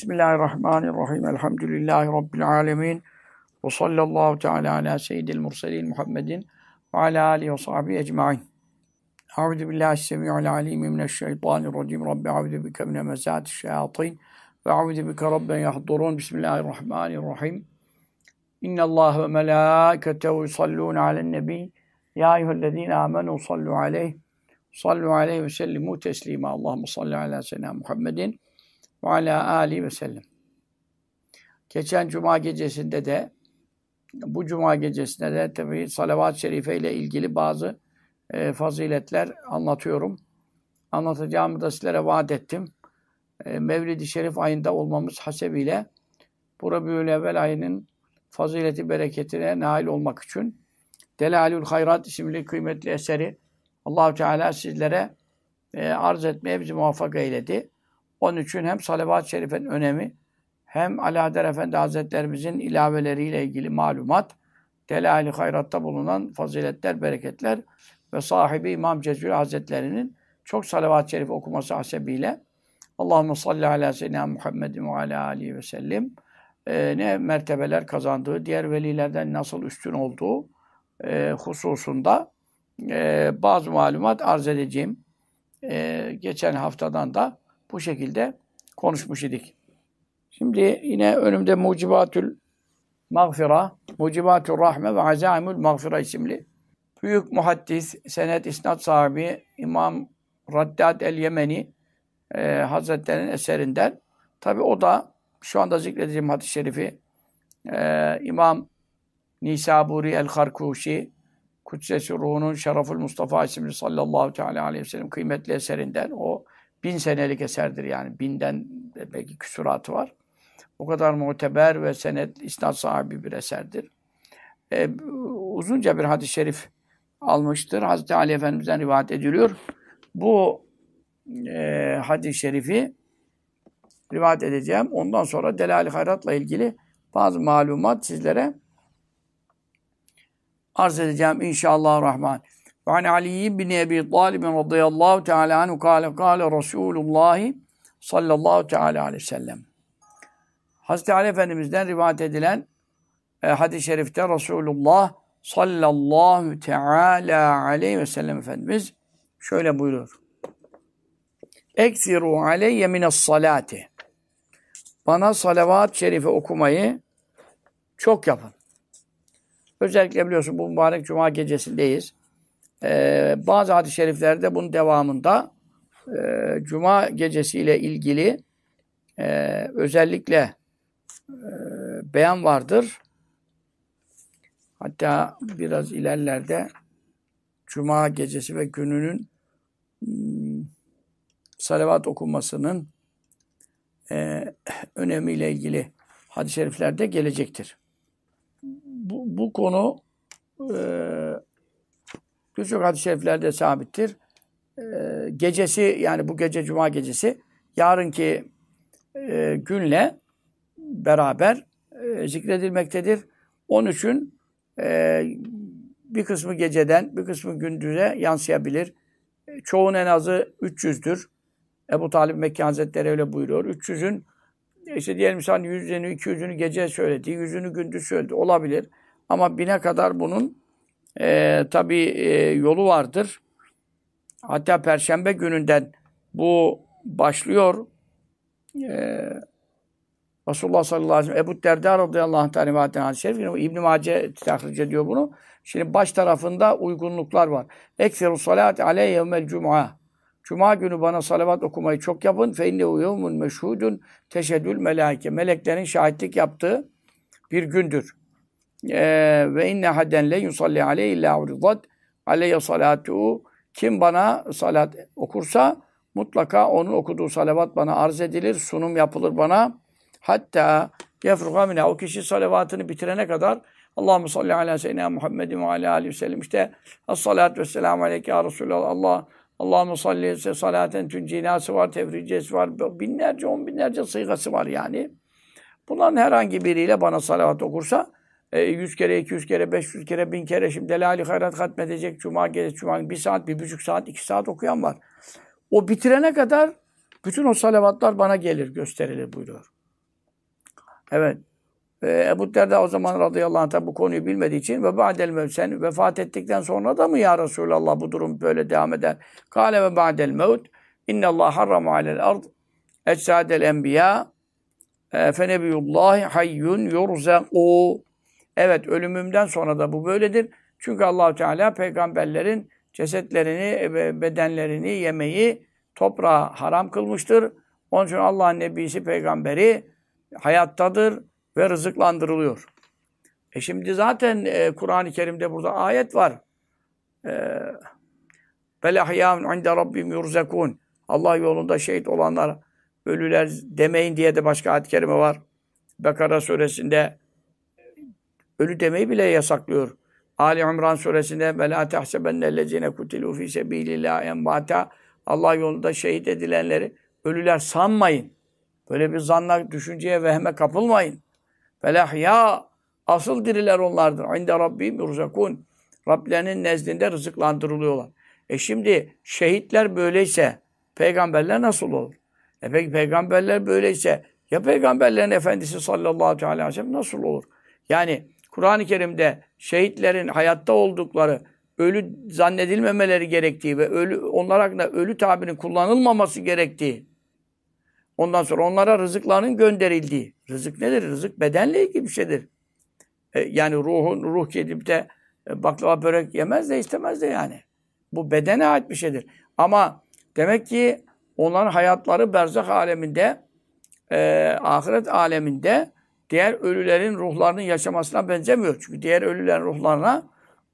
Bismillahirrahmanirrahim. Elhamdülillahi Rabbil alemin. Ve sallallahu teala ala seyyidil murselin Muhammedin ve ala alihi ve sahbihi ecma'in. Euzu billahi semi'ul alim mineşşeytanirracim. Rabbi euzu bike min hemezatiş şeyatin ve euzu bike rabben yahdurun. Bismillahirrahmanirrahim. İnnallâhe ve melâiketehu yusallûne alen nebiyy. Ya eyyühellezîne âmenû sallu aleyhi ve sellimû teslîmâ. Allahümme salli ala seyyidina Muhammedin ve alâ âlihi ve sellem. Geçen cuma gecesinde de, bu cuma gecesinde de tabii salavat-ı şerife ile ilgili bazı faziletler anlatıyorum. Anlatacağımı da sizlere vaat ettim. Mevlid-i Şerif ayında olmamız hasebiyle bu Rabiülevvel ayının fazileti bereketine nail olmak için Delalül Hayrat isimli kıymetli eseri Allah-u Teala sizlere arz etmeye bizi muvaffak eyledi. Onun için hem salavat-ı şerifenin önemi hem Alaeddin Efendi Hazretlerimizin ilaveleriyle ilgili malumat, Delalül Hayrat'ta bulunan faziletler, bereketler ve sahibi İmam Cezvir Hazretlerinin çok salavat-ı şerif okuması hasebiyle Allahümme salli ala seyyidina Muhammedin ve ala alihi ve sellem ne mertebeler kazandığı, diğer velilerden nasıl üstün olduğu hususunda bazı malumat arz edeceğim. Geçen haftadan da bu şekilde konuşmuş idik. Şimdi yine önümde Mucibatül Mağfira, Mucibatül Rahme ve Azaimül Mağfira isimli büyük muhaddis, senet isnad sahibi İmam Raddad el-Yemeni Hazretleri'nin eserinden. Tabi o da şu anda zikredeceğim hadis-i şerifi İmam Nisaburi el-Harkuşi Kudsesi Ruh'un Şerefül Mustafa isimli sallallahu teala aleyhi ve sellem kıymetli eserinden. O 1000 senelik eserdir yani. 1000'den belki küsuratı var. O kadar muteber ve senet isnad sahibi bir eserdir. Uzunca bir hadis-i şerif almıştır. Hazreti Ali Efendimiz'den rivayet ediliyor. Bu hadis-i şerifi rivayet edeceğim. Ondan sonra Delal-i Hayrat'la ilgili bazı malumat sizlere arz edeceğim inşallahurrahman. Ve an Ali bin Ebi Talib radıyallahu teala anhu kâle Resulullah sallallahu teala aleyhi ve sellem. Hazreti Ali Efendimiz'den rivayet edilen hadis-i şerifte Resulullah sallallahu teala aleyhi ve sellem Efendimiz şöyle buyuruyor. Eksiru aleyye mines salati. Bana salavat-ı şerife okumayı çok yapın. Özellikle biliyorsun bu mübarek cuma gecesindeyiz. Bazı hadis-i şeriflerde bunun devamında cuma gecesiyle ilgili özellikle beyan vardır. Hatta biraz ilerlerde cuma gecesi ve gününün salavat okunmasının önemiyle ilgili hadis-i şeriflerde gelecektir. Bu konu birçok hadis-i şeriflerde sabittir. Gecesi yani bu gece cuma gecesi yarınki günle beraber zikredilmektedir. Onun için bir kısmı geceden bir kısmı gündüze yansıyabilir. Çoğun en azı 300'dür. Ebu Talib Mekke Hazretleri öyle buyuruyor. 300'ün işte diyelim insan 100'ünü 200'ünü gece söyledi, 100'ünü gündüz söyledi. Olabilir. Ama 1000'e kadar bunun tabii yolu vardır. Hatta Perşembe gününden bu başlıyor. Resulullah sallallahu aleyhi ve sellem Ebu Derda radıyallahu anh rivayet eden hadis-i şerif. İbn-i Mace tahric ediyor bunu. Şimdi baş tarafında uygunluklar var. Ekseru salati aleyhi yevmel cum'a. Cuma günü bana salavat okumayı çok yapın. Fe innehu yevmun meşhudun teşhedül melaike. Meleklerin şahitlik yaptığı bir gündür. Ve inne hadden le yusalli aleyhi illa uridat aleyhi salatu. Kim bana salat okursa mutlaka onun okuduğu salavat bana arz edilir, sunum yapılır bana. Hatta yefruga minha. O kişi salavatını bitirene kadar Allahümme salli ala seyyidina Muhammedin ve ala aleyhi ve sellem. İşte as-salatu ve selamu aleyke ya Resulallah. Allahümme salli salaten tüncinası var, tefricesi var. Binlerce, 10 binlerce sıygası var yani. Bunların herhangi biriyle bana salavat okursa 100 kere, 200 kere, 500 kere, 1000 kere şimdi Delal-i Hayrat hatmedecek cuma gecesi, cuma 1 saat, 1,5 saat, 2 saat okuyan var. O bitirene kadar bütün o salavatlar bana gelir, gösterilir buyuruyor. Evet. Ebu Derda o zaman radıyallahu anh bu konuyu bilmediği için ve ba'del mevt, sen vefat ettikten sonra da mı ya Resulallah bu durum böyle devam eder? Kâle ve ba'del mevt innallâh harrama alel ard ecsadel enbiya fenebiyullahi hayyun yurzaqû. Evet, ölümümden sonra da bu böyledir. Çünkü Allah Teala peygamberlerin cesetlerini ve bedenlerini yemeyi toprağa haram kılmıştır. Onun için Allah'ın nebisi peygamberi hayattadır ve rızıklandırılıyor. Şimdi zaten Kur'an-ı Kerim'de burada ayet var. Bel ahyâun inde rabbim yurzakûn. Allah yolunda şehit olanlar ölüler demeyin diye de başka ayet-i kerime var. Bekara suresinde ölü demeyi bile yasaklıyor. Ali İmran suresinde ve lâ tehsebennellezîne kutilû fî sebîlillâhi enbâta. Allah yolunda şehit edilenleri ölüler sanmayın. Böyle bir zanla, düşünceye, vehme kapılmayın. Felahya, asıl diriler onlardır. İnde Rabbim yurzakûn. Rablerinin nezdinde rızıklandırılıyorlar. Şimdi şehitler böyleyse peygamberler nasıl olur? Peki peygamberler böyleyse ya peygamberlerin efendisi sallallahu aleyhi ve sellem nasıl olur? Yani Kur'an-ı Kerim'de şehitlerin hayatta oldukları, ölü zannedilmemeleri gerektiği ve onlar hakkında ölü tabirinin kullanılmaması gerektiği, ondan sonra onlara rızıklarının gönderildiği. Rızık nedir? Rızık bedenle ilgili bir şeydir. Yani ruh gidip de baklava börek yemez de istemez de yani. Bu bedene ait bir şeydir. Ama demek ki onların hayatları berzah aleminde, ahiret aleminde diğer ölülerin ruhlarının yaşamasına benzemiyor. Çünkü diğer ölülerin ruhlarına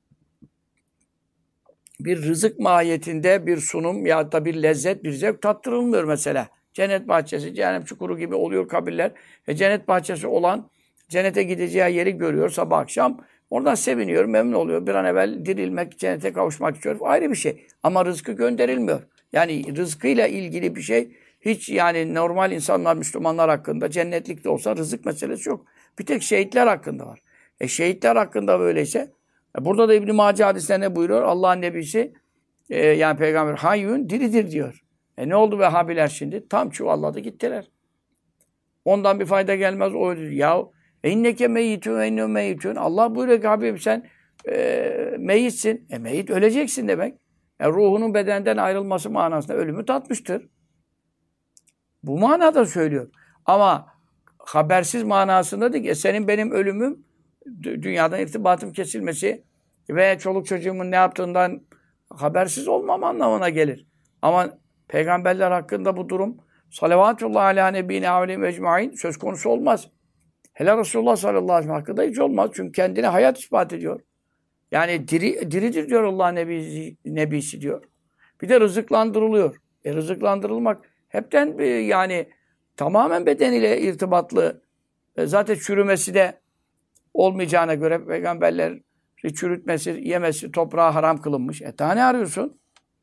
bir rızık mahiyetinde bir sunum ya da bir lezzet, bir zevk tattırılmıyor mesela. Cennet bahçesi, cehennem çukuru gibi oluyor kabirler. Cennet bahçesi olan cennete gideceği yeri görüyor sabah akşam. Oradan seviniyor, memnun oluyor. Bir an evvel dirilmek, cennete kavuşmak istiyor. Ayrı bir şey. Ama rızkı gönderilmiyor. Yani rızkıyla ilgili bir şey hiç yani normal insanlar, Müslümanlar hakkında cennetlikte olsa rızık meselesi yok. Bir tek şehitler hakkında var. Şehitler hakkında böyleyse burada da İbn-i Mace hadislerine buyuruyor. Allah'ın nebisi yani peygamber hayyun diridir diyor. Ne oldu Vehhabiler şimdi? Tam çuvalladı gittiler. Ondan bir fayda gelmez o öldü. Ya inneke meyyitun ve innehum meyyitun. Allah buyuruyor ki Habibim sen meyitsin. Meyyit öleceksin demek. Ruhunun bedenden ayrılması manasında ölümü tatmıştır. Bu manada söylüyor. Ama habersiz manasında değil ki senin benim ölümüm dünyadan irtibatım kesilmesi ve çoluk çocuğumun ne yaptığından habersiz olmam anlamına gelir. Ama peygamberler hakkında bu durum salavatullah ala nebine aleyhi ecmaîn söz konusu olmaz. Hele Resulullah sallallahu aleyhi ve sellem hakkında hiç olmaz. Çünkü kendine hayat ispat ediyor. Yani diridir diyor Allah nebisi diyor. Bir de rızıklandırılıyor. Rızıklandırılmak hepten yani tamamen bedeniyle irtibatlı. Zaten çürümesi de olmayacağına göre peygamberler çürütmesi, yemesi toprağa haram kılınmış. Daha ne arıyorsun?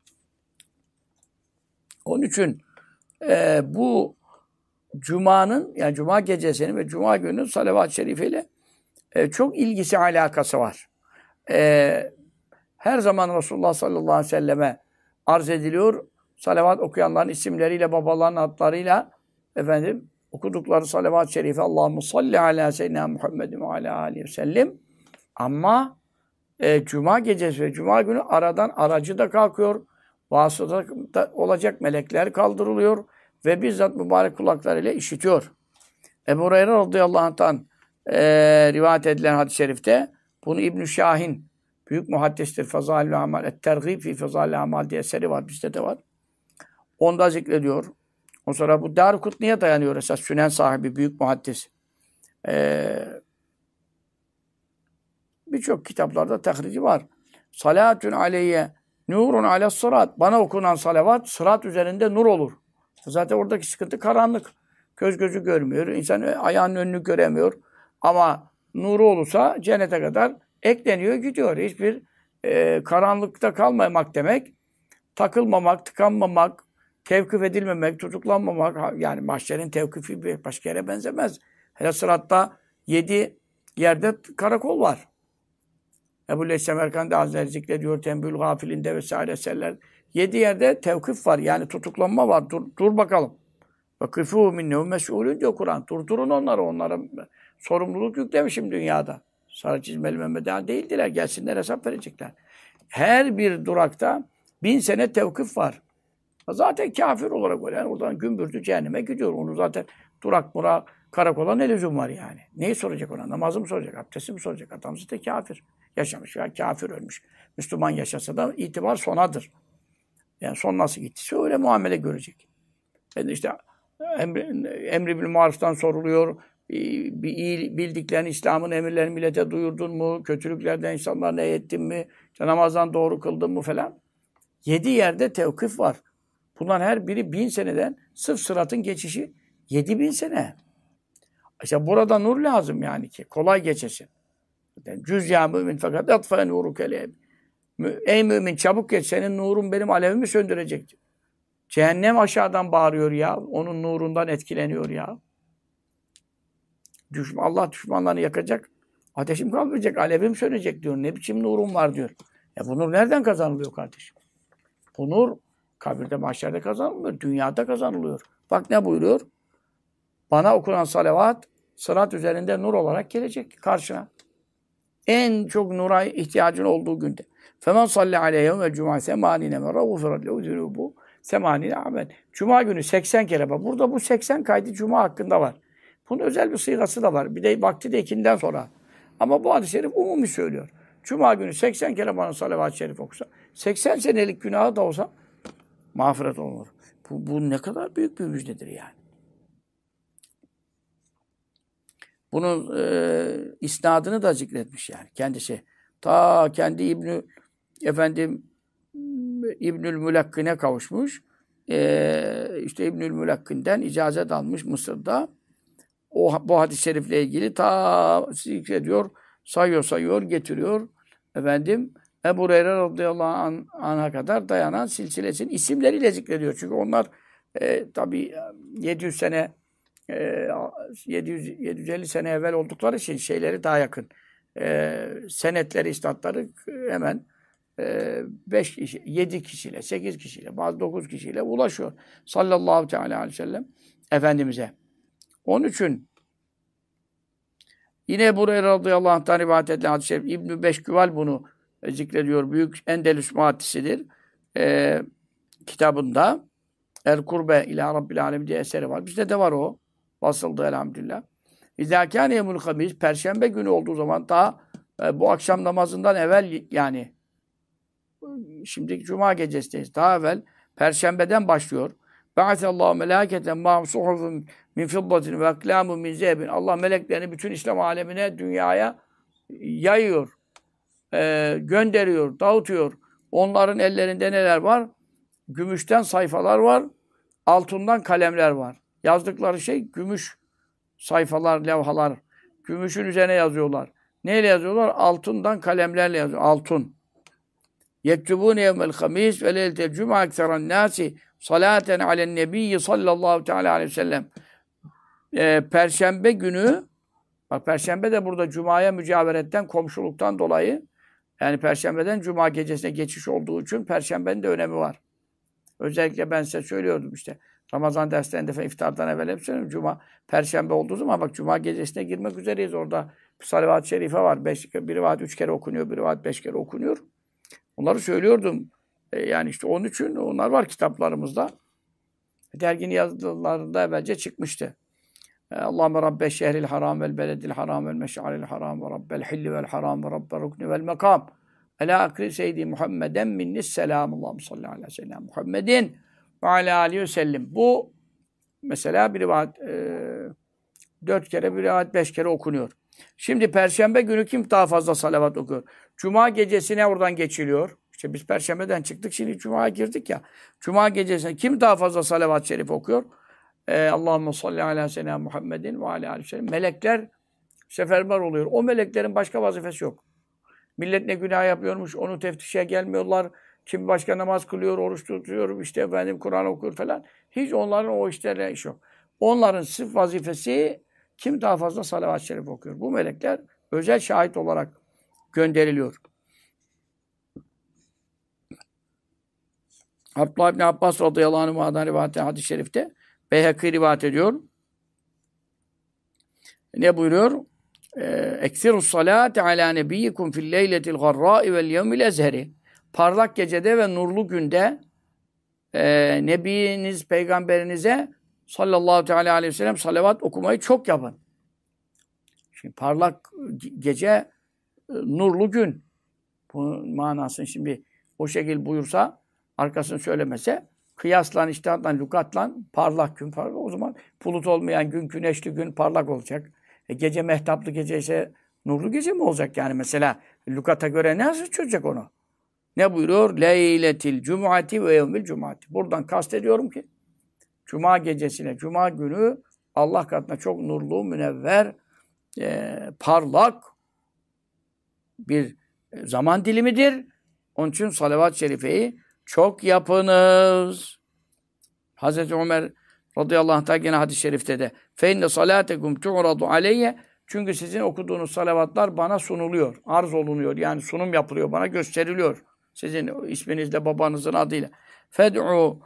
Onun için bu Cuma'nın yani Cuma gecesinin ve Cuma gününün salavat-ı şerifeyle çok ilgisi, alakası var. Her zaman Resulullah sallallahu aleyhi ve selleme arz ediliyor. Salavat okuyanların isimleriyle, babaların adlarıyla efendim okudukları salavat-ı şerife Allahumme salli ala seyyidina Muhammedin ve ala aleyhi ve sellem. Ama Cuma gecesi ve Cuma günü aradan aracı da kalkıyor. Vasıtada olacak melekler kaldırılıyor ve bizzat mübarek kulaklarıyla işitiyor. Ebu Hureyre radıyallahu anh'tan rivayet edilen hadis-i şerifte bunu İbn-i Şahin büyük muhaddistir. Fazâil-i Amal, Et-Tergîb fî Fazâil-i Amal diye eseri var. Bizde de var. Onda zikrediyor. O sonra bu Dâr-ı dayanıyor esas. Sünen sahibi büyük muhaddis. Birçok kitaplarda tahrici var. Salatun aleyye nurun ales sırat. Bana okunan salavat sırat üzerinde nur olur. Zaten oradaki sıkıntı karanlık. Göz gözü görmüyor. İnsan ayağının önünü göremiyor. Ama nuru olursa cennete kadar ekleniyor, gidiyor. Hiçbir karanlıkta kalmamak demek, takılmamak, tıkanmamak, tevkif edilmemek, tutuklanmamak. Yani mahşerin tevkifi bir başka yere benzemez. Hele sıratta 7 yerde karakol var. Ebu Semerkandi Hazretleri zikrediyor Tembül Gafilinde vesaire eserler. 7 yerde tevkif var. Yani tutuklanma var. Dur bakalım. Ve kıfû minnehum mes'ûlün diyor Kur'an. Durdurun onları. Onlara sorumluluk yüklemişim dünyada. Sarı çizmeli Mehmet Ali değildiler. Gelsinler hesap verecekler. Her bir durakta 1000 sene tevkif var. Zaten kafir olarak öyle. Yani oradan gümbürdü cehenneme gidiyor. Onu zaten durak murak karakola ne lüzum var yani? Neyi soracak ona? Namazı mı soracak? Abdesti mi soracak? Adam zaten kafir. Yaşamış veya kafir ölmüş. Müslüman yaşasa da itibar sonadır. Yani son nasıl gittiyse öyle muamele görecek. Yani işte emri bil maruftan soruluyor. Bir iyi bildiklerini, İslam'ın emirlerini millete duyurdun mu? Kötülüklerden insanlar ne ettin mi? İşte namazdan doğru kıldın mı falan. 7 yerde tevkif var. Bunların her biri 1000 seneden sırf sıratın geçişi 7000 sene. İşte burada nur lazım yani ki kolay geçesin. Cüz ya mümin fakat atfa nuru keleb. Ey mümin çabuk geç senin nurun benim alevimi söndürecek. Cehennem aşağıdan bağırıyor ya. Onun nurundan etkileniyor ya. Allah düşmanlarını yakacak. Ateşim kalmayacak, alevim sönecek diyor. Ne biçim nurum var diyor. Bu nur nereden kazanılıyor kardeşim? Bu nur kabirde, mahşerde kazanılıyor. Dünyada kazanılıyor. Bak ne buyuruyor? Bana okunan salavat sırat üzerinde nur olarak gelecek karşına. En çok nura ihtiyacın olduğu günde. Femen salli aleyhi yevmel cuma semanine merra gufirat lehu zunubu semanine amel. Cuma günü 80 kere bak. Burada bu 80 kaydı cuma hakkında var. Bunun özel bir sıyğası da var. Bir de vakti de ikinden sonra. Ama bu hadis-i şerif umumi söylüyor. Cuma günü 80 kere bana salavat-ı şerif okusa, 80 senelik günahı da olsa mağfiret olur. Bu ne kadar büyük bir müjdedir yani. Bunun isnadını da zikretmiş yani kendisi. Ta kendi İbnül Mülakkin'e kavuşmuş. İşte İbnül Mülakkin'den icazet almış Mısır'da. Bu hadis-i şerifle ilgili ta zikrediyor, sayıyor, getiriyor. Ebu Hureyre radıyallahu anh'a kadar dayanan silsilesinin isimleriyle zikrediyor. Çünkü onlar tabii 700 sene 750 sene evvel oldukları için şeyleri daha yakın. Senetleri, isnatları hemen 5 kişi, 7 kişiyle, 8 kişiyle, bazı 9 kişiyle ulaşıyor. Sallallahu teala aleyhi ve sellem Efendimiz'e. Onun için yine Ebu Hureyre radıyallahu anh'tan rivayet edilen hadis-i şerif İbn-i Beşküval bunu zikrediyor. Büyük Endelüs muhaddisidir. Kitabında El-Kurbe ila Rabbil Alem diye eseri var. Bizde de var o. Basıldı elhamdülillah. İzâ kâne yemul hamis, Perşembe günü olduğu zaman daha bu akşam namazından evvel yani şimdi Cuma gecesindeyiz. Daha evvel Perşembeden başlıyor. Ba'atallahu melâketen ma'hum suhufun min fiddatin ve aklâmun min zehebin. Allah meleklerini bütün İslam alemine, dünyaya yayıyor. Gönderiyor, dağıtıyor. Onların ellerinde neler var? Gümüşten sayfalar var. Altından kalemler var. Yazdıkları şey gümüş sayfalar, levhalar. Gümüşün üzerine yazıyorlar. Neyle yazıyorlar? Altından kalemlerle yazıyor. Altın. Yektubûne yevmel hamis ve leyletel cuma ekseran nâsi salâten alen nebiyyi sallallahu teâlâ aleyhi ve sellem. Perşembe günü, bak Perşembe de burada Cuma'ya mücaveretten, komşuluktan dolayı, yani Perşembeden Cuma gecesine geçiş olduğu için Perşembenin de önemi var. Özellikle ben size söylüyordum işte. Ramazan derslerinde falan iftardan evvel hep söylüyorum. Cuma, Perşembe olduğu zaman bak Cuma gecesine girmek üzereyiz. Orada bir salavat-ı şerife var. Bir rivayet 3 kere okunuyor, bir rivayet 5 kere okunuyor. Onları söylüyordum. Yani işte onun için onlar var kitaplarımızda. Derginin yazılarında evvelce çıkmıştı. Allahümme Rabbe şehril haram vel beledil haram vel meş'alil haram ve Rabbel hilli vel haram ve Rabbe rukni vel mekam. Ela akri seyyidi Muhammeden minnis selam. Allahümme salli ala seyyidina Muhammedin ve ala aleyhi ve sellem. Bu mesela bir rivayet 4 kere, bir rivayet 5 kere okunuyor. Şimdi Perşembe günü kim daha fazla salavat okuyor? Cuma gecesine oradan geçiliyor. İşte biz Perşembeden çıktık, şimdi Cuma'ya girdik ya. Cuma gecesine kim daha fazla salavat-ı şerif okuyor? Allahümme salli ala seyyidina Muhammedin ve ala aleyhi ve sellem. Melekler seferber oluyor. O meleklerin başka vazifesi yok. Millet ne günah yapıyormuş, onu teftişe gelmiyorlar. Kim başka namaz kılıyor, oruç tutuyor, işte Kur'an okuyor falan. Hiç onların o işlerle iş yok. Onların sırf vazifesi kim daha fazla salavat-ı şerif okuyor. Bu melekler özel şahit olarak gönderiliyor. Abdullah İbni Abbas radıyallahu anh'dan rivayet hadis-i şerifte Beyhekî rivayet ediyor. Ne buyuruyor? Eksirus salate ala nebiyyikum fil leyletil garra'i vel yevmil ezheri. Parlak gecede ve nurlu günde Nebiniz, peygamberinize sallallahu teala aleyhi ve sellem salavat okumayı çok yapın. Şimdi parlak gece, nurlu gün. Bunun manasını şimdi o şekilde buyursa, arkasını söylemese, kıyasla, iştihatla, lügatla parlak gün, parlak. O zaman bulut olmayan gün, güneşli gün parlak olacak. Gece mehtaplı gece ise nurlu gece mi olacak yani? Mesela lügata göre nasıl çözecek onu? Ne buyuruyor? Leyletil cum'ati ve yevmil cum'ati. Buradan kastediyorum ki Cuma gecesine, Cuma günü Allah katında çok nurlu, münevver, parlak bir zaman dilimidir. Onun için salavat-ı şerifeyi çok yapınız. Hazreti Ömer radıyallahu anh gene hadis-i şerifte de فَاِنَّ صَلَاتَكُمْ تُعْرَضُ عَلَيَّ Çünkü sizin okuduğunuz salavatlar bana sunuluyor, arz olunuyor. Yani sunum yapılıyor, bana gösteriliyor. Sizin isminizle, babanızın adıyla. فَادْعُوا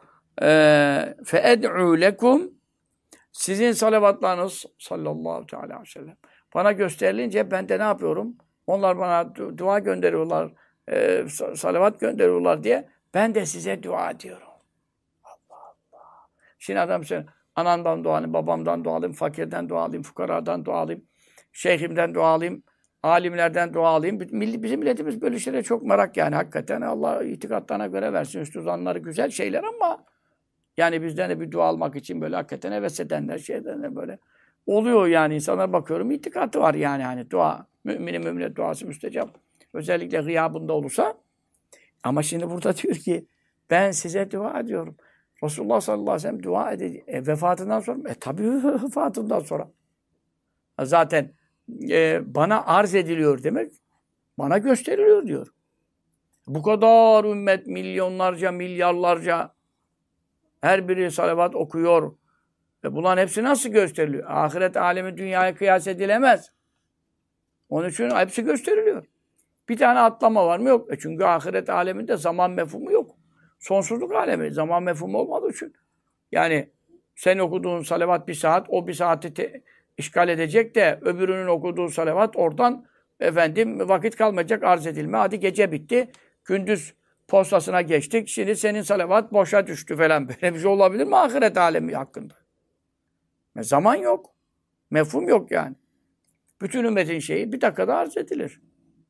فَاَدْعُوا لَكُمْ Sizin salavatlarınız sallallahu aleyhi ve sellem bana gösterilince ben de ne yapıyorum? Onlar bana dua gönderiyorlar, salavat gönderiyorlar diye ben de size dua ediyorum. Allah Allah. Şimdi adam sen anandan dua alayım, babamdan dua alayım, fakirden dua alayım, fukaradan dua alayım, şeyhimden dua alayım, alimlerden dua alayım. Bizim milletimiz böyle şeylere çok merak yani hakikaten. Allah itikatlarına göre versin üstü zanları güzel şeyler ama yani bizden de bir dua almak için böyle hakikaten heves edenler, şeyden böyle oluyor yani. İnsanlara bakıyorum, itikatı var yani hani dua. Müminin mümine duası müstecap. Özellikle gıyabında olursa. Ama şimdi burada diyor ki ben size dua ediyorum. Resulullah sallallahu aleyhi ve sellem dua edecek. Vefatından sonra tabii vefatından sonra. Zaten bana arz ediliyor demek, bana gösteriliyor diyor. Bu kadar ümmet, milyonlarca, milyarlarca her biri salavat okuyor. Bunların hepsi nasıl gösteriliyor? Ahiret alemi dünyaya kıyas edilemez. Onun için hepsi gösteriliyor. Bir tane atlama var mı? Yok. Çünkü ahiret aleminde zaman mefhumu yok. Sonsuzluk alemi. Zaman mefhumu olmadığı için. Yani sen okuduğun salavat bir saat, o bir saati işgal edecek de öbürünün okuduğu salavat oradan vakit kalmayacak arz edilme. Hadi gece bitti. Gündüz postasına geçtik. Şimdi senin salavat boşa düştü falan. Böyle bir şey olabilir mi ahiret alemi hakkında? Zaman yok. Mefhum yok yani. Bütün ümmetin şeyi bir dakikada arz edilir.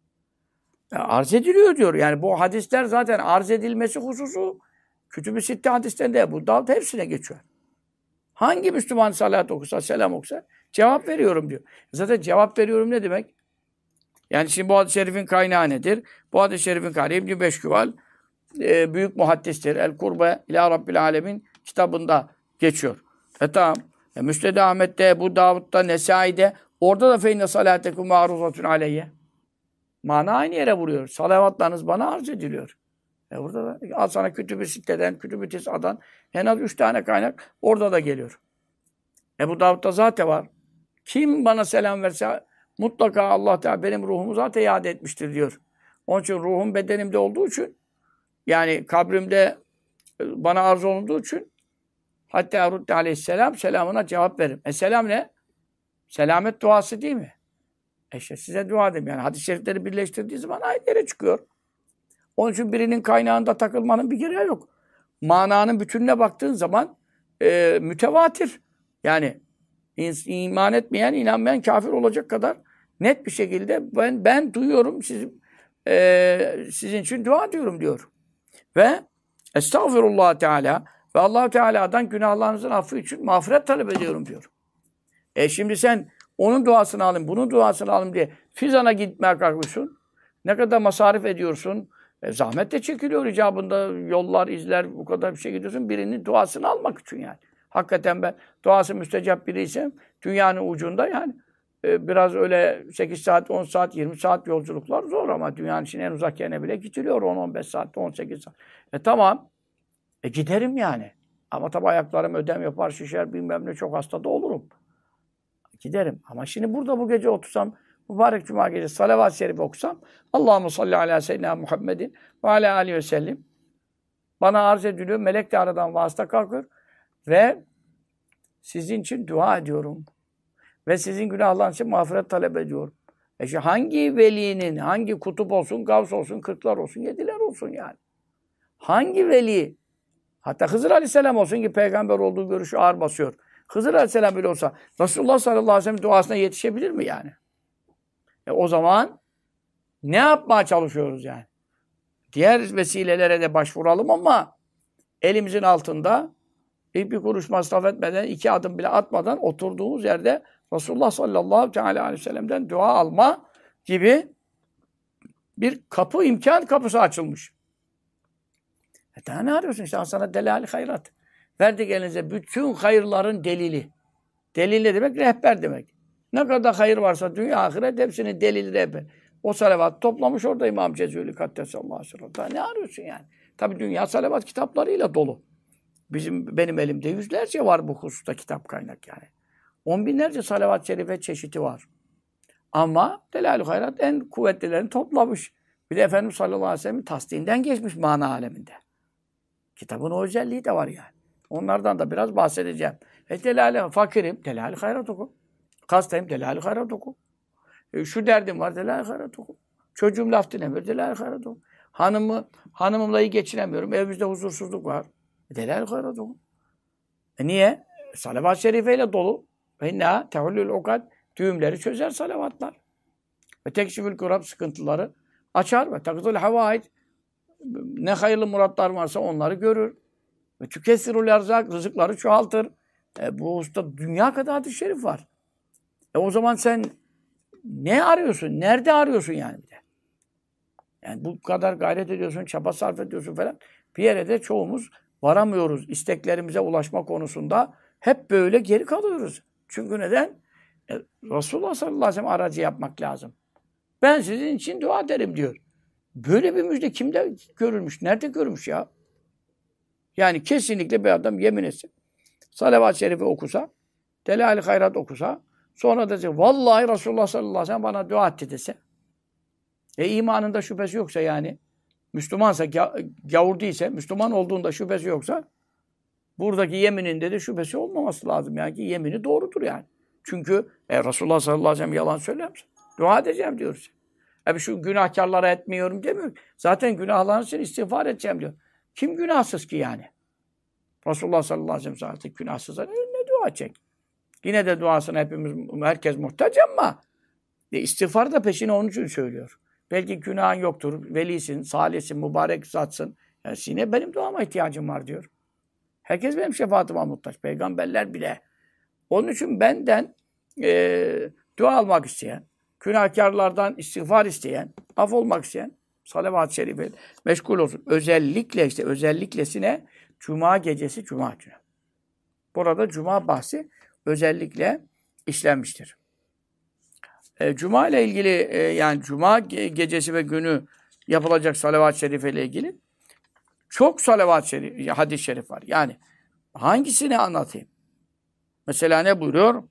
Arz ediliyor diyor. Yani bu hadisler zaten arz edilmesi hususu Kütüb-i Sitte hadislerinde bu dağıt hepsine geçiyor. Hangi Müslüman salat okusa, selam okusa cevap veriyorum diyor. Zaten cevap veriyorum ne demek? Yani şimdi bu hadis-i şerifin kaynağı nedir? Bu hadis-i şerifin kaynağı İbn-i Beşküval büyük muhaddistir. El-Kurbe ila Rabbil Alemin kitabında geçiyor. Tamam. Müsned Ahmet'te, Ebu Davud'da, Nesai'de orada da feyne salatekum ma'ruzatun aleyye. Mana aynı yere vuruyor. Salavatlarınız bana arz ediliyor. Burada da al sana Kütüb-i Sitte'den, Kütüb-i Tis'a'dan en az 3 tane kaynak orada da geliyor. Ebu Davud'da zaten var. Kim bana selam verse mutlaka Allah Teala benim ruhumu zaten iade etmiştir diyor. Onun için ruhum bedenimde olduğu için yani kabrimde bana arz olunduğu için hatta Rudde aleyhisselam selamına cevap verim. Selam ne? Selamet duası değil mi? İşte size dua edeyim. Yani hadis-i şerifleri birleştirdiği zaman aynı yere çıkıyor. Onun için birinin kaynağında takılmanın bir gereği yok. Mananın bütününe baktığın zaman mütevatir. Yani iman etmeyen, inanmayan kafir olacak kadar net bir şekilde ben duyuyorum, sizin için dua ediyorum diyor. Ve Estağfirullah Teala ve Allah Teala'dan günahlarınızın affı için mağfiret talep ediyorum diyor. Şimdi sen onun duasını alayım, bunun duasını alayım diye Fizan'a gitmeye kalkıyorsun. Ne kadar masarif ediyorsun. Zahmet de çekiliyor icabında. Yollar, izler, bu kadar bir şey gidiyorsun. Birinin duasını almak için yani. Hakikaten ben duası müstecap biriysem dünyanın ucunda yani biraz öyle 8 saat, 10 saat, 20 saat yolculuklar zor ama dünyanın için en uzak yerine bile gidiliyor 10-15 saatte, 18 saat. Tamam. Giderim yani. Ama tabi ayaklarım ödem yapar, şişer, bilmem ne çok hasta da olurum. Giderim. Ama şimdi burada bu gece otursam, mübarek cuma gecesi salavat-ı şerife okusam, Allahumme salli ala seyyidina Muhammedin ve ala aleyhi ve sellem bana arz ediliyor. Melek de aradan vasıta kalkıyor. Ve sizin için dua ediyorum. Ve sizin günahlarınız için mağfiret talep ediyorum. Hangi velinin, hangi kutup olsun, gavs olsun, kırklar olsun, yediler olsun yani. Hangi veli, hatta Hızır Aleyhisselam olsun ki peygamber olduğu görüşü ağır basıyor. Hızır Aleyhisselam bile olsa Resulullah sallallahu aleyhi ve sellem duasına yetişebilir mi yani? O zaman ne yapmaya çalışıyoruz yani? Diğer vesilelere de başvuralım ama elimizin altında bir kuruş masraf etmeden, 2 adım bile atmadan oturduğumuz yerde Resulullah sallallahu aleyhi ve sellem'den dua alma gibi bir kapı, imkan kapısı açılmış. Daha ne arıyorsun işte? Sana delal hayrat. Verdik elinize bütün hayırların delili. Delil ne demek? Rehber demek. Ne kadar hayır varsa dünya ahiret hepsinin delili rehber. O salavat toplamış orada İmam Cezuli Kaddesallahu aleyhi ve sellem. Daha ne arıyorsun yani? Tabii dünya salavat kitaplarıyla dolu. Benim elimde yüzlerce var bu hususta kitap kaynak yani. 10 binlerce salavat-ı şerife çeşidi var. Ama delal-i hayrat en kuvvetlilerini toplamış. Bir de Efendimiz sallallahu aleyhi ve sellem'in tasdiğinden geçmiş mana aleminde. Kitabın o özelliği de var yani. Onlardan da biraz bahsedeceğim. Fakirim, delal-i hayrat oku. Hastayım, delal-i hayrat oku. Şu derdim var, delal-i hayrat oku. Çocuğum laf dinlemiyor, delal-i hayrat oku. Hanımımla iyi geçinemiyorum, evimizde huzursuzluk var. Delal-i hayrat oku. Niye? Salavat-ı şerifeyle dolu. Ve inna tehullül ukad, düğümleri çözer salavatlar. Ve tekşifül kurab, sıkıntıları açar ve takdul havaid, ne hayırlı muratlar varsa onları görür. Ve tükessirul erzak, rızıkları çoğaltır. Bu usta dünya kadar hadis-i şerif var. O zaman sen ne arıyorsun? Nerede arıyorsun yani bir de? Yani bu kadar gayret ediyorsun, çaba sarf ediyorsun falan. Bir yere de çoğumuz varamıyoruz. İsteklerimize ulaşma konusunda hep böyle geri kalıyoruz. Çünkü neden? Resulullah sallallahu aleyhi ve sellem aracı yapmak lazım. Ben sizin için dua ederim diyor. Böyle bir müjde kimde görülmüş? Nerede görülmüş ya? Yani kesinlikle bir adam yemin etsin. Salavat-ı şerifi okusa, delal-i hayrat okusa, sonra dese, vallahi Resulullah sallallahu aleyhi ve sellem bana dua etti dese. İmanında şüphesi yoksa yani, Müslümansa, gavur değilse, Müslüman olduğunda şüphesi yoksa, buradaki yemininde de şüphesi olmaması lazım. Yani ki yemini doğrudur yani. Çünkü Resulullah sallallahu aleyhi ve sellem yalan söyler. Dua edeceğim diyoruz. Şu günahkarlara etmiyorum demiyor. Zaten günahların için istiğfar edeceğim diyor. Kim günahsız ki yani? Resulullah sallallahu aleyhi ve sellem zaten günahsızlar. Ne dua edecek? Yine de duasına herkes muhtaç ama istiğfar da peşine onun için söylüyor. Belki günahın yoktur. Velisin, salihsin, mübarek zatsın. Yani yine benim duama ihtiyacım var diyor. Herkes benim şefaatime muhtaç. Peygamberler bile. Onun için benden dua almak isteyen, günahkarlardan istiğfar isteyen, af olmak isteyen, salavat-ı şerife meşgul olsun. Özelliklesine Cuma gecesi, Cuma günü. Burada Cuma bahsi özellikle işlenmiştir. Cuma ile ilgili yani Cuma gecesi ve günü yapılacak salavat-ı şerife ile ilgili çok salavat-ı şerif, hadis-i şerif var. Yani hangisini anlatayım? Mesela ne buyuruyor?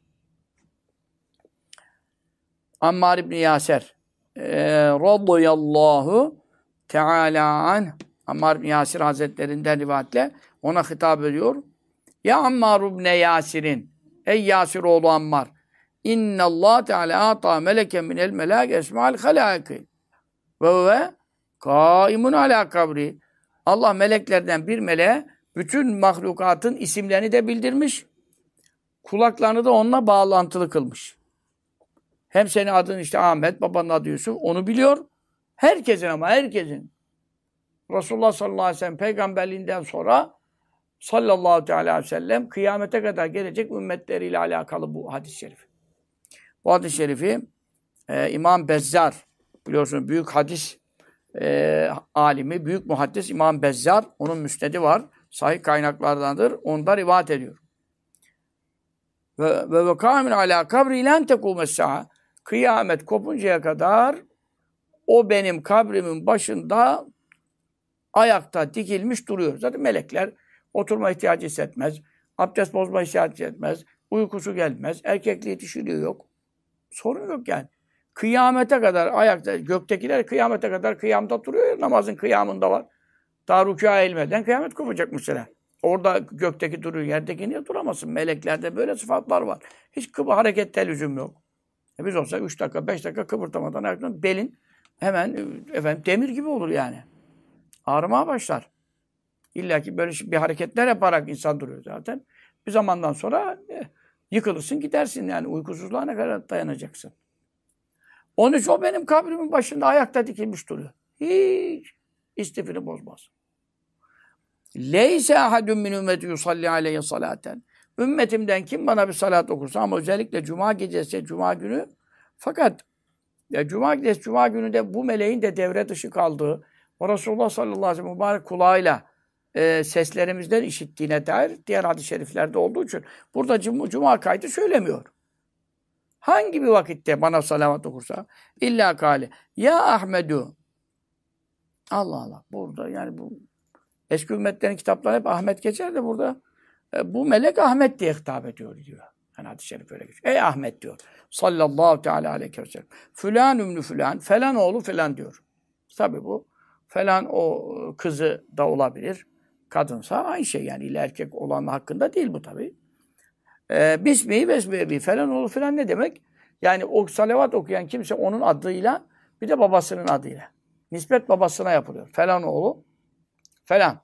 Ammar İbni Yaser radıyallahu teala anh, Ammar İbni Yasir Hazretlerinden rivayetle ona hitap ediyor. Ya Ammar İbni Yasir'in, ey Yasir oğlu Ammar, İnna Allah Teala ata meleken minel melâk esma'al halâki ve kâimun alâ kabri. Allah meleklerden bir meleğe bütün mahlukatın isimlerini de bildirmiş. Kulaklarını da onunla bağlantılı kılmış. Hem senin adın işte Ahmet, babanın adı Yusuf, onu biliyor. Herkesin. Resulullah sallallahu aleyhi ve sellem peygamberliğinden sonra sallallahu aleyhi ve sellem kıyamete kadar gelecek ümmetleriyle alakalı bu hadis-i şerif. Bu hadis-i şerifi İmam Bezzar, biliyorsunuz büyük hadis alimi, büyük muhaddis İmam Bezzar, onun müsnedi var. Sahih kaynaklardandır. Onda rivayet ediyor. Ve kâmin alâ kabri lân tekûmes-sâ'a. Kıyamet kopuncaya kadar o benim kabrimin başında ayakta dikilmiş duruyor. Zaten melekler oturma ihtiyacı hissetmez. Abdest bozma ihtiyacı etmez. Uykusu gelmez. Erkekliği dişiliği yok. Sorun yok yani. Kıyamete kadar ayakta, göktekiler kıyamete kadar kıyamda duruyor. Namazın kıyamında var. Daha rükûa eğilmeden kıyamet kopacak mesela. Orada gökteki duruyor, yerdeki niye duramasın? Meleklerde böyle sıfatlar var. Hiç harekette lüzum yok. Biz olsak 3 dakika, 5 dakika kıpırtamadan ayaktan belin hemen efendim demir gibi olur yani. Ağrımaya başlar. İlla ki böyle bir hareketler yaparak insan duruyor zaten. Bir zamandan sonra yıkılırsın gidersin yani. Uykusuzluğa ne kadar dayanacaksın. Onun için o benim kabrimin başında ayakta dikilmiş duruyor. Hiç istifini bozmaz. Leyse ahadun min ümmeti yusalli aleyhi salaten. Ümmetimden kim bana bir salat okursa ama özellikle cuma gecesi, cuma günü fakat ya cuma gecesi, cuma günü de bu meleğin de devre dışı kaldığı o Resulullah sallallahu aleyhi ve sellem mübarek kulağıyla seslerimizden işittiğine dair diğer hadis-i şeriflerde olduğu için burada cuma kaydı söylemiyor. Hangi bir vakitte bana salavat okursa illa kâle ya Ahmedu Allah Allah burada yani bu eski ümmetlerin kitapları hep Ahmet geçer de burada bu melek Ahmet diye hitap ediyor diyor. Yani hadis-i şerif öyle geçiyor. Ey Ahmet diyor. Sallallahu teala aleyhi ve sellem. Fülan ümlü fülan. Falan oğlu falan diyor. Tabii bu. Falan o kızı da olabilir. Kadınsa aynı şey yani. İlla erkek olan hakkında değil bu tabii. Bismihi vesmihi falan oğlu falan ne demek? Yani o salavat okuyan kimse onun adıyla bir de babasının adıyla. Nispet babasına yapılıyor. Falan oğlu falan.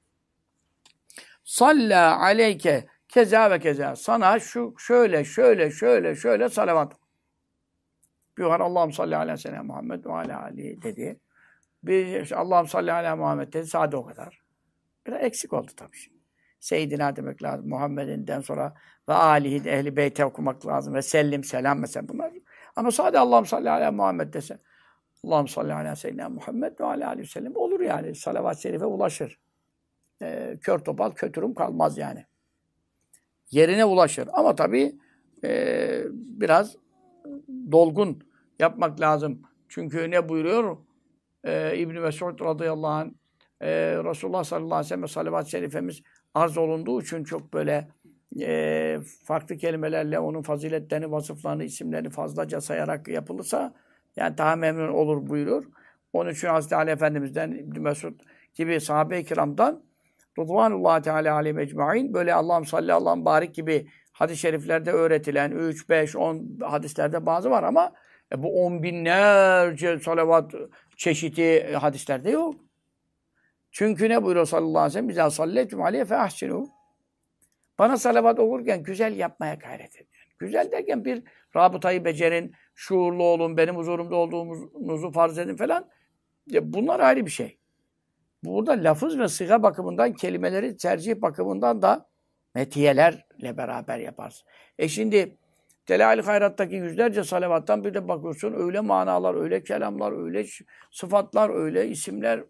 Salla aleyke keza ve keza. Sana şu şöyle salavat. Bir var Allah'ım salli ala sene Muhammed ve ala Ali dedi. Bir Allah'ım salli ala Muhammed dedi. Sade o kadar. Biraz eksik oldu tabii şimdi. Seyyidina demek lazım. Muhammed'inden sonra ve alihi de ehli beyte okumak lazım. Ve sellim selam mesela bunlar. Ama sade Allah'ım salli ala Muhammed dese. Allah'ım salli ala seyyidina Muhammed ve ala aleyhi ve sellem olur yani. Salavat-ı şerife ulaşır. Kör topal kötürüm kalmaz yani. Yerine ulaşır. Ama tabii biraz dolgun yapmak lazım. Çünkü ne buyuruyor? İbn-i Mesud radıyallahu anh Resulullah sallallahu aleyhi ve sellem salavat-ı şerifemiz arz olunduğu için çok böyle farklı kelimelerle onun faziletlerini, vasıflarını, isimlerini fazlaca sayarak yapılırsa yani daha memnun olur buyurur. Onun için Hazreti Ali Efendimiz'den İbn-i Mesud gibi sahabe-i kiramdan Rıdvanullahi Teala aleyhim ecmaîn böyle Allah'ım salli Allah'ım barik gibi hadis-i şeriflerde öğretilen 3, 5, 10 hadislerde bazı var ama bu 10 binlerce salavat çeşidi hadislerde yok. Çünkü ne buyuruyor sallallahu aleyhi ve sellem? Bize salletüm aleyhe fe ahsinu. Bana salavat okurken güzel yapmaya gayret edin. Güzel derken bir rabıtayı becerin, şuurlu olun, benim huzurumda olduğunuzu farz edin falan. Bunlar ayrı bir şey. Burada lafız ve sıga bakımından, kelimeleri tercih bakımından da metiyelerle beraber yaparsın. Şimdi Delail-i Hayrat'taki yüzlerce salavattan bir de bakıyorsun öyle manalar, öyle kelamlar, öyle sıfatlar, öyle isimler.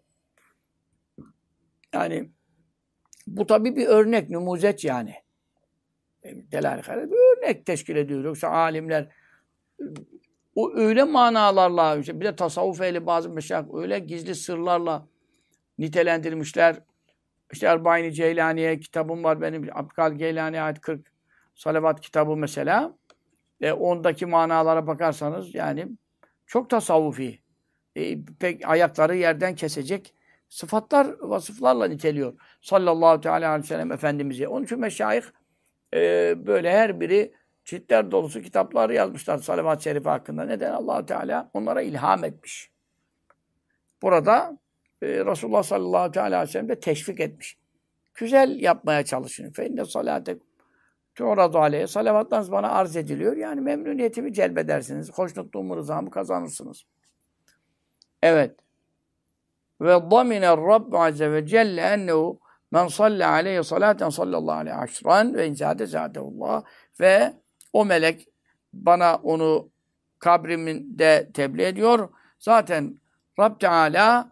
Yani bu tabii bir örnek, numuzet yani. Delail-i Hayrat bir örnek teşkil ediyor. Yoksa alimler o öyle manalarla, işte bir de tasavvuf ehli bazı meşayih öyle gizli sırlarla nitelendirmişler. İşte Erbain-i Ceylaniye kitabım var benim. Abdülkadir Geylani'ye ait 40 salavat kitabı mesela. Ondaki manalara bakarsanız yani çok tasavvufi. Pek ayakları yerden kesecek sıfatlar, vasıflarla niteliyor. Sallallahu teala aleyhi ve sellem Efendimiz'i. Onun için meşayih böyle her biri ciltler dolusu kitaplar yazmışlar salavat-ı şerife hakkında. Neden? Allah Teala onlara ilham etmiş. Burada Resulullah sallallahu aleyhi ve sellem de teşvik etmiş. Güzel yapmaya çalışın. Feinne salate tu'radu aleyhe. Salavatlarınız bana arz ediliyor. Yani memnuniyetimi celbedersiniz. Hoşnutluğumu, rızamı kazanırsınız. Evet. Ve zaminer Rabbu azze ve celle ennehu men salle aleyhi salaten sallallahu aleyhi aşran ve inzade zadeullah. Ve o melek bana onu kabriminde tebliğ ediyor. Zaten Rabb Teala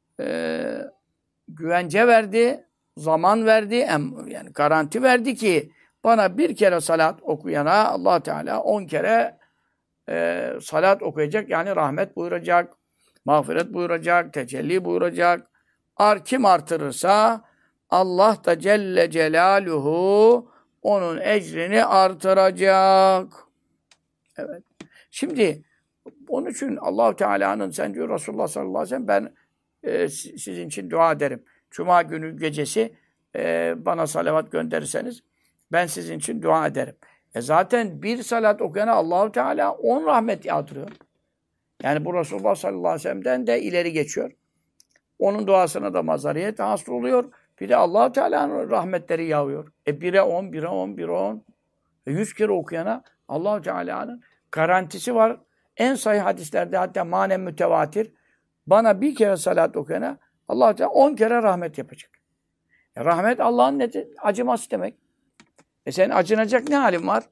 güvence verdi, zaman verdi, yani garanti verdi ki bana bir kere salat okuyana Allah Teala 10 kere salat okuyacak. Yani rahmet buyuracak, mağfiret buyuracak, tecelli buyuracak. Kim artırırsa Allah da Celle Celaluhu onun ecrini artıracak. Evet. Şimdi onun için Allah Teala'nın sen diyor Resulullah sallallahu aleyhi ve sellem ben sizin için dua ederim. Cuma günü gecesi bana salavat gönderirseniz ben sizin için dua ederim. Zaten bir salat okuyana Allahu Teala 10 rahmet yağdırıyor. Yani bu Resulullah sallallahu aleyhi ve sellem'den de ileri geçiyor. Onun duasına da mazariyet hasıl oluyor. Bir de Allah-u Teala'nın rahmetleri yağıyor. 1'e 10, 1'e 10, 1'e 10. 100 kere okuyana Allah-u Teala'nın garantisi var. En sahih hadislerde hatta manen mütevatir. Bana bir kere salat okuyana Allah-u Teala 10 kere rahmet yapacak. Rahmet Allah'ın nedir? Acıması demek. Senin acınacak ne halin var?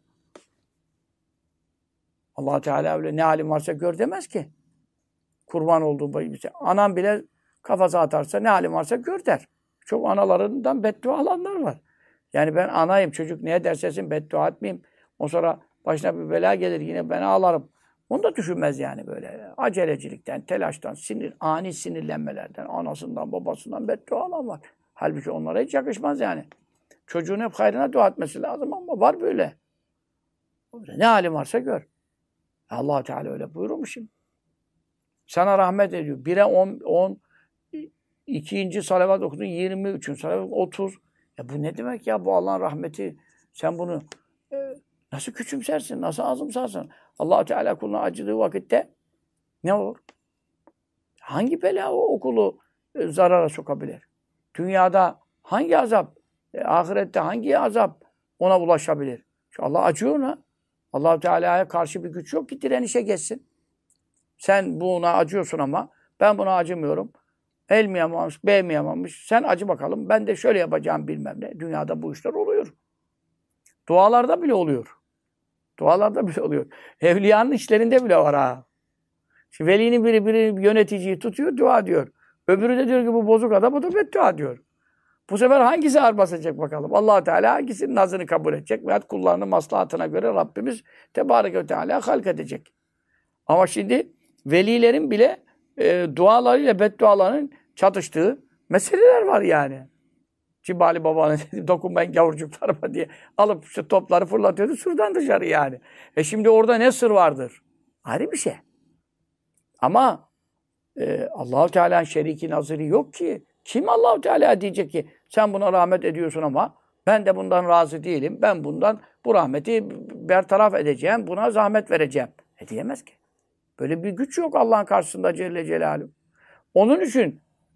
Allah-u Teala öyle ne halin varsa gör demez ki. Kurban olduğum gibi. Anam bile kafası atarsa ne halin varsa gör der. Çok analarından beddua alanlar var. Yani ben anayım, çocuk neye dersesin beddua etmeyeyim. O sonra başına bir bela gelir yine ben ağlarım. Onu da düşünmez yani böyle. Acelecilikten, telaştan, ani sinirlenmelerden, anasından, babasından beddua alan var. Halbuki onlara hiç yakışmaz yani. Çocuğun hep hayrına dua etmesi lazım ama var böyle. Ne halin varsa gör. Allah Teala öyle buyurmuş şimdi. Sana rahmet ediyor. 1'e 10, ikinci salavat okudun, 23. salavat 30. Bu ne demek ya? Bu Allah'ın rahmeti. Sen bunu nasıl küçümsersin? Nasıl azımsarsın? Allah Teala kuluna acıdığı vakitte ne olur? Hangi bela o okulu zarara sokabilir? Dünyada hangi azap? Ahirette hangi azap ona ulaşabilir? Allah acıyor ona. Allah Teala'ya karşı bir güç yok ki direnişe geçsin. Sen buna acıyorsun ama ben buna acımıyorum. El mi yamamış, B mi yamamış? Sen acı bakalım. Ben de şöyle yapacağım bilmem ne. Dünyada bu işler oluyor. Dualarda bile oluyor. Dualarda bile oluyor. Evliyanın işlerinde bile var ha. Şimdi velinin biri yöneticiyi tutuyor, dua diyor. Öbürü de diyor ki bu bozuk adam, bu da beddua diyor. Bu sefer hangisi ağır basacak bakalım? Allah Teala hangisinin nazını kabul edecek veyahut kullarının maslahatına göre Rabbimiz Tebareke ve Teala halk edecek. Ama şimdi velilerin bile dualarıyla beddualarının çatıştığı meseleler var yani. Cibali Baba'nın dokunmayın gavurcuklarıma diye alıp şu topları fırlatıyordu şuradan dışarı yani. Şimdi orada ne sır vardır? Ayrı bir şey. Ama Allah-u Teala'nın şeriki nazırı yok ki. Kim Allah-u Teala diyecek ki sen buna rahmet ediyorsun ama ben de bundan razı değilim. Ben bundan bu rahmeti bertaraf edeceğim. Buna zahmet vereceğim. Diyemez ki. Böyle bir güç yok Allah'ın karşısında Celle Celaluhu. Onun için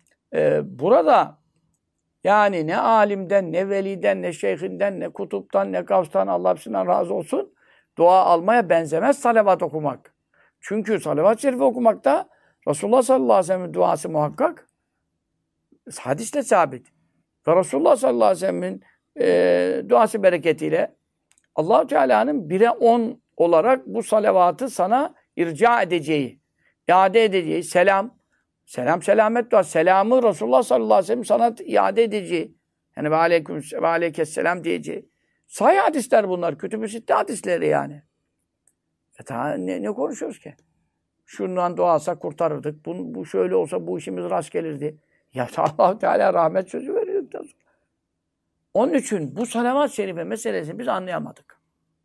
burada yani ne alimden, ne veliden, ne şeyhinden, ne kutuptan, ne gavstan Allah hepsinden razı olsun dua almaya benzemez salavat okumak. Çünkü salavat-ı şerife okumakta Resulullah sallallahu aleyhi ve sellem'in duası muhakkak hadisle sabit. Ve Resulullah sallallahu aleyhi ve sellem'in duası bereketiyle Allah-u Teala'nın 1'e 10 olarak bu salavatı sana irca edeceği, iade edeceği, selam selamet dua, selamı Resulullah sallallahu aleyhi ve sellem sana iade edeceği, yani ve aleyküm ve aleykesselam diyeceği. Sahih hadisler bunlar, kütüb-ü sitte hadisleri yani. Ne konuşuyoruz ki? Şundan dua alsak kurtarırdık, bu şöyle olsa bu işimiz rast gelirdi. Ya Allah-u Teala rahmet sözü veriyor. Onun için bu salavat-ı şerife meselesini biz anlayamadık.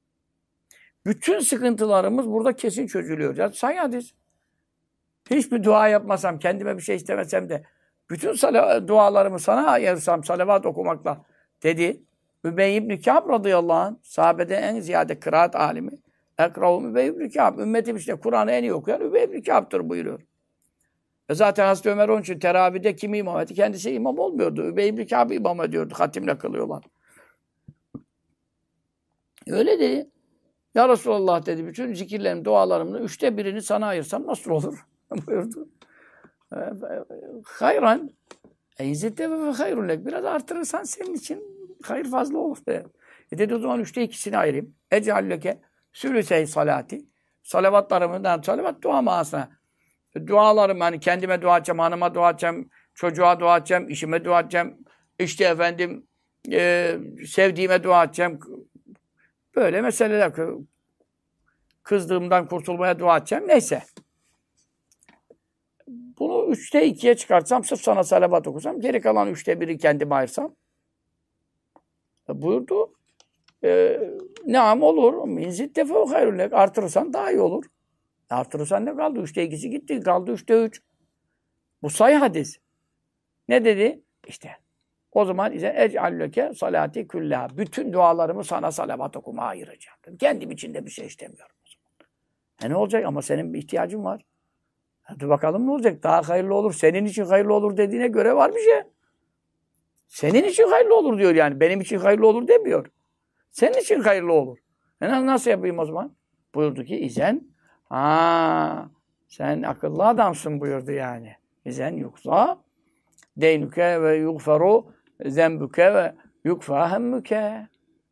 Bütün sıkıntılarımız burada kesin çözülüyor. Ya sahih hadis. Hiçbir dua yapmasam, kendime bir şey istemesem de bütün dualarımı sana ayırsam salavat okumakla dedi. Übey ibn Kâb radıyallahu anh sahabede en ziyade kıraat alimi. Ekrahum Übey ibn Kâb. Ümmetim işte Kur'an'ı en iyi okuyan Übey ibn Kâb'tır buyuruyor. Zaten Hazreti Ömer onun için teravide kimi imam etti? Kendisi imam olmuyordu. Übey ibn Kâb imam ediyordu. Hatimle kılıyorlar. Öyle dedi. Ya Resulallah dedi, bütün zikirlerim, dualarımın 1/3'ini sana ayırsam nasıl olur? Buyurdu. Hayran. İzzette ve hayrun. Biraz artırırsan senin için hayır fazla olur. Dedi o zaman 2/3'ini ayırayım. Ecalleke sülüsey salati. Salavatlarımdan salavat dua mağasına. Dualarım hani kendime dua edeceğim, hanıma dua edeceğim, çocuğa dua edeceğim, işime dua edeceğim. İşte efendim sevdiğime dua edeceğim. Böyle meseleler. Kızdığımdan kurtulmaya dua edeceğim. Neyse. Bunu 2'ye çıkartsam, sırf sana salavat okusam, geri kalan 1/3'ü kendime ayırsam. Buyurdu. Neam olur. Minzit defa hayrülek. Artırırsan daha iyi olur. Artırırsan ne kaldı? 2'si gitti. Kaldı 3'te 3. Bu sahih hadis. Ne dedi? İşte O zaman ec'alleke salati küllaha. Bütün dualarımı sana salavat okumaya ayıracağım. Kendim için de bir şey istemiyorum. Ne olacak? Ama senin bir ihtiyacın var. Hadi bakalım ne olacak? Daha hayırlı olur. Senin için hayırlı olur dediğine göre var bir şey. Senin için hayırlı olur diyor yani. Benim için hayırlı olur demiyor. Senin için hayırlı olur. Nasıl yapayım o zaman? Buyurdu ki izen. Sen akıllı adamsın buyurdu yani. İzen yoksa deynuke ve yugferu zembüke ve yukfa hemmüke.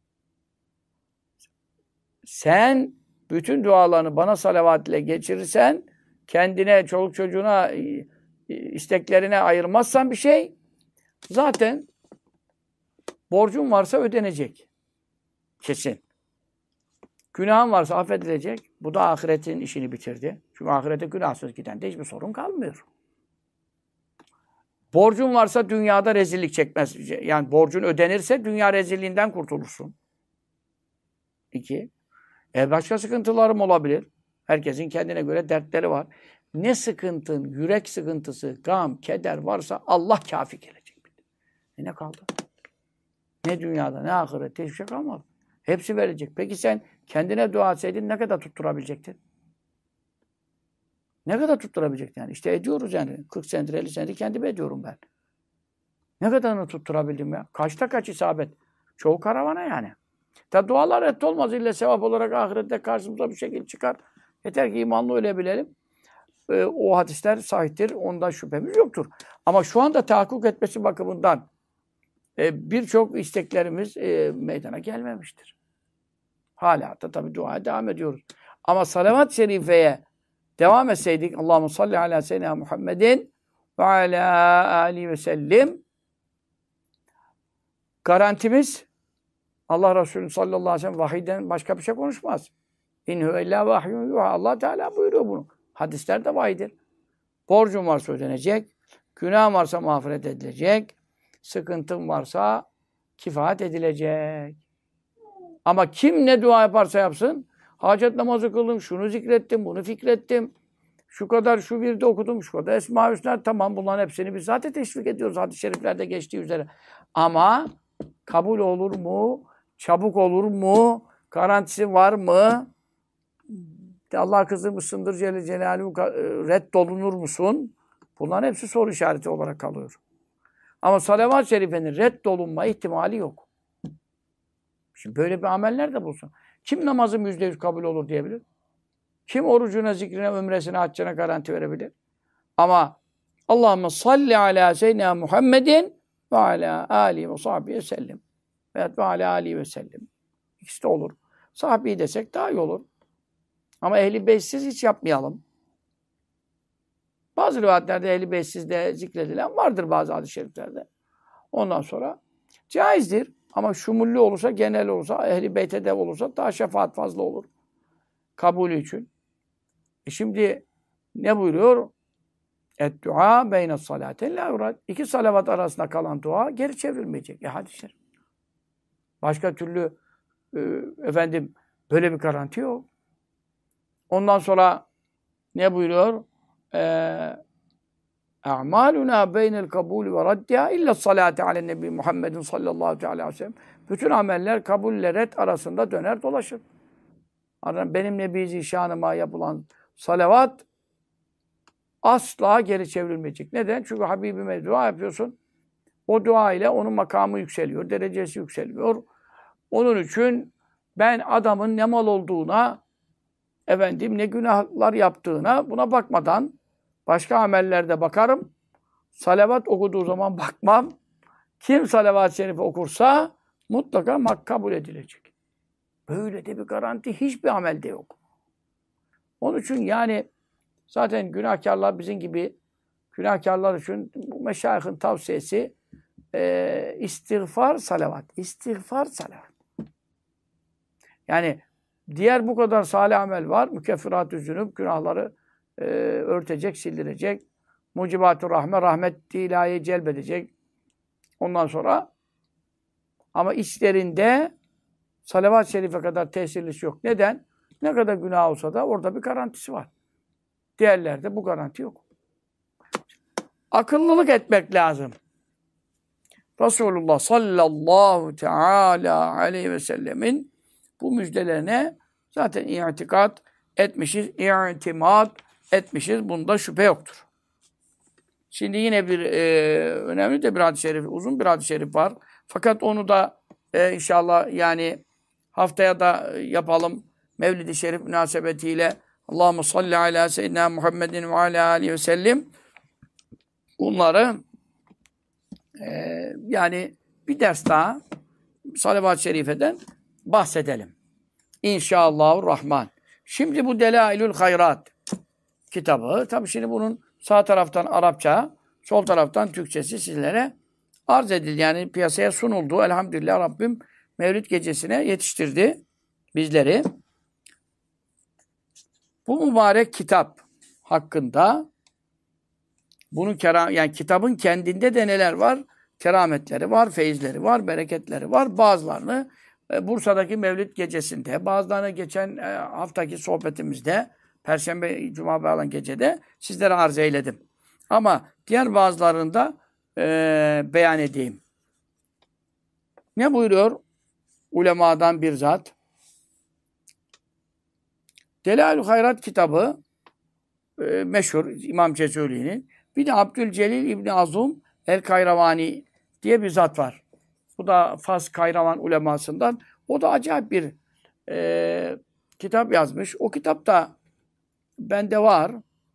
Sen bütün dualarını bana salavat ile geçirirsen, kendine, çoluk çocuğuna, isteklerine ayırmazsan bir şey, zaten borcun varsa ödenecek. Kesin. Günahın varsa affedilecek. Bu da ahiretin işini bitirdi. Çünkü ahirete günahsız giden de hiçbir sorun kalmıyor. Borcun varsa dünyada rezillik çekmez. Yani borcun ödenirse dünya rezilliğinden kurtulursun. 2. Başka sıkıntılarım olabilir. Herkesin kendine göre dertleri var. Ne sıkıntın, yürek sıkıntısı, gam, keder varsa Allah kafi gelecek. Ne kaldı? Ne dünyada, ne ahirette hiçbir şey kalmadı. Hepsi verecek. Peki sen kendine dua etseydin ne kadar tutturabilecektin? Ne kadar tutturabilecektin yani? İşte ediyoruz yani. 40 senedir, 50 senedir kendime ediyorum ben. Ne kadarını tutturabildim ya? Kaçta kaç isabet? Çoğu karavana yani. Tabi dualar reddolmaz. İlle sevap olarak ahirette karşımıza bir şekilde çıkar. Yeter ki imanlı öyle bilelim. O hadisler sahihtir. Ondan şüphemiz yoktur. Ama şu anda tahakkuk etmesi bakımından birçok isteklerimiz meydana gelmemiştir. Hala da tabi duaya devam ediyoruz. Ama salavat-ı şerifeye devam etseydik, Allahumme salli ala seyyidina Muhammedin ve ala alihi ve sellim, garantimiz Allah Resulü sallallahu aleyhi ve sellem vahiyden başka bir şey konuşmaz. İn huve illa vahyun yuha. Allah Teala buyuruyor bunu. Hadislerde vahiydir. Borcun varsa ödenecek, günah varsa mağfiret edilecek, sıkıntın varsa kifayet edilecek. Ama kim ne dua yaparsa yapsın, hacet namazı kıldım, şunu zikrettim, bunu fikrettim, şu kadar şu virde okudum, şu kadar Esma-i Hüsna, tamam bunların hepsini biz zaten teşvik ediyoruz hadis-i şeriflerde geçtiği üzere. Ama kabul olur mu? Çabuk olur mu? Garantisi var mı? Allah kızı mısındır Celle Celaluhu, reddolunur musun? Bunların hepsi soru işareti olarak kalıyor. Ama salavat-ı şerifenin reddolunma ihtimali yok. Şimdi böyle bir ameller de bulsun. Kim namazın %100 kabul olur diyebilir? Kim orucuna, zikrine, ömresine, haccına garanti verebilir? Ama Allahümme salli ala seyyidina Muhammedin ve ala alihi ve sahbihi sellem. Ve ala alihi ve sellem. İkisi de olur. Sahabi desek daha iyi olur. Ama Ehl-i Beytsiz hiç yapmayalım. Bazı rivayetlerde Ehl-i Beytsiz de zikredilen vardır bazı hadis-i şeriflerde. Ondan sonra caizdir. Ama şumullü olursa, genel olursa, Ehl-i Beyt'e de olursa daha şefaat fazla olur. Kabulü için. Şimdi ne buyuruyor? Et-dua beyne salaten la yurad. 2 salavat arasında kalan dua geri çevrilmeyecek. Hadisler. Başka türlü böyle bir garanti yok. Ondan sonra ne buyuruyor? A'maluna beynel kabul ve raddiha illa salati alen nebi Muhammedin sallallahu aleyhi ve sellem. Bütün ameller kabulle red arasında döner dolaşır. Benim Nebi Zişanıma yapılan salavat asla geri çevrilmeyecek. Neden? Çünkü Habibime dua yapıyorsun. O dua ile onun makamı yükseliyor, derecesi yükseliyor. Onun için ben adamın ne mal olduğuna, ne günahlar yaptığına buna bakmadan başka amellerde bakarım. Salavat okuduğu zaman bakmam. Kim salavat-ı şerife okursa mutlaka kabul edilecek. Böyle de bir garanti hiçbir amelde yok. Onun için yani zaten günahkarlar bizim gibi günahkarlar için bu meşayihin tavsiyesi istiğfar salavat. İstiğfar salavat. Yani diğer bu kadar salih amel var. Mükeffirat-ı zünub, günahları örtecek, sildirecek. Mucibat-ı rahme, rahmet-i ilahiye celbedecek. Ondan sonra ama içlerinde salavat-ı şerife kadar tesirlisi yok. Neden? Ne kadar günah olsa da orada bir garantisi var. Diğerlerde bu garanti yok. Akıllılık etmek lazım. Resulullah sallallahu teala aleyhi ve sellemin bu müjdelerine zaten i'tikat etmişiz, i'timat etmişiz. Bunda şüphe yoktur. Şimdi yine bir önemli de bir hadis-i şerif, uzun bir hadis-i şerif var. Fakat onu da inşallah yani haftaya da yapalım. Mevlid-i Şerif münasebetiyle Allahumme salli ala seyyidina Muhammedin ve ala aleyhi ve sellem. Bunları yani bir ders daha salavat-ı şerifeden bahsedelim. İnşallahurrahman. Şimdi bu Delailül Hayrat kitabı. Tabii şimdi bunun sağ taraftan Arapça, sol taraftan Türkçesi sizlere arz edildi. Yani piyasaya sunuldu. Elhamdülillah Rabbim Mevlid gecesine yetiştirdi bizleri. Bu mübarek kitap hakkında bunun yani kitabın kendinde de neler var? Kerametleri var, feyizleri var, bereketleri var. Bazılarını Bursa'daki Mevlid gecesinde, bazılarını geçen haftaki sohbetimizde, Perşembe, Cuma bağlan gecede sizlere arz eyledim. Ama diğer bazılarını da beyan edeyim. Ne buyuruyor? Ulemadan bir zat. Delailü Hayrat kitabı meşhur İmam Cezuri'nin. Bir de Abdülcelil İbni Azum El-Kayravani diye bir zat var. Bu da Fas Kayravan ulemasından. O da acayip bir kitap yazmış. O kitap da bende var.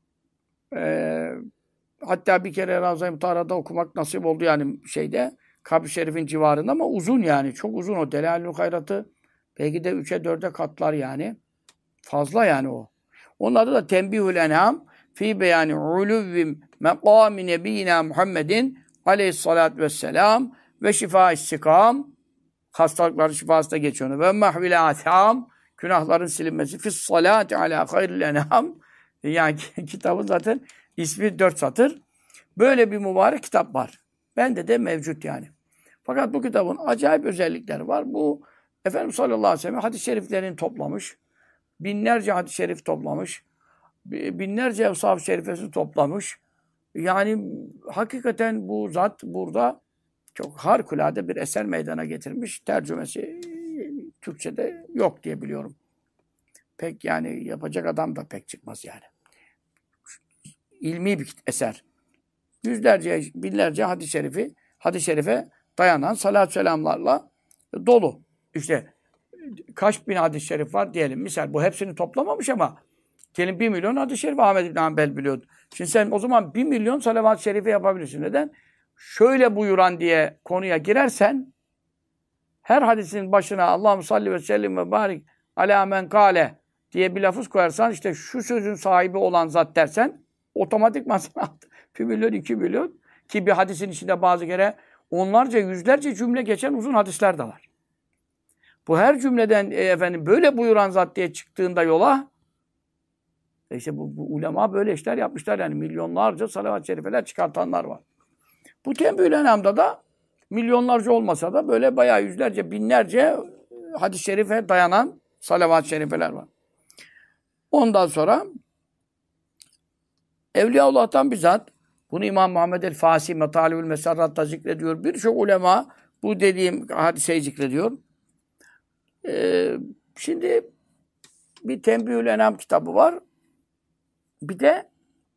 Hatta bir kere Ravza-i Mutahara'da okumak nasip oldu yani şeyde. Kabr-i Şerif'in civarında ama uzun yani. Çok uzun o. Delailül Hayrat'ı belki de 3'e 4'e katlar yani. Fazla yani o. Onun adı da Tembihül En'am fi beyani uluvvim mekâmi nebiyyina Muhammedin aleyhissalâtu vesselâm ve şifâ-i sikâm hastalıkların şifası da geçiyor. Ve mahvil âthâm günahların silinmesi fis salâti alâ hayril en'âm yani kitabın zaten ismi 4 satır. Böyle bir mübarek kitap var. Bende de mevcut yani. Fakat bu kitabın acayip özellikleri var. Bu Efendimiz sallallahu aleyhi ve sellem hadis-i şeriflerini toplamış. Binlerce hadis-i şerif toplamış. Binlerce evsaf-ı şerifesini toplamış. Yani hakikaten bu zat burada çok harikulade bir eser meydana getirmiş. Tercümesi Türkçe'de yok diye biliyorum. Pek yani yapacak adam da pek çıkmaz yani. İlmi bir eser. Yüzlerce, binlerce hadis-i şerife dayanan salat-ı selamlarla dolu. İşte kaç bin hadis-i şerif var diyelim. Misal bu hepsini toplamamış ama diyelim 1 milyon hadis-i şerif Ahmed İbn Hanbel biliyordu. Şimdi sen o zaman 1 milyon salavat-ı şerife yapabilirsin. Neden? Şöyle buyuran diye konuya girersen her hadisin başına Allahümme salli ve sellim ve barik alâ men kâle diye bir lafız koyarsan işte şu sözün sahibi olan zat dersen otomatikman sana 1 milyon 2 milyon ki bir hadisin içinde bazı kere onlarca yüzlerce cümle geçen uzun hadisler de var. Bu her cümleden efendim böyle buyuran zat diye çıktığında yola işte bu ulema böyle işler yapmışlar yani milyonlarca salavat-ı şerifeler çıkartanlar var. Bu Tembihül En'am'da da milyonlarca olmasa da böyle bayağı yüzlerce binlerce hadis-i şerife dayanan salavat-ı şerifeler var. Ondan sonra Evliyaullah'tan bizzat bunu İmam Muhammed el-Fasi Metalibül Mesarrat'ta zikrediyor. Birçok ulema bu dediğim hadiseyi zikrediyor. Şimdi bir Tembihül En'am kitabı var. Bir de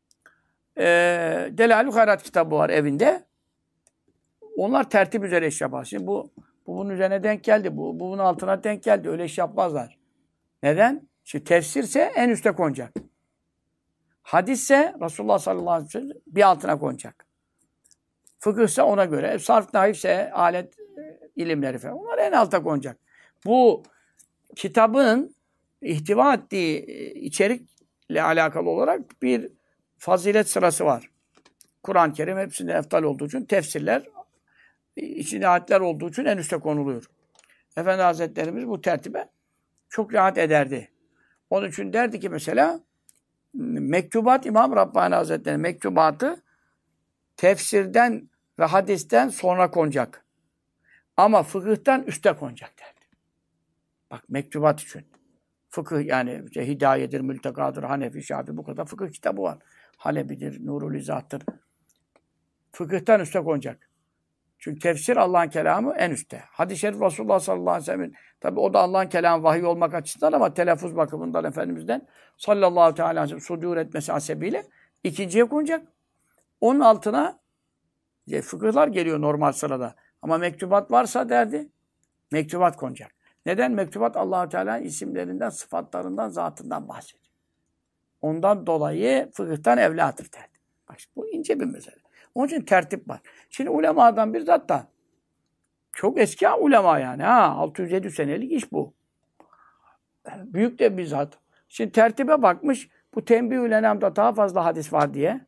Delailü Hayrat kitabı var evinde. Onlar tertip üzere iş yapar. Şimdi bu bunun üzerine denk geldi. Bu bunun altına denk geldi. Öyle iş yapmazlar. Neden? Şimdi tefsirse en üste konacak. Hadisse Resulullah sallallahu aleyhi ve sellem bir altına konacak. Fıkıhsa ona göre. Sarf naifse alet ilimleri falan. Onlar en alta konacak. Bu kitabın ihtiva ettiği içerikle alakalı olarak bir fazilet sırası var. Kur'an-ı Kerim hepsinde eftal olduğu için tefsirler içinde ayetler olduğu için en üste konuluyor. Efendi Hazretlerimiz bu tertibe çok rahat ederdi. Onun için derdi ki mesela mektubat İmam Rabbani Hazretleri mektubatı tefsirden ve hadisten sonra konacak. Ama fıkıhtan üste konacak derdi. Bak mektubat için. Fıkıh yani işte Hidayedir, Mültekadır, Hanefi, Şafii bu kadar fıkıh kitabı var. Halebidir, Nurul İzah'tır. Fıkıhtan üste konacak. Çünkü tefsir Allah'ın kelamı en üstte. Hadis-i şerif Resulullah sallallahu aleyhi ve sellem'in, tabi o da Allah'ın kelamı vahiy olmak açısından ama telaffuz bakımından Efendimiz'den sallallahu teala aleyhi ve sellem sudur etmesi hasebiyle ikinciye konacak. Onun altına fıkıhlar geliyor normal sırada. Ama mektubat varsa derdi, mektubat konacak. Neden? Mektubat Allah-u Teala'nın isimlerinden, sıfatlarından, zatından bahsediyor. Ondan dolayı fıkıhtan evladır derdi. Bak bu ince bir mesele. Onun için tertip var. Şimdi ulemadan bir zat da çok eski ulema yani. 600-700 senelik iş bu. Büyük de bir zat. Şimdi tertibe bakmış. Bu Tembih-ül Enam'da daha fazla hadis var diye.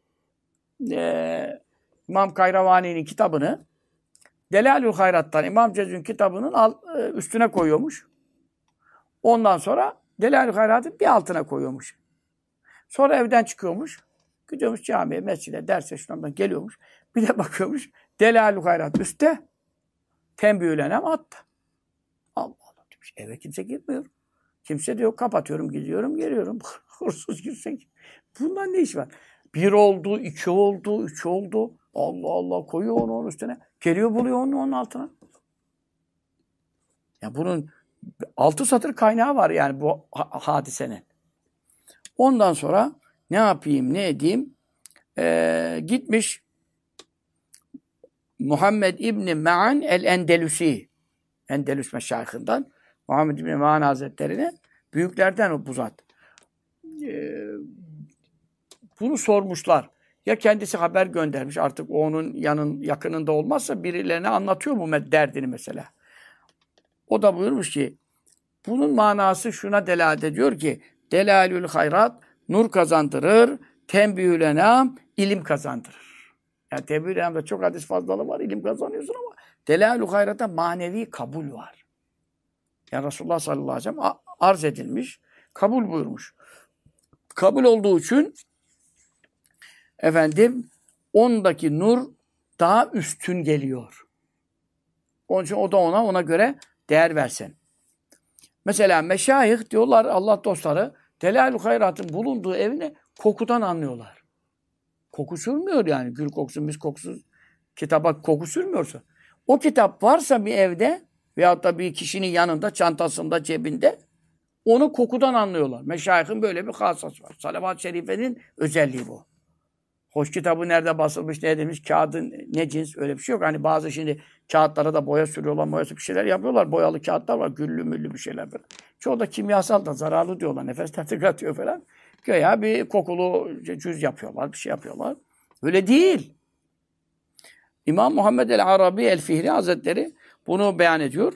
İmam Kayravani'nin kitabını Delalül Hayrat'tan İmam Cezvi'nin kitabının üstüne koyuyormuş. Ondan sonra Delalül Hayrat'ın bir altına koyuyormuş. Sonra evden çıkıyormuş. Gidiyormuş camiye, mescide, derse şundan geliyormuş. Bir de bakıyormuş. Delalül Hayrat üstte. Tembih-ül Enam altta. Allah Allah demiş. Eve kimse girmiyor. Kimse diyor kapatıyorum, gidiyorum, geliyorum. Hırsız girsek. Bundan ne iş var? Bir oldu, iki oldu, üç oldu. Allah Allah koyuyor onu onun üstüne. Geliyor buluyor onu onun altına. Ya bunun 6 satır kaynağı var yani bu hadisenin. Ondan sonra ne yapayım, ne edeyim? Gitmiş Muhammed İbni Ma'an el-Endelüsi. Endelüs meşayihinden. Muhammed İbni Ma'an Hazretleri'ne büyüklerden o bu zat. Bunu sormuşlar. Ya kendisi haber göndermiş artık onun yakınında olmazsa birilerine anlatıyor mu derdini mesela. O da buyurmuş ki bunun manası şuna delalet ediyor ki Delalül Hayrat nur kazandırır, Tembihül Enam ilim kazandırır. Yani Tembihül Enam'da çok hadis fazlalığı var, ilim kazanıyorsun ama Delalül Hayrat'ta manevi kabul var. Yani Resulullah sallallahu aleyhi ve sellem arz edilmiş, kabul buyurmuş. Kabul olduğu için efendim ondaki nur daha üstün geliyor. Onun için o da ona göre değer versin. Mesela meşayih diyorlar Allah dostları Delalül Hayrat'ın bulunduğu evini kokudan anlıyorlar. Koku sürmüyor yani. Gül kokusu, mis kokusu kitaba koku sürmüyorsa. O kitap varsa bir evde veyahut da bir kişinin yanında, çantasında, cebinde onu kokudan anlıyorlar. Meşayihin böyle bir hasası var. Salavat-ı Şerife'nin özelliği bu. Hoş kitabı nerede basılmış, ne edilmiş, kağıdın ne cins öyle bir şey yok. Hani bazı şimdi kağıtlara da boya sürüyorlar, boyası bir şeyler yapıyorlar. Boyalı kağıtlar var, güllü müllü bir şeyler falan. Çoğu da kimyasal da zararlı diyorlar. Nefes atıyor falan. Güya bir kokulu cüz yapıyorlar, bir şey yapıyorlar. Öyle değil. İmam Muhammed el-Arabi el-Fihri Hazretleri bunu beyan ediyor.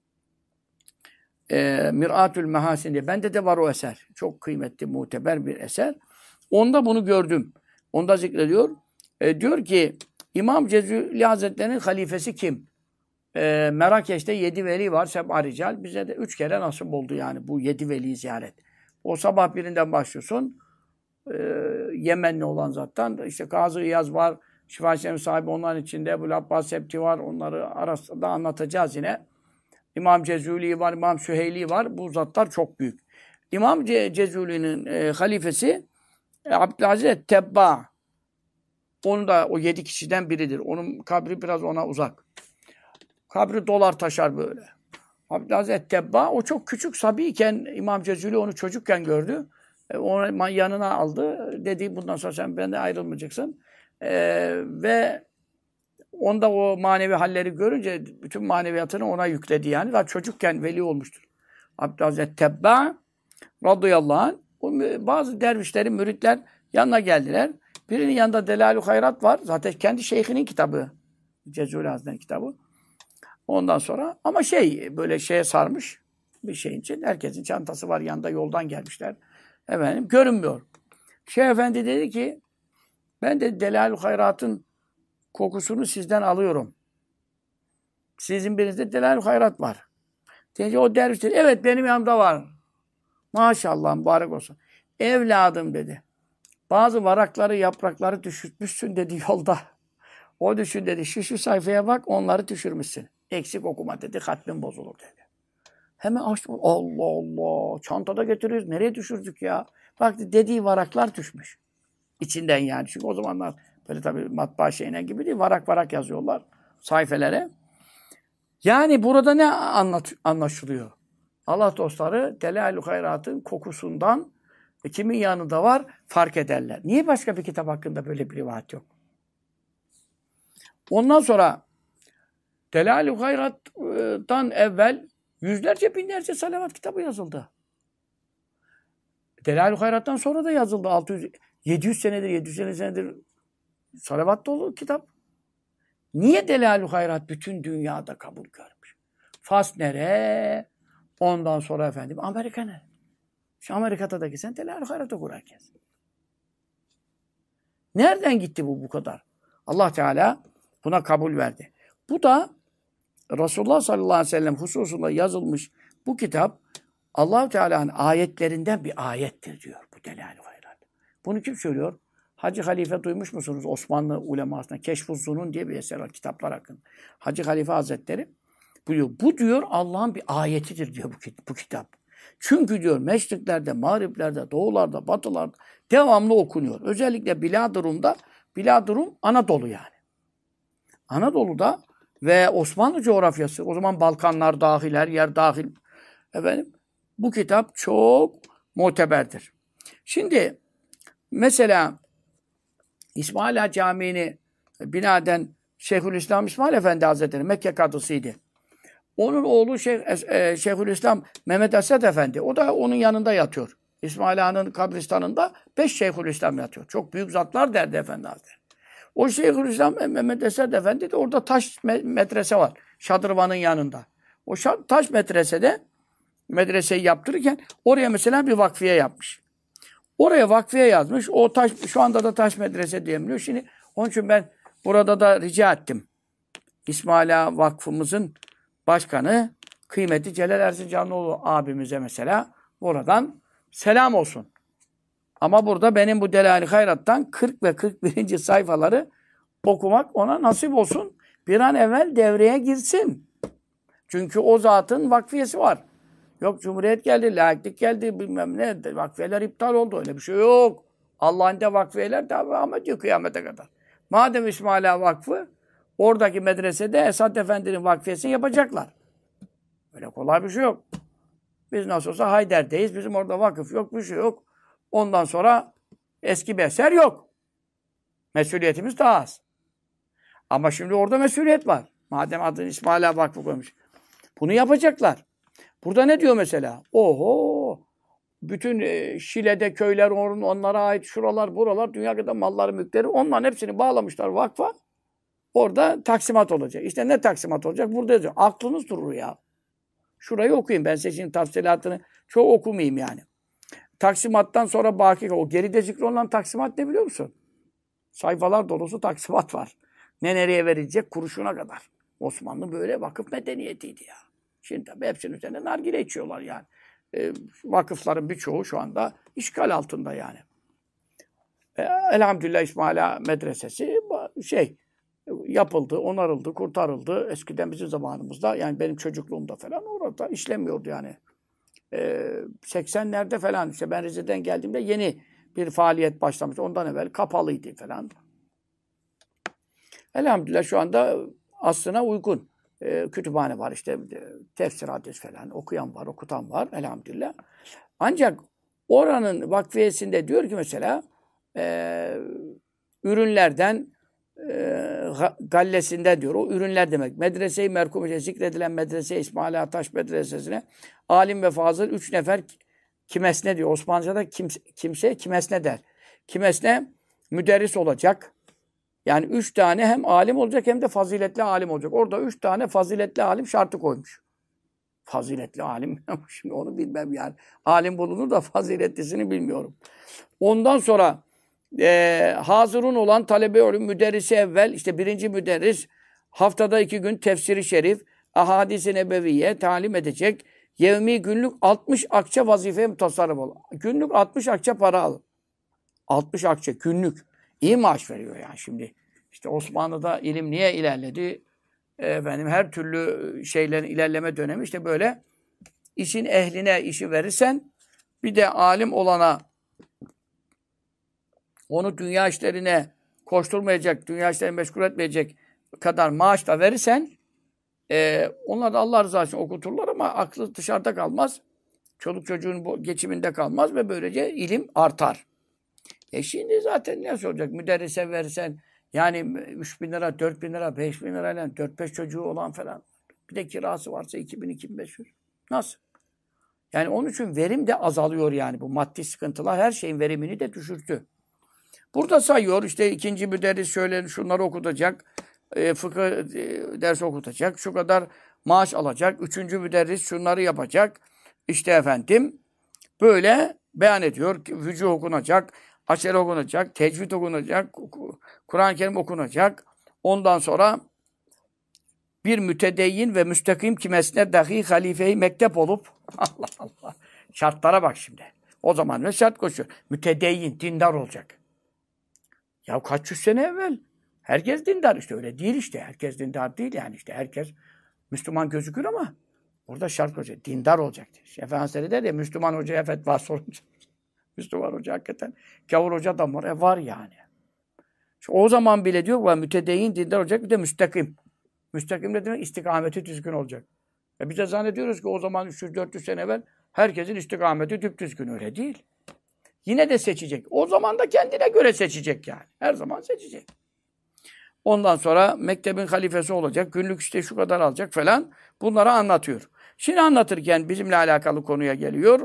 Mir'atül Mehasin diye. Bende de var o eser. Çok kıymetli, muteber bir eser. Onda bunu gördüm. Onda zikrediyor. Diyor ki İmam Cezuli Hazretleri'nin halifesi kim? Merakeş'te 7 veli var. Seb'a rical. Bize de 3 kere nasip oldu yani bu 7 veliyi ziyaret. O sabah birinden başlıyorsun. Yemenli olan zattan. İşte Kazı İyaz var. Şifa-i Şerif sahibi onların içinde. Ebu'l Abbas Septi var. Onları arasında anlatacağız yine. İmam Cezuli var. İmam Süheyli var. Bu zatlar çok büyük. İmam Cezuli'nin halifesi Abdülaziz Tebba. Onun da o 7 kişiden biridir. Onun kabri biraz ona uzak. Kabri dolar taşar böyle. Abdülaziz Tebba o çok küçük sabiyken İmam Cezuli onu çocukken gördü. Onu yanına aldı. Dedi bundan sonra sen benden ayrılmayacaksın. Ve onda o manevi halleri görünce bütün maneviyatını ona yükledi yani. Daha çocukken veli olmuştur. Abdülaziz Tebba radıyallahu anh. Bazı dervişlerin, müritler yanına geldiler. Birinin yanında Delalül Hayrat var. Zaten kendi şeyhinin kitabı. Cezuli Hazretleri'nin kitabı. Ondan sonra ama böyle şeye sarmış bir şeyin için. Herkesin çantası var yanında yoldan gelmişler. Efendim görünmüyor. Şeyh Efendi dedi ki ben de Delalül Hayrat'ın kokusunu sizden alıyorum. Sizin birinizde Delalül Hayrat var. Deyince o derviş dedi evet benim yanımda var. Maşallah mübarek olsun. Evladım dedi. Bazı varakları, yaprakları düşürtmüşsün dedi yolda. O düşün dedi. Şu sayfaya bak onları düşürmüşsün. Eksik okuma dedi. Hatmin bozulur dedi. Hemen açtım. Allah Allah. Çantada getiriyoruz. Nereye düşürdük ya? Bak dediği varaklar düşmüş. İçinden yani. Çünkü o zamanlar böyle tabii matbaa şeyine gibi değil. Varak varak yazıyorlar. sayfelere. Yani burada ne anlaşılıyor? Allah dostları Delail-ü Hayrat'ın kokusundan kimin yanında var fark ederler. Niye başka bir kitap hakkında böyle bir rivayet yok? Ondan sonra Delail-ü Hayrat'tan evvel yüzlerce binlerce salavat kitabı yazıldı. Delail-ü Hayrat'tan sonra da yazıldı. 700 senedir, 750 senedir salavat dolu kitap. Niye Delail-ü Hayrat bütün dünyada kabul görmüş? Fas nere? Ondan sonra efendim Amerika nere? Şu Amerika'da da gitsen Delail-ü Hayrat okur herkes. Nereden gitti bu kadar? Allah Teala buna kabul verdi. Bu da Resulullah sallallahu aleyhi ve sellem hususunda yazılmış bu kitap Allah Teala'nın ayetlerinden bir ayettir diyor bu Delail-ü Hayrat. Bunu kim söylüyor? Hacı Halife duymuş musunuz? Osmanlı ulemasına Keşf-ı Zunun diye bir eser var kitaplar hakkında. Hacı Halife Hazretleri buyuruyor. Bu diyor Allah'ın bir ayetidir diyor bu kitap. Çünkü diyor meşriklerde, mağriplerde, doğularda, batılarda devamlı okunuyor. Özellikle Bilad-ı Rum Anadolu yani. Anadolu'da ve Osmanlı coğrafyası, o zaman Balkanlar dahil, her yer dahil. Efendim, bu kitap çok muteberdir. Şimdi mesela İsmaila Ağa Camii'ni bina eden Şeyhülislam İsmail Efendi Hazretleri Mekke kadısıydı. Onun oğlu Şeyhülislam Mehmet Esed Efendi. O da onun yanında yatıyor. İsmail Ağa'nın kabristanında 5 Şeyhülislam yatıyor. Çok büyük zatlar derdi Efendi Hazretleri. O Şeyhülislam Mehmet Esed Efendi de orada taş medrese var. Şadırvan'ın yanında. O taş medreseyi yaptırırken oraya mesela bir vakfiye yapmış. Oraya vakfiye yazmış. O taş, şu anda da taş medrese diyemiyor. Şimdi onun için ben burada da rica ettim. İsmail Ağa Vakfımızın başkanı kıymeti Celal Erzincanlıoğlu abimize mesela buradan selam olsun. Ama burada benim bu Delail-i Hayrat'tan 40 ve 41. sayfaları okumak ona nasip olsun. Bir an evvel devreye girsin. Çünkü o zatın vakfiyesi var. Yok Cumhuriyet geldi, laiklik geldi, bilmem ne. Vakfiyeler iptal oldu. Öyle bir şey yok. Allah'ın de vakfiyeler devam ediyor kıyamete kadar. Madem İsmail Ağa Vakfı, oradaki medresede Esad Efendi'nin vakfiyesini yapacaklar. Öyle kolay bir şey yok. Biz nasıl olsa Hayder'deyiz. Bizim orada vakıf yok, bir şey yok. Ondan sonra eski bir eser yok. Mesuliyetimiz daha az. Ama şimdi orada mesuliyet var. Madem adını İsmail Ağa Vakfı koymuş. Bunu yapacaklar. Burada ne diyor mesela? Oho! Bütün Şile'de köyler, onlara ait şuralar, buralar, dünya kadar malları, mülkleri, onların hepsini bağlamışlar vakfa. Orada taksimat olacak. İşte ne taksimat olacak? Burada yazıyor. Aklınız durur ya. Şurayı okuyayım. Ben size şimdi tafsilatını çok okumayayım yani. Taksimattan sonra baki, o geride zikrolunan taksimat ne biliyor musun? Sayfalar dolusu taksimat var. Ne nereye verilecek kuruşuna kadar. Osmanlı böyle vakıf medeniyetiydi ya. Şimdi tabii hepsinin üzerine nargile içiyorlar yani. Vakıfların birçoğu şu anda işgal altında yani. Elhamdülillah İsmail Ağa Medresesi yapıldı, onarıldı, kurtarıldı. Eskiden bizim zamanımızda yani benim çocukluğumda falan orada işlemiyordu yani. 80'lerde falan işte ben Rize'den geldiğimde yeni bir faaliyet başlamış. Ondan evvel kapalıydı falan. Elhamdülillah şu anda aslına uygun. Kütüphane var işte tefsir hadis falan okuyan var, okutan var elhamdülillah. Ancak oranın vakfiyesinde diyor ki mesela ürünlerden gallesinden diyor. O ürünler demek. Medrese-i Merkumiye zikredilen medrese İsmail Ağa Taş Medresesi'ne alim ve fazıl 3 nefer kimesne diyor. Osmanlıca'da kimse kimesne der. Kimesne müderris olacak. Yani 3 tane hem alim olacak hem de faziletli alim olacak. Orada 3 tane faziletli alim şartı koymuş. Faziletli alim. Şimdi onu bilmem yani. Alim bulunur da faziletlisini bilmiyorum. Ondan sonra hazırun olan talebe müderrisi evvel işte 1. müderris haftada 2 gün tefsiri şerif, ahadis-i nebeviye talim edecek. Yevmi günlük 60 akçe vazifeye mutasarrıf ol. Günlük 60 akçe para al. 60 akçe günlük. İyi maaş veriyor yani şimdi. İşte Osmanlı'da ilim niye ilerledi? Her türlü şeylerin ilerleme dönemi işte böyle işin ehline işi verirsen bir de alim olana onu dünya işlerine koşturmayacak, dünya işlerine meşgul etmeyecek kadar maaş da verirsen onlar da Allah rızası için okuturlar ama aklı dışarıda kalmaz. Çoluk çocuğun geçiminde kalmaz ve böylece ilim artar. Şimdi zaten nasıl olacak? Müderrise versen yani 3.000 lira, 4.000 lira, 5.000 lirayla 4-5 çocuğu olan falan. Bir de kirası varsa 2.000-2.500. Nasıl? Yani onun için verim de azalıyor yani. Bu maddi sıkıntılar her şeyin verimini de düşürttü. Burada sayıyor işte ikinci müderris şöyle şunları okutacak. Fıkıh dersi okutacak. Şu kadar maaş alacak. Üçüncü müderris şunları yapacak. İşte efendim böyle beyan ediyor. Vücu okunacak. Aşere okunacak. Tecvid okunacak. Kur'an-ı Kerim okunacak. Ondan sonra bir mütedeyyin ve müstakim kimesine dahi halife-i mektep olup Allah Allah. Şartlara bak şimdi. O zaman ne şart koşuyor? Mütedeyyin, dindar olacak. Ya kaç yüz sene evvel herkes dindar işte öyle değil işte. Herkes dindar değil yani işte herkes Müslüman gözükür ama orada şart koşuyor. Dindar olacak. Şefi Hazretleri der ya Müslüman hocaya fetva sorunca. Müslüman hoca hakikaten gavur hoca da var. Var yani. İşte o zaman bile diyor ki mütedeyyin dindar olacak bir de müstakim. Müstakim ne demek? İstikameti düzgün olacak. Biz de zannediyoruz ki o zaman 300-400 sene evvel herkesin istikameti düzgün öyle değil. Yine de seçecek. O zaman da kendine göre seçecek yani. Her zaman seçecek. Ondan sonra mektebin halifesi olacak. Günlük işte şu kadar alacak falan. Bunları anlatıyor. Şimdi anlatırken bizimle alakalı konuya geliyor.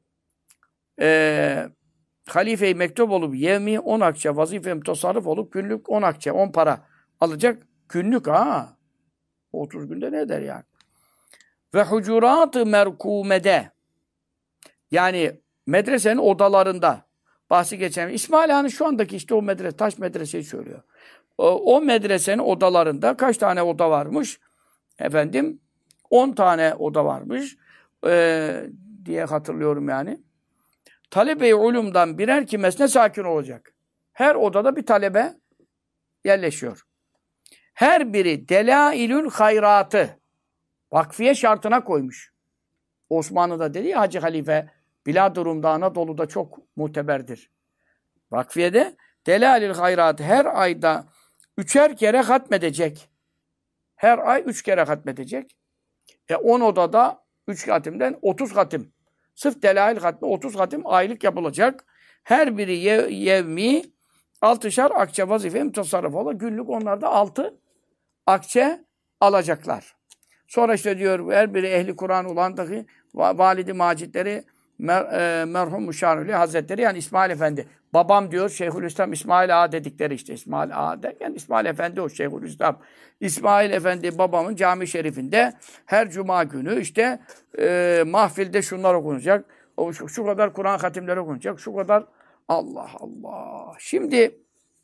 Halife-i mektep olup yevmi 10 akçe vazife tasarruf olup günlük 10 akçe 10 para alacak. Günlük 30 günde ne eder yani? Ve hucurat-ı merkumede yani medresenin odalarında bahsi geçen İsmail Han'ın şu andaki işte o medrese, taş medreseyi söylüyor. O medresenin odalarında kaç tane oda varmış? Efendim 10 tane oda varmış diye hatırlıyorum yani. Talebe-i ulumdan birer kimesine sakin olacak. Her odada bir talebe yerleşiyor. Her biri delailül hayratı vakfiye şartına koymuş. Osmanlı'da dedi ya Hacı Halife Biladurum'da Anadolu'da çok muteberdir. Vakfiyede delailül hayratı her ayda 3'er kere hatmedecek. Her ay 3 kere hatmedecek. 10 odada 3 hatimden 30 hatim. Sırf delail hatmi 30 hatim aylık yapılacak. Her biri yevmi 6'şar akçe vazife mutasarraf olur. Günlük onlarda 6 akçe alacaklar. Sonra işte diyor her biri ehli Kur'an olan dahi validi macitleri merhum Müşaruli Hazretleri yani İsmail Efendi. Babam diyor Şeyhülislam İsmail Ağa dedikleri işte. İsmail Ağa derken İsmail Efendi o Şeyhülislam. İsmail Efendi babamın cami şerifinde her cuma günü işte mahfilde şunlar okunacak. Şu kadar Kur'an hatimleri okunacak. Şu kadar Allah Allah. Şimdi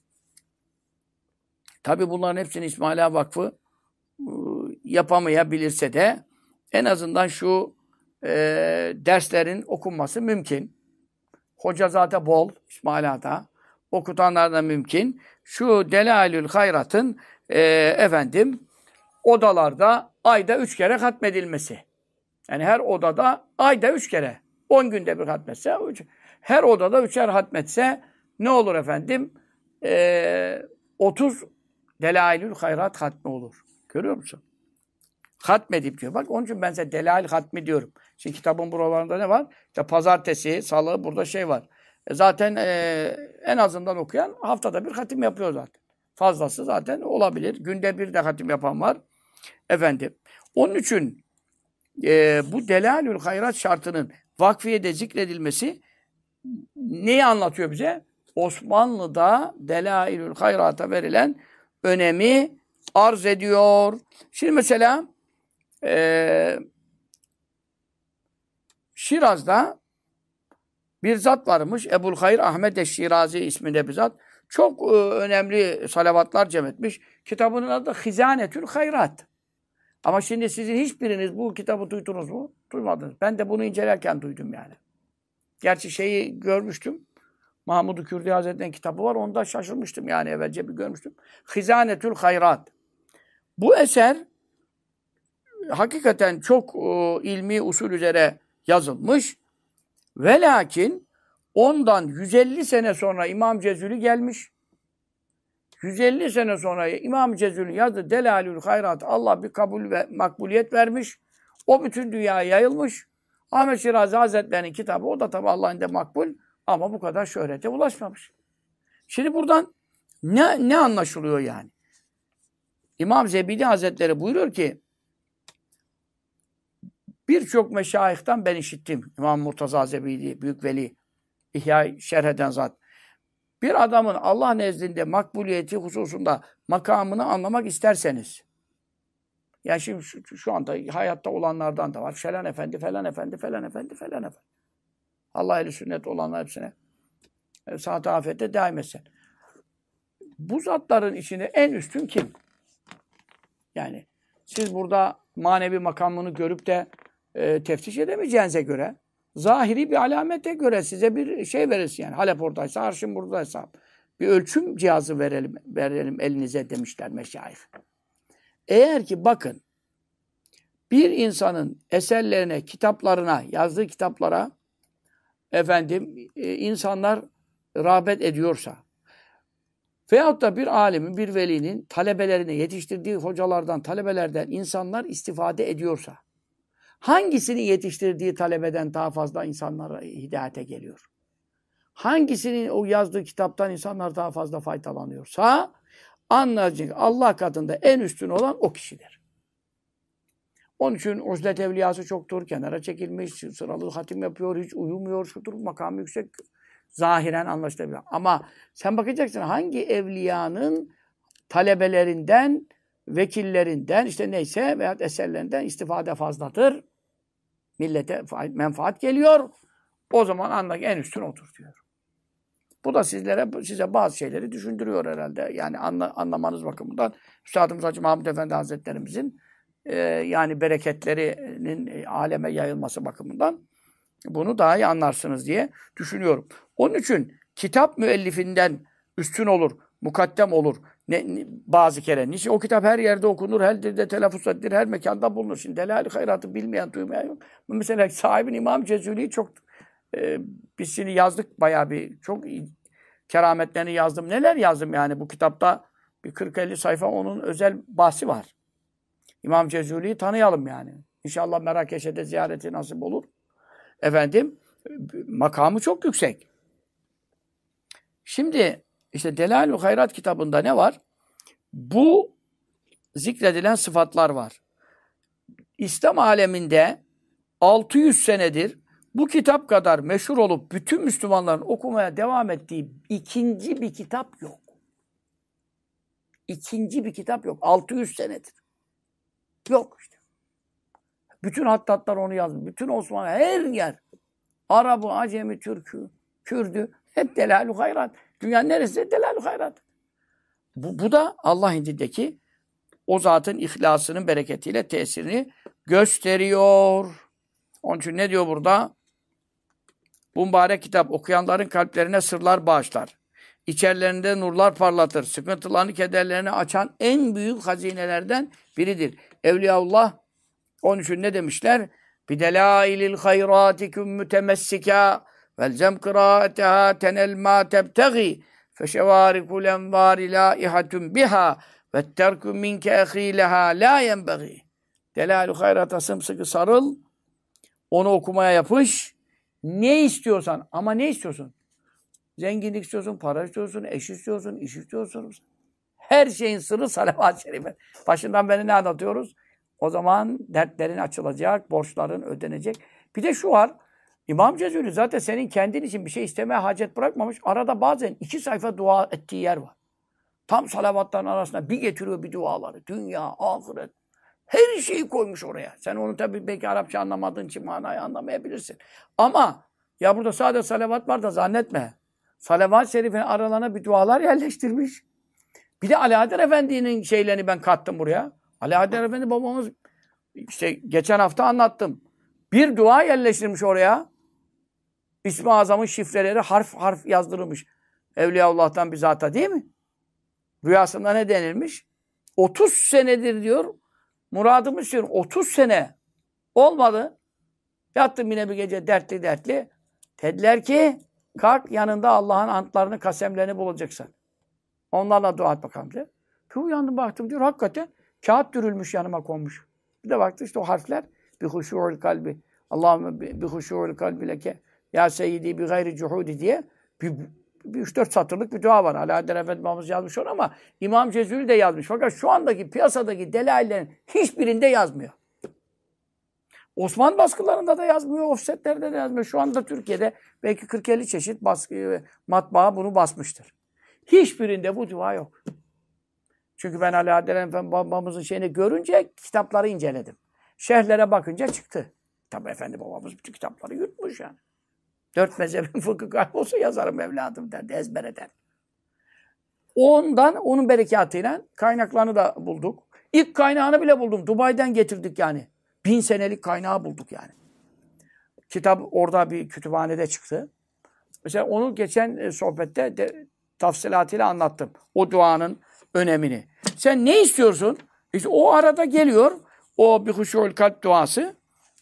tabi bunların hepsini İsmail Ağa Vakfı yapamayabilirse de en azından şu derslerin okunması mümkün. Hoca zaten bol İsmail Ağa'da. Okutanlar da mümkün. Şu Delailül Hayrat'ın odalarda ayda 3 kere hatmedilmesi. Yani her odada ayda 3 kere. 10 günde bir hatmetse, her odada 3'er hatmetse ne olur efendim? 30 Delailül Hayrat hatmi olur. Görüyor musun? Hatmedip diyor. Bak onun için ben size delail hatmi diyorum. Şimdi kitabın buralarında ne var? İşte pazartesi, salı burada şey var. Zaten en azından okuyan haftada bir hatim yapıyor zaten. Fazlası zaten olabilir. Günde bir de hatim yapan var. Efendim. Onun için bu delalül hayrat şartının vakfiyede zikredilmesi neyi anlatıyor bize? Osmanlı'da delailül hayrata verilen önemi arz ediyor. Şimdi mesela Şiraz'da bir zat varmış. Ebu'l-Hayr Ahmed Eşşirazi isminde bir zat. Çok önemli salavatlar cem etmiş. Kitabının adı da Hizanetül Hayrat. Ama şimdi sizin hiçbiriniz bu kitabı duydunuz mu? Duymadınız. Ben de bunu incelerken duydum yani. Gerçi şeyi görmüştüm. Mahmud-u Kürdi Hazretleri'nin kitabı var. Onda şaşırmıştım yani evvelce bir görmüştüm. Hizanetül Hayrat. Bu eser hakikaten çok ilmi usul üzere yazılmış. Ve lakin ondan 150 sene sonra İmam Cezuli gelmiş. 150 sene sonra İmam Cezül'ün yazdığı Delalül Hayrat Allah bir kabul ve makbuliyet vermiş. O bütün dünyaya yayılmış. Ahmet Şirazi Hazretleri'nin kitabı o da tabi Allah'ın de makbul ama bu kadar şöhrete ulaşmamış. Şimdi buradan ne anlaşılıyor yani? İmam Zebidi Hazretleri buyuruyor ki birçok meşayihten ben işittim. İmam Murtaza Zebidi, Büyük Veli, İhya şerh eden zat. Bir adamın Allah nezdinde makbuliyeti hususunda makamını anlamak isterseniz, yani şimdi şu anda hayatta olanlardan da var. Falan efendi, falan efendi, falan efendi, falan efendi. Allah ehli sünnet olanlar hepsine saat afiyette daim etsin. Bu zatların içinde en üstün kim? Yani siz burada manevi makamını görüp de teftiş edemeyeceğinize göre, zahiri bir alamete göre size bir şey verirsin yani. Halep oradaysa, arşın buradaysa. Bir ölçüm cihazı verelim elinize demişler meşayih. Eğer ki bakın, bir insanın eserlerine, kitaplarına, yazdığı kitaplara insanlar rağbet ediyorsa veyahut da bir alimin, bir velinin talebelerine yetiştirdiği hocalardan, talebelerden insanlar istifade ediyorsa hangisinin yetiştirdiği talebeden daha fazla insanlara hidayete geliyor? Hangisinin o yazdığı kitaptan insanlar daha fazla faydalanıyorsa anlayacak Allah katında en üstün olan o kişidir. Onun için uzlet evliyası çoktur, kenara çekilmiş, sıralı hatim yapıyor, hiç uyumuyor, şudur, makamı yüksek, zahiren anlaşılabilir. Ama sen bakacaksın hangi evliyanın talebelerinden, vekillerinden, işte neyse veya eserlerinden istifade fazladır. Millete menfaat geliyor. O zaman anla ki en üstün odur diyor. Bu da size bazı şeyleri düşündürüyor herhalde. Yani anlamanız bakımından Üstadımız Hacı Mahmud Efendi Hazretlerimizin yani bereketlerinin aleme yayılması bakımından bunu daha iyi anlarsınız diye düşünüyorum. Onun için kitap müellifinden üstün olur, mukaddem olur. Bazı kere. Niçin? O kitap her yerde okunur, her dilde telaffuz edilir, her mekanda bulunur. Şimdi Delal-i Hayrat'ı bilmeyen, duymayan yok. Mesela sahibin İmam Cezülü'yü çok biz şimdi yazdık bayağı bir çok kerametlerini yazdım. Neler yazdım yani bu kitapta bir 40-50 sayfa onun özel bahsi var. İmam Cezülü'yü tanıyalım yani. İnşallah Merakeş'e ziyareti nasip olur. Makamı çok yüksek. Şimdi işte Delalül Hayrat kitabında ne var? Bu zikredilen sıfatlar var. İslam aleminde 600 senedir bu kitap kadar meşhur olup bütün Müslümanların okumaya devam ettiği ikinci bir kitap yok. İkinci bir kitap yok. 600 senedir. Yok işte. Bütün hattatlar onu yazmış. Bütün Osmanlı her yer. Arabı, Acemi, Türk'ü, Kürd'ü hep Delalül Hayrat. Dünyanın neresi Delalül Hayrat. Bu da Allah indindeki o zatın ihlasının bereketiyle tesirini gösteriyor. Onun için ne diyor burada? Bu mübarek kitap okuyanların kalplerine sırlar bağışlar. İçerilerinde nurlar parlatır. Sıkıntılarını, kederlerini açan en büyük hazinelerden biridir. Evliyaullah onun için ne demişler? Bidelailil hayratikum mütemessika velzem kıraateha tenel ma tebtegi feşevarikul envari laihatun biha ve terku minke ehileha la yenbegi. Delalü hayrata sımsıkı sarıl. Onu okumaya yapış. Ne istiyorsan ama ne istiyorsun? Zenginlik istiyorsun, para istiyorsun, eş istiyorsun, iş istiyorsun. Her şeyin sırrı salavat-ı şerife. Başından beri ne anlatıyoruz? O zaman dertlerin açılacak, borçların ödenecek. Bir de şu var. İmam Cezülü zaten senin kendin için bir şey istemeye hacet bırakmamış. Arada bazen 2 sayfa dua ettiği yer var. Tam salavatların arasında bir getiriyor bir duaları. Dünya, ahiret. Her şeyi koymuş oraya. Sen onu tabii belki Arapça anlamadığın için manayı anlamayabilirsin. Ama ya burada sadece salavat var da zannetme. Salavat-ı şerifin aralarına bir dualar yerleştirmiş. Bir de Alaeddin Efendi'nin şeylerini ben kattım buraya. Alaeddin Efendi babamız işte geçen hafta anlattım. Bir dua yerleştirmiş oraya. İsmi Azam'ın şifreleri harf harf yazdırılmış. Evliyaullah'tan bir zata değil mi? Rüyasında ne denilmiş? 30 senedir diyor. Muradımı istiyorum. 30 sene. Olmadı. Yattım yine bir gece dertli dertli. Dediler ki kalk yanında Allah'ın antlarını, kasemlerini bulacaksın. Onlarla dua et bakalım diye. Bir uyandım baktım diyor hakikaten kağıt dürülmüş yanıma konmuş. Bir de baktı işte o harfler bi huşû'l kalbi. Allahümme bi huşû'l kalbi leke. Ya seyyidi bi gayri cuhudi diye bir 3-4 satırlık bir dua var. Alaeddin Efendimiz yazmış onu ama İmam Cezuri de yazmış. Fakat şu andaki piyasadaki delaillerin hiçbirinde yazmıyor. Osmanlı baskılarında da yazmıyor, ofsetlerde de yazmıyor. Şu anda Türkiye'de belki 40-50 çeşit baskı, matbaa bunu basmıştır. Hiçbirinde bu dua yok. Çünkü ben Alaeddin Efendi babamızın şeyini görünce kitapları inceledim. Şerhlere bakınca çıktı. Tabi Efendi babamız bütün kitapları yutmuş yani. 4 mezhebin fıkıh kaybolsa yazarım evladım derdi, ezber eder. Ondan, onun berekatıyla kaynaklarını da bulduk. İlk kaynağını bile buldum. Dubai'den getirdik yani. 1000 senelik kaynağı bulduk yani. Kitap orada bir kütüphanede çıktı. Mesela onu geçen sohbette tafsilatıyla anlattım. O duanın önemini. Sen ne istiyorsun? İşte o arada geliyor. O bir huşû'l kalp duası.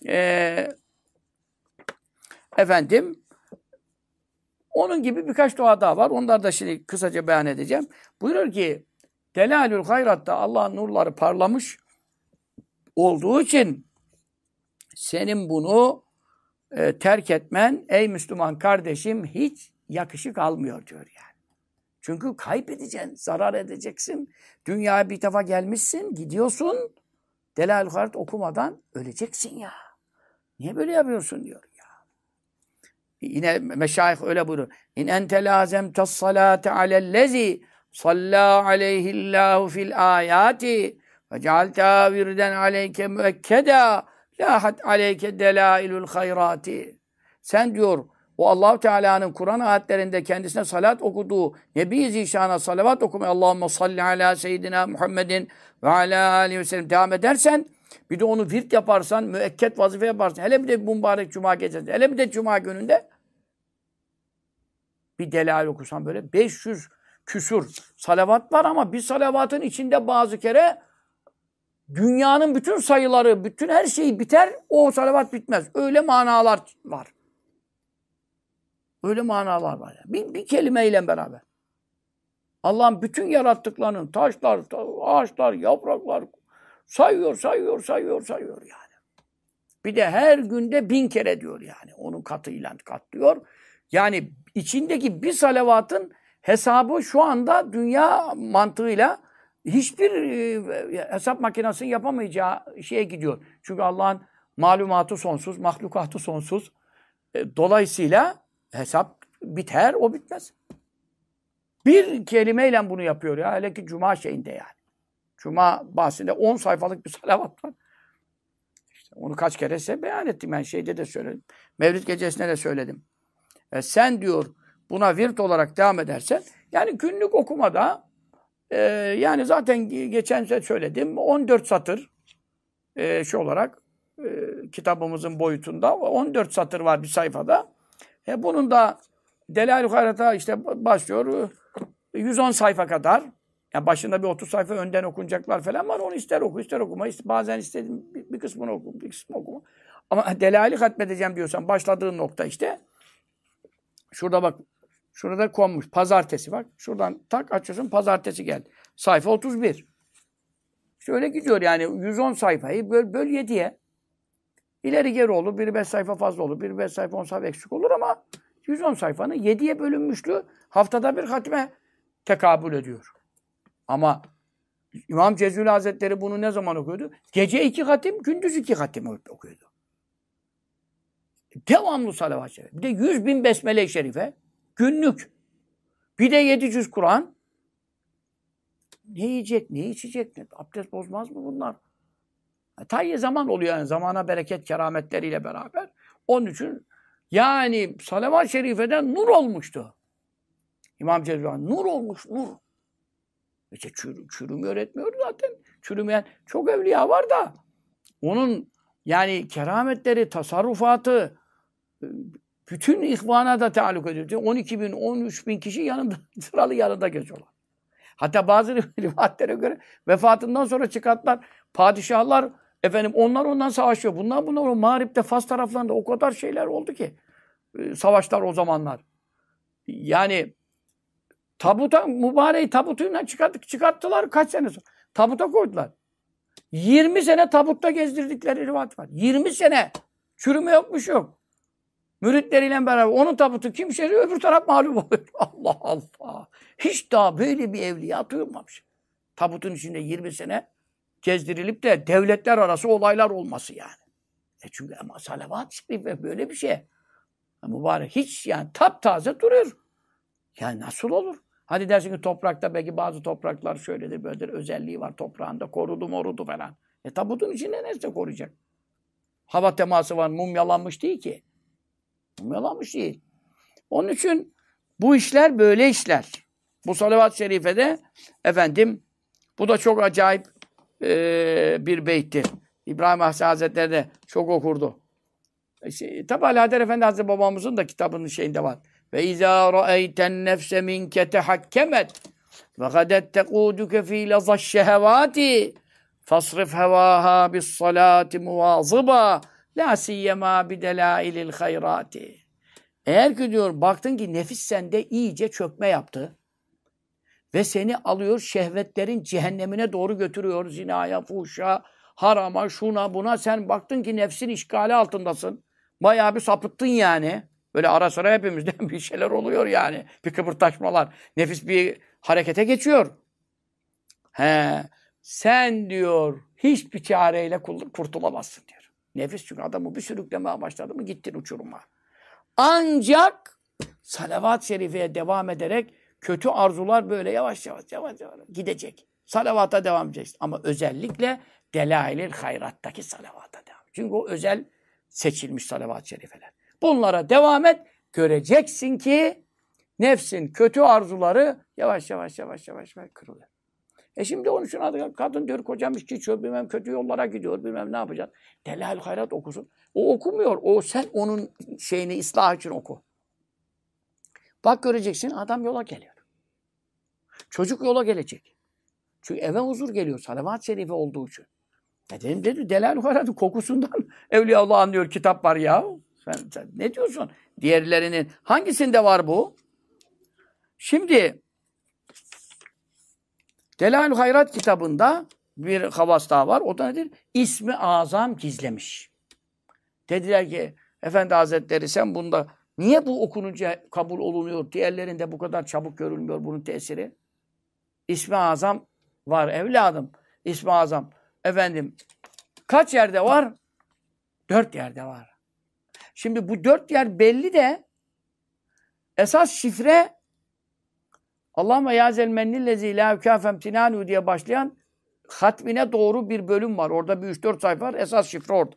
Efendim onun gibi birkaç dua daha var. Onları da şimdi kısaca beyan edeceğim. Buyuruyor ki Delalül Hayrat'ta Allah'ın nurları parlamış olduğu için senin bunu terk etmen ey Müslüman kardeşim hiç yakışık almıyor diyor yani. Çünkü kaybedeceksin, zarar edeceksin. Dünyaya bir defa gelmişsin, gidiyorsun. Delalül Hayrat okumadan öleceksin ya. Niye böyle yapıyorsun diyor ya. Yine meşayih öyle buyuruyor. İn ente lazemtes salate alellezi salla aleyhillahu fil ayati ve cealta virden aleyke müekkeda lahat aleyke delailul hayrati. Sen diyor o Allah-u Teala'nın Kur'an ayetlerinde kendisine salat okuduğu Nebi-i Zişan'a salavat okumaya Allahümme salli ala seyyidina Muhammedin ve ala aleyhi ve sellem devam edersen bir de onu virt yaparsan, müekket vazife yaparsan, hele bir de mübarek cuma gecesi, hele bir de cuma gününde bir delal okursan böyle 500 küsur salavat var ama bir salavatın içinde bazı kere dünyanın bütün sayıları, bütün her şeyi biter, o salavat bitmez. Öyle manalar var. Öyle manalar var. Yani. Bir kelimeyle beraber. Allah'ın bütün yarattıklarının taşlar, ağaçlar, yapraklar sayıyor yani. Bir de her günde 1000 kere diyor yani. Onun katıyla katlıyor. Yani içindeki bir salavatın hesabı şu anda dünya mantığıyla hiçbir hesap makinesinin yapamayacağı şeye gidiyor. Çünkü Allah'ın malumatı sonsuz, mahlukatı sonsuz. Dolayısıyla hesap biter, o bitmez. Bir kelimeyle bunu yapıyor ya. Hele ki Cuma şeyinde yani. Cuma bahsinde 10 sayfalık bir salavat var. İşte onu kaç kere size beyan ettim. Ben şeyde de söyledim. Mevlid gecesinde de söyledim. Sen diyor buna virt olarak devam edersen yani günlük okumada yani zaten geçen sene söyledim 14 satır olarak kitabımızın boyutunda 14 satır var bir sayfada. Bunun da Delalül Hayrat'a işte başlıyor 110 sayfa kadar. Yani başında bir 30 sayfa önden okunacaklar falan var. Onu ister oku, ister okuma. Bazen istedim bir kısmını oku, bir kısmını okuma. Ama Delal'i hatmedeceğim diyorsan başladığın nokta işte. Şurada bak. Şurada konmuş. Pazartesi bak. Şuradan tak açıyorsun. Pazartesi geldi. Sayfa 31. İşte öyle gidiyor yani. 110 sayfayı böl 7'ye. İleri geri olur. Biri 5 sayfa fazla olur. Biri 5 sayfa 10 sayfa eksik olur ama 110 sayfanın 7'ye bölünmüşlüğü haftada bir hatme tekabül ediyor. Ama İmam Cezuli Hazretleri bunu ne zaman okuyordu? Gece 2 hatim, gündüz 2 hatim okuyordu. Devamlı salavat-ı şerif. Bir de 100.000 besmele-i şerife günlük. Bir de 7 cüz Kur'an. Ne yiyecek, ne içecek? Abdest bozmaz mı bunlar? Tayyi zaman oluyor yani. Zamana bereket kerametleriyle beraber. Onun için yani salavat-ı şerifeden nur olmuştu. İmam Cezuli nur olmuş, nur. İşte çürümüyor etmiyor zaten. Çürümeyen çok evliya var da onun yani kerametleri, tasarrufatı bütün ihvana da taalluk ediyor. 12 bin, 13 bin kişi yanında, sıralı yanında geziyorlar. Hatta bazı rivayetlere göre vefatından sonra çıkarttılar. Padişahlar efendim onlar ondan savaşıyor. Bunlar o Mağrip'te, Fas taraflarında o kadar şeyler oldu ki. Savaşlar o zamanlar. Yani Tabuta, mübareği tabutuyla çıkarttılar kaç sene sonra. Tabuta koydular. 20 sene tabutta gezdirdikleri rivayet var. 20 sene. Çürüme yokmuş yok. Müritleriyle beraber onun tabutu kim şeriyor öbür taraf mağlup oluyor. Allah Allah. Hiç daha böyle bir evliya duyulmamış. Tabutun içinde 20 sene gezdirilip de devletler arası olaylar olması yani. Çünkü ama salavat-ı şerife böyle bir şey. Mübarek hiç yani taptaze duruyor. Yani nasıl olur? Hadi dersin ki toprakta belki bazı topraklar şöyledir böyledir özelliği var toprağında korudu morudu falan. Tabutun içinde nerede koruyacak? Hava teması var mumyalanmış değil ki. Mumyalanmış değil. Onun için bu işler böyle işler. Bu salavat-ı şerifede efendim bu da çok acayip bir beyttir. İbrahim Hasan Hazretleri de çok okurdu. Tabi Ali Haydar Efendi Hazretleri babamızın da kitabının şeyinde var. Ve izâ ra'eyten nefse minke tehakkemet ve gadet tekûduke fî lazaş şehevâti fasrif hevâhâ bis salâti muvâzıba la siyyemâ bidelâilil hayrâti. Eğer ki diyor baktın ki nefis sende iyice çökme yaptı ve seni alıyor şehvetlerin cehennemine doğru götürüyor. Zinaya, fuhşa, harama, şuna buna sen baktın ki nefsin işgali altındasın. Bayağı bir sapıttın yani. Böyle ara sıra hepimizden bir şeyler oluyor yani. Bir kıpırtaşmalar. Nefis bir harekete geçiyor. Sen diyor hiçbir çareyle kurtulamazsın diyor. Nefis çünkü adamı bir sürüklemeye başladı mı gittin uçuruma. Ancak salavat-ı şerifeye devam ederek kötü arzular böyle yavaş yavaş gidecek. Salavata devam edeceksin. Ama özellikle Delail-i Hayrat'taki salavata devam. Çünkü o özel seçilmiş salavat-ı şerifeler. Bunlara devam et. Göreceksin ki nefsin kötü arzuları yavaş yavaş kırılıyor. Şimdi onun için kadın diyor kocam içki içiyor, bilmem kötü yollara gidiyor, bilmem ne yapacak. Delail-i Hayrat okusun. O okumuyor. Sen onun şeyini ıslah için oku. Bak göreceksin adam yola geliyor. Çocuk yola gelecek. Çünkü eve huzur geliyor. Salavat-ı şerife olduğu için. Dedim dedi Delail-i Hayrat'ın kokusundan Evliyaullah anlıyor kitap var ya. Sen ne diyorsun? Diğerlerinin hangisinde var bu? Şimdi Delail-i Hayrat kitabında bir havas daha var. O da nedir? İsmi azam gizlemiş. Dediler ki Efendi Hazretleri sen bunda niye bu okununca kabul olunuyor? Diğerlerinde bu kadar çabuk görülmüyor bunun tesiri. İsmi azam var evladım. İsmi azam. Efendim kaç yerde var? 4 yerde var. Şimdi bu 4 yer belli de esas şifre Allahümme yâzel mennillezî lâ ukâfem tinânû diye başlayan hatmine doğru bir bölüm var. Orada bir 3-4 sayfa var. Esas şifre orada.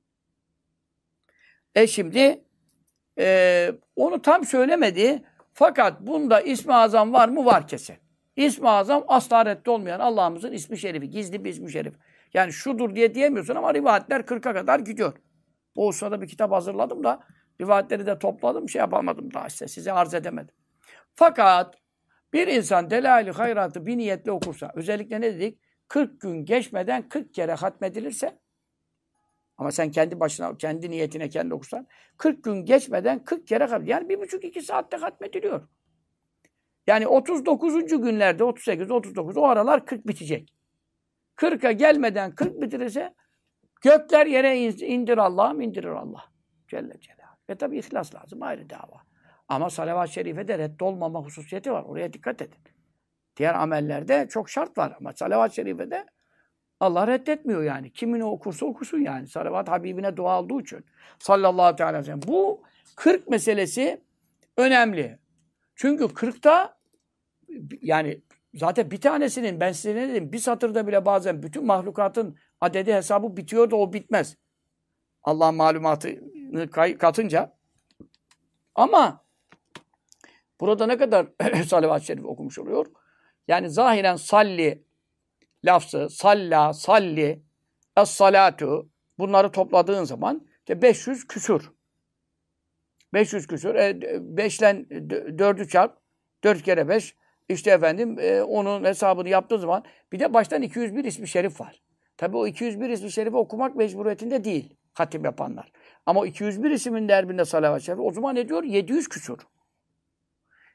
Şimdi onu tam söylemedi. Fakat bunda ismi azam var mı? Var kesin. İsmi azam asla reddi olmayan Allah'ımızın ismi şerifi. Gizli bir ismi şerif. Yani şudur diye diyemiyorsun ama rivayetler 40'a kadar gidiyor. O sırada bir kitap hazırladım da rivayetleri de topladım. Şey yapamadım daha işte. Size arz edemedim. Fakat bir insan Delail-i Hayrat'ı bir niyetle okursa, özellikle ne dedik? 40 gün geçmeden 40 kere hatmedilirse, ama sen kendi başına, kendi niyetine kendi okursan, 40 gün geçmeden 40 kere hatmedilir. Yani 1,5-2 saatte hatmediliyor. Yani 39. günlerde, 38, 39, o aralar 40 bitecek. 40'a gelmeden 40 bitirirse, gökler yere indir Allah'ım, indirir Allah. Celle Celaluhu. Ve tabi ihlas lazım, ayrı dava. Ama salavat-ı şerifede reddolmama hususiyeti var. Oraya dikkat edin. Diğer amellerde çok şart var. Ama salavat-ı şerifede Allah reddetmiyor yani. Kimini okursa okusun yani. Salavat Habibine dua olduğu için. Sallallahu aleyhi ve sellem. Bu 40 meselesi önemli. Çünkü 40'ta yani zaten bir tanesinin ben size ne dedim bir satırda bile bazen bütün mahlukatın adedi hesabı bitiyor da o bitmez. Allah'ın malumatını katınca. Ama burada ne kadar salavat-ı şerif okumuş oluyor? Yani zahiren salli lafzı, salla, salli, es-salatu bunları topladığın zaman işte 500 küsur. 500 küsur. 5'le 4'ü çarp. 4 kere 5. İşte efendim onun hesabını yaptığı zaman bir de baştan 201 ismi şerif var. Tabii o 201 ismi şerifi okumak mecburiyetinde değil. Hatim yapanlar. Ama o 201 ismin derbinde salavat-ı şerif o zaman ne diyor? 700 küsur.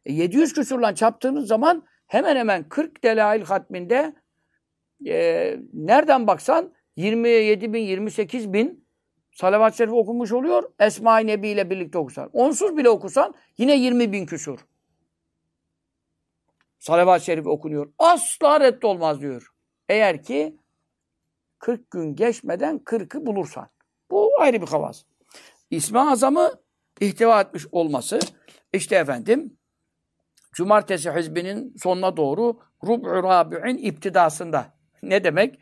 700 küsurla çarptığınız zaman hemen hemen 40 delail hatminde nereden baksan 27 bin, 28 bin salavat-ı şerif okunmuş oluyor. Esma-i Nebi ile birlikte okusan. Onsuz bile okusan yine 20 bin küsur. Salavat-ı şerif okunuyor. Asla reddolmaz diyor. Eğer ki 40 gün geçmeden 40'ı bulursan. Bu ayrı bir havas. İsmi Azam'ı ihtiva etmiş olması, işte efendim, Cumartesi hizbinin sonuna doğru Rub'u Rabi'in iptidasında. Ne demek?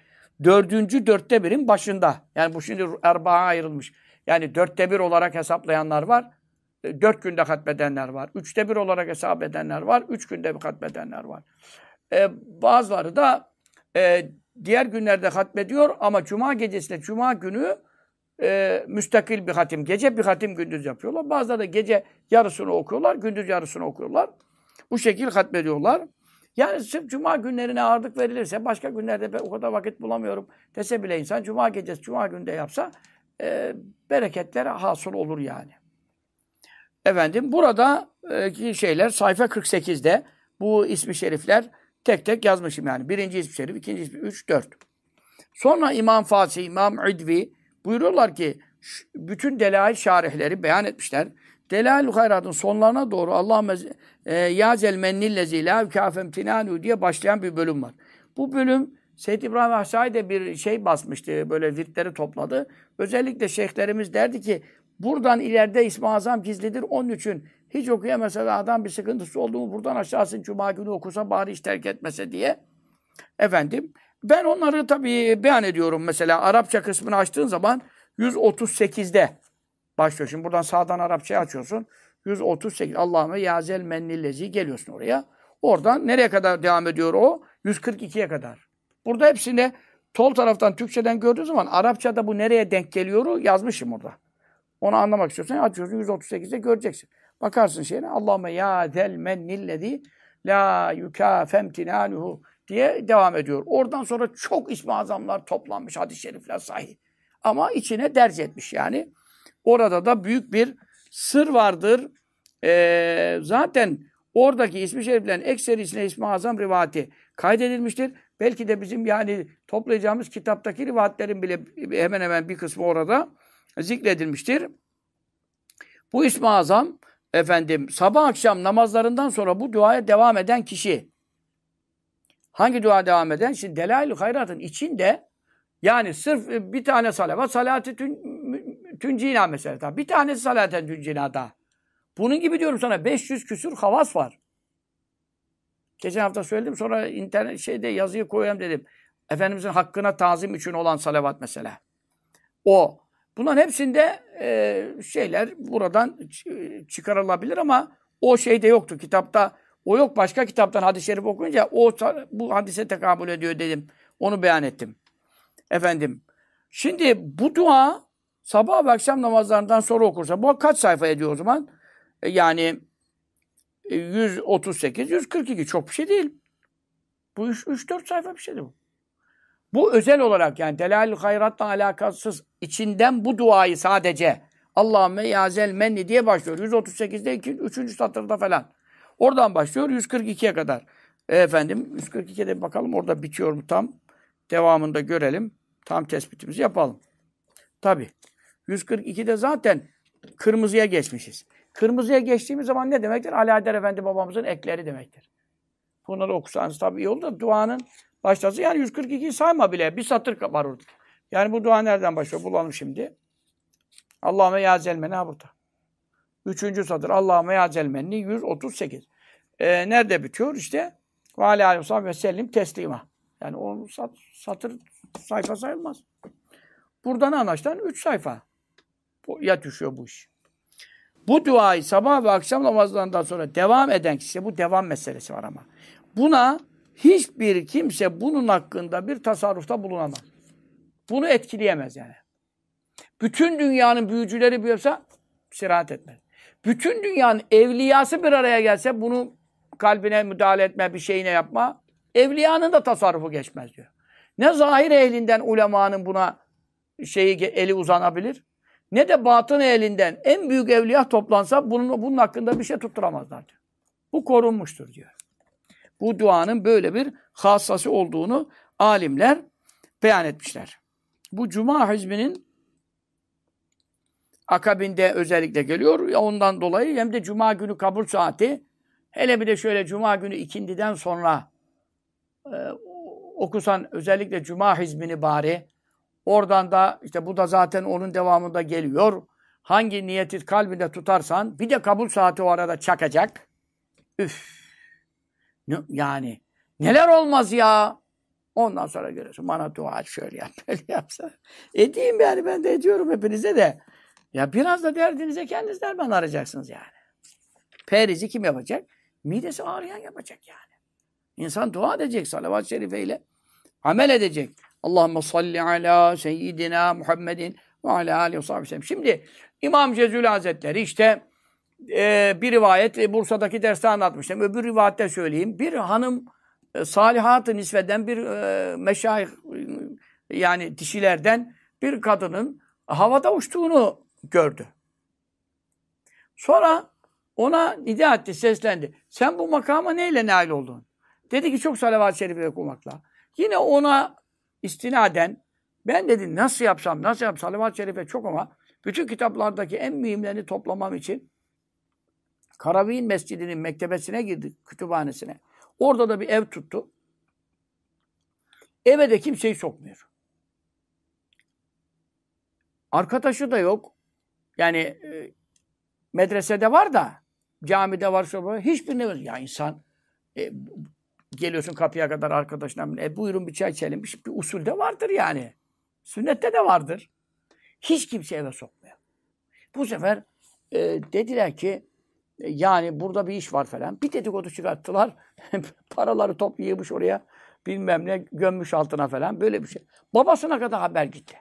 4. birin başında. Yani bu şimdi erbaa ayrılmış. Yani 1 olarak hesaplayanlar var. 4 günde hatmedenler var. 1 olarak hesap edenler var. 3 günde bir hatmedenler var. Bazıları da diğer günlerde hatmediyor ama Cuma gecesinde, Cuma günü müstakil bir hatim. Gece bir hatim gündüz yapıyorlar. Bazıları da gece yarısını okuyorlar, gündüz yarısını okuyorlar. Bu şekil hatmediyorlar. Yani sırf Cuma günlerine ağırlık verilirse, başka günlerde ben o kadar vakit bulamıyorum dese bile insan Cuma gecesi, Cuma günde yapsa bereketlere hasıl olur yani. Efendim burada şeyler sayfa 48'de bu ismi şerifler tek tek yazmışım yani. Birinci ismi şerif, ikinci ismi 3, 4. Sonra İmam Fasih, İmam İdvi buyuruyorlar ki bütün delail şarihleri beyan etmişler. Delail-i hayratın sonlarına doğru Allahümme yazel mennillezi la kâfem tinânu diye başlayan bir bölüm var. Bu bölüm Seyyid İbrahim Ahsai de bir şey basmıştı. Böyle virtleri topladı. Özellikle şeyhlerimiz derdi ki buradan ileride İsmi Azam gizlidir. Onun için hiç okuyamasa da adam bir sıkıntısı oldu mu buradan aşağısını Cuma günü okusa bari hiç terk etmese diye. Efendim ben onları tabii beyan ediyorum. Mesela Arapça kısmını açtığın zaman 138'de başlıyor. Şimdi buradan sağdan Arapçayı açıyorsun. 138. Allahümme yazel mennillezi geliyorsun oraya. Oradan nereye kadar devam ediyor o? 142'ye kadar. Burada hepsini sol taraftan Türkçeden gördüğün zaman Arapçada bu nereye denk geliyor yazmışım orada. Onu anlamak istiyorsan açıyorsun 138'de göreceksin. Bakarsın şeyine Allahümme yazel mennillezi la yukâfem tinânuhu diye devam ediyor. Oradan sonra çok ismi azamlar toplanmış. Hadis-i şerifler sahih. Ama içine derc etmiş yani. Orada da büyük bir sır vardır. Zaten oradaki ismi şeriflerin ekserisine İsmi Azam rivayeti kaydedilmiştir. Belki de bizim yani toplayacağımız kitaptaki rivayetlerin bile hemen hemen bir kısmı orada zikredilmiştir. Bu İsmi Azam efendim sabah akşam namazlarından sonra bu duaya devam eden kişi. Hangi dua devam eden? Şimdi Delail-i Hayrat'ın içinde yani sırf bir tane salavat, salat-ı tüncina mesela. Bir tanesi salat-ı tüncina daha. Bunun gibi diyorum sana 500 küsur havas var. Geçen hafta söyledim sonra internet şeyde yazıyı koyayım dedim. Efendimizin hakkına tazim için olan salavat mesela. O. Bunların hepsinde şeyler buradan çıkarılabilir ama o şeyde yoktu. Kitapta o yok. Başka kitaptan hadis-i şerif okuyunca o bu hadise tekabül ediyor dedim. Onu beyan ettim. Efendim. Şimdi bu dua sabah ve akşam namazlarından sonra okursa bu kaç sayfa ediyor o zaman? Yani 138, 142 çok bir şey değil. Bu 3-4 sayfa bir şeydi bu. Bu özel olarak yani Delal-i Hayrat'la alakasız içinden bu duayı sadece Allahümme yazel menni diye başlıyor. 138'de 3. satırda falan. Oradan başlıyor 142'ye kadar. Efendim 142'de bir bakalım orada bitiyor mu tam. Devamında görelim. Tam tespitimizi yapalım. Tabii. 142'de zaten kırmızıya geçmişiz. Kırmızıya geçtiğimiz zaman ne demektir? Ali Haydar Efendi babamızın ekleri demektir. Bunları okusanız tabii iyi olur da duanın başlası yani 142'yi sayma bile. Bir satır var orada. Yani bu dua nereden başlıyor? Bulalım şimdi. Allahümme ya zelmeni ha burada. 3. satır. Allahümme ya zelmeni 138. Nerede bitiyor? İşte ve aleyhi ve sellem teslima. Yani o satır sayfa sayılmaz. Buradan anlaşılan 3 sayfa. Ya düşüyor bu iş. Bu duayı sabah ve akşam namazlarından sonra devam eden kişi, bu devam meselesi var ama. Buna hiçbir kimse bunun hakkında bir tasarrufta bulunamaz. Bunu etkileyemez yani. Bütün dünyanın büyücüleri bir yapsa sirahat etmez. Bütün dünyanın evliyası bir araya gelse bunu kalbine müdahale etme, bir şeyine yapma. Evliyanın da tasarrufu geçmez diyor. Ne zahir ehlinden ulemanın buna eli uzanabilir. Ne de batın elinden en büyük evliya toplansa bunun hakkında bir şey tutturamazlar diyor. Bu korunmuştur diyor. Bu duanın böyle bir hassası olduğunu alimler beyan etmişler. Bu Cuma hizminin akabinde özellikle geliyor. Ondan dolayı hem de Cuma günü kabul saati, hele bir de şöyle Cuma günü ikindiden sonra okusan özellikle Cuma hizmini bari, oradan da işte bu da zaten onun devamında geliyor. Hangi niyeti kalbinde tutarsan bir de kabul saati o arada çakacak. Üf! Yani neler olmaz ya. Ondan sonra görüyorsun. Bana dua et, şöyle yap, böyle yapsa. Edeyim yani, ben de ediyorum hepinize de. Ya biraz da derdinize kendiniz derman arayacaksınız yani. Perizi kim yapacak? Midesi ağrıyan yapacak yani. İnsan dua edecek salavat-ı şerifeyle. Amel edecek. Allahümme salli ala seyyidina Muhammedin ve ala aleyhi ve sellem. Şimdi İmam Cezül Hazretleri işte bir rivayet Bursa'daki derste anlatmıştım. Öbür rivayette söyleyeyim. Bir hanım salihat-ı nisveden bir meşayih, yani dişilerden bir kadının havada uçtuğunu gördü. Sonra ona nida etti, seslendi. Sen bu makama neyle nail oldun? Dedi ki çok salavat-ı şerife okumakla. Yine ona istinaden ben dedi nasıl yapsam salavat-ı şerife çok ama bütün kitaplardaki en mühimlerini toplamam için Karavi'nin mescidinin mektebesine girdi, kütüphanesine. Orada da bir ev tuttu. Eve de kimseyi sokmuyor. Arkadaşı da yok. Yani medresede var da, camide var, hiçbirine yok. Ya insan geliyorsun kapıya kadar arkadaşına, buyurun bir çay içelim. Bir usul de vardır yani. Sünnette de vardır. Hiç kimse eve sokmuyor. Bu sefer dediler ki yani burada bir iş var falan. Bir dedikodu çıkarttılar. Paraları toplaymış oraya. Bilmem ne gömmüş altına falan. Böyle bir şey. Babasına kadar haber gitti.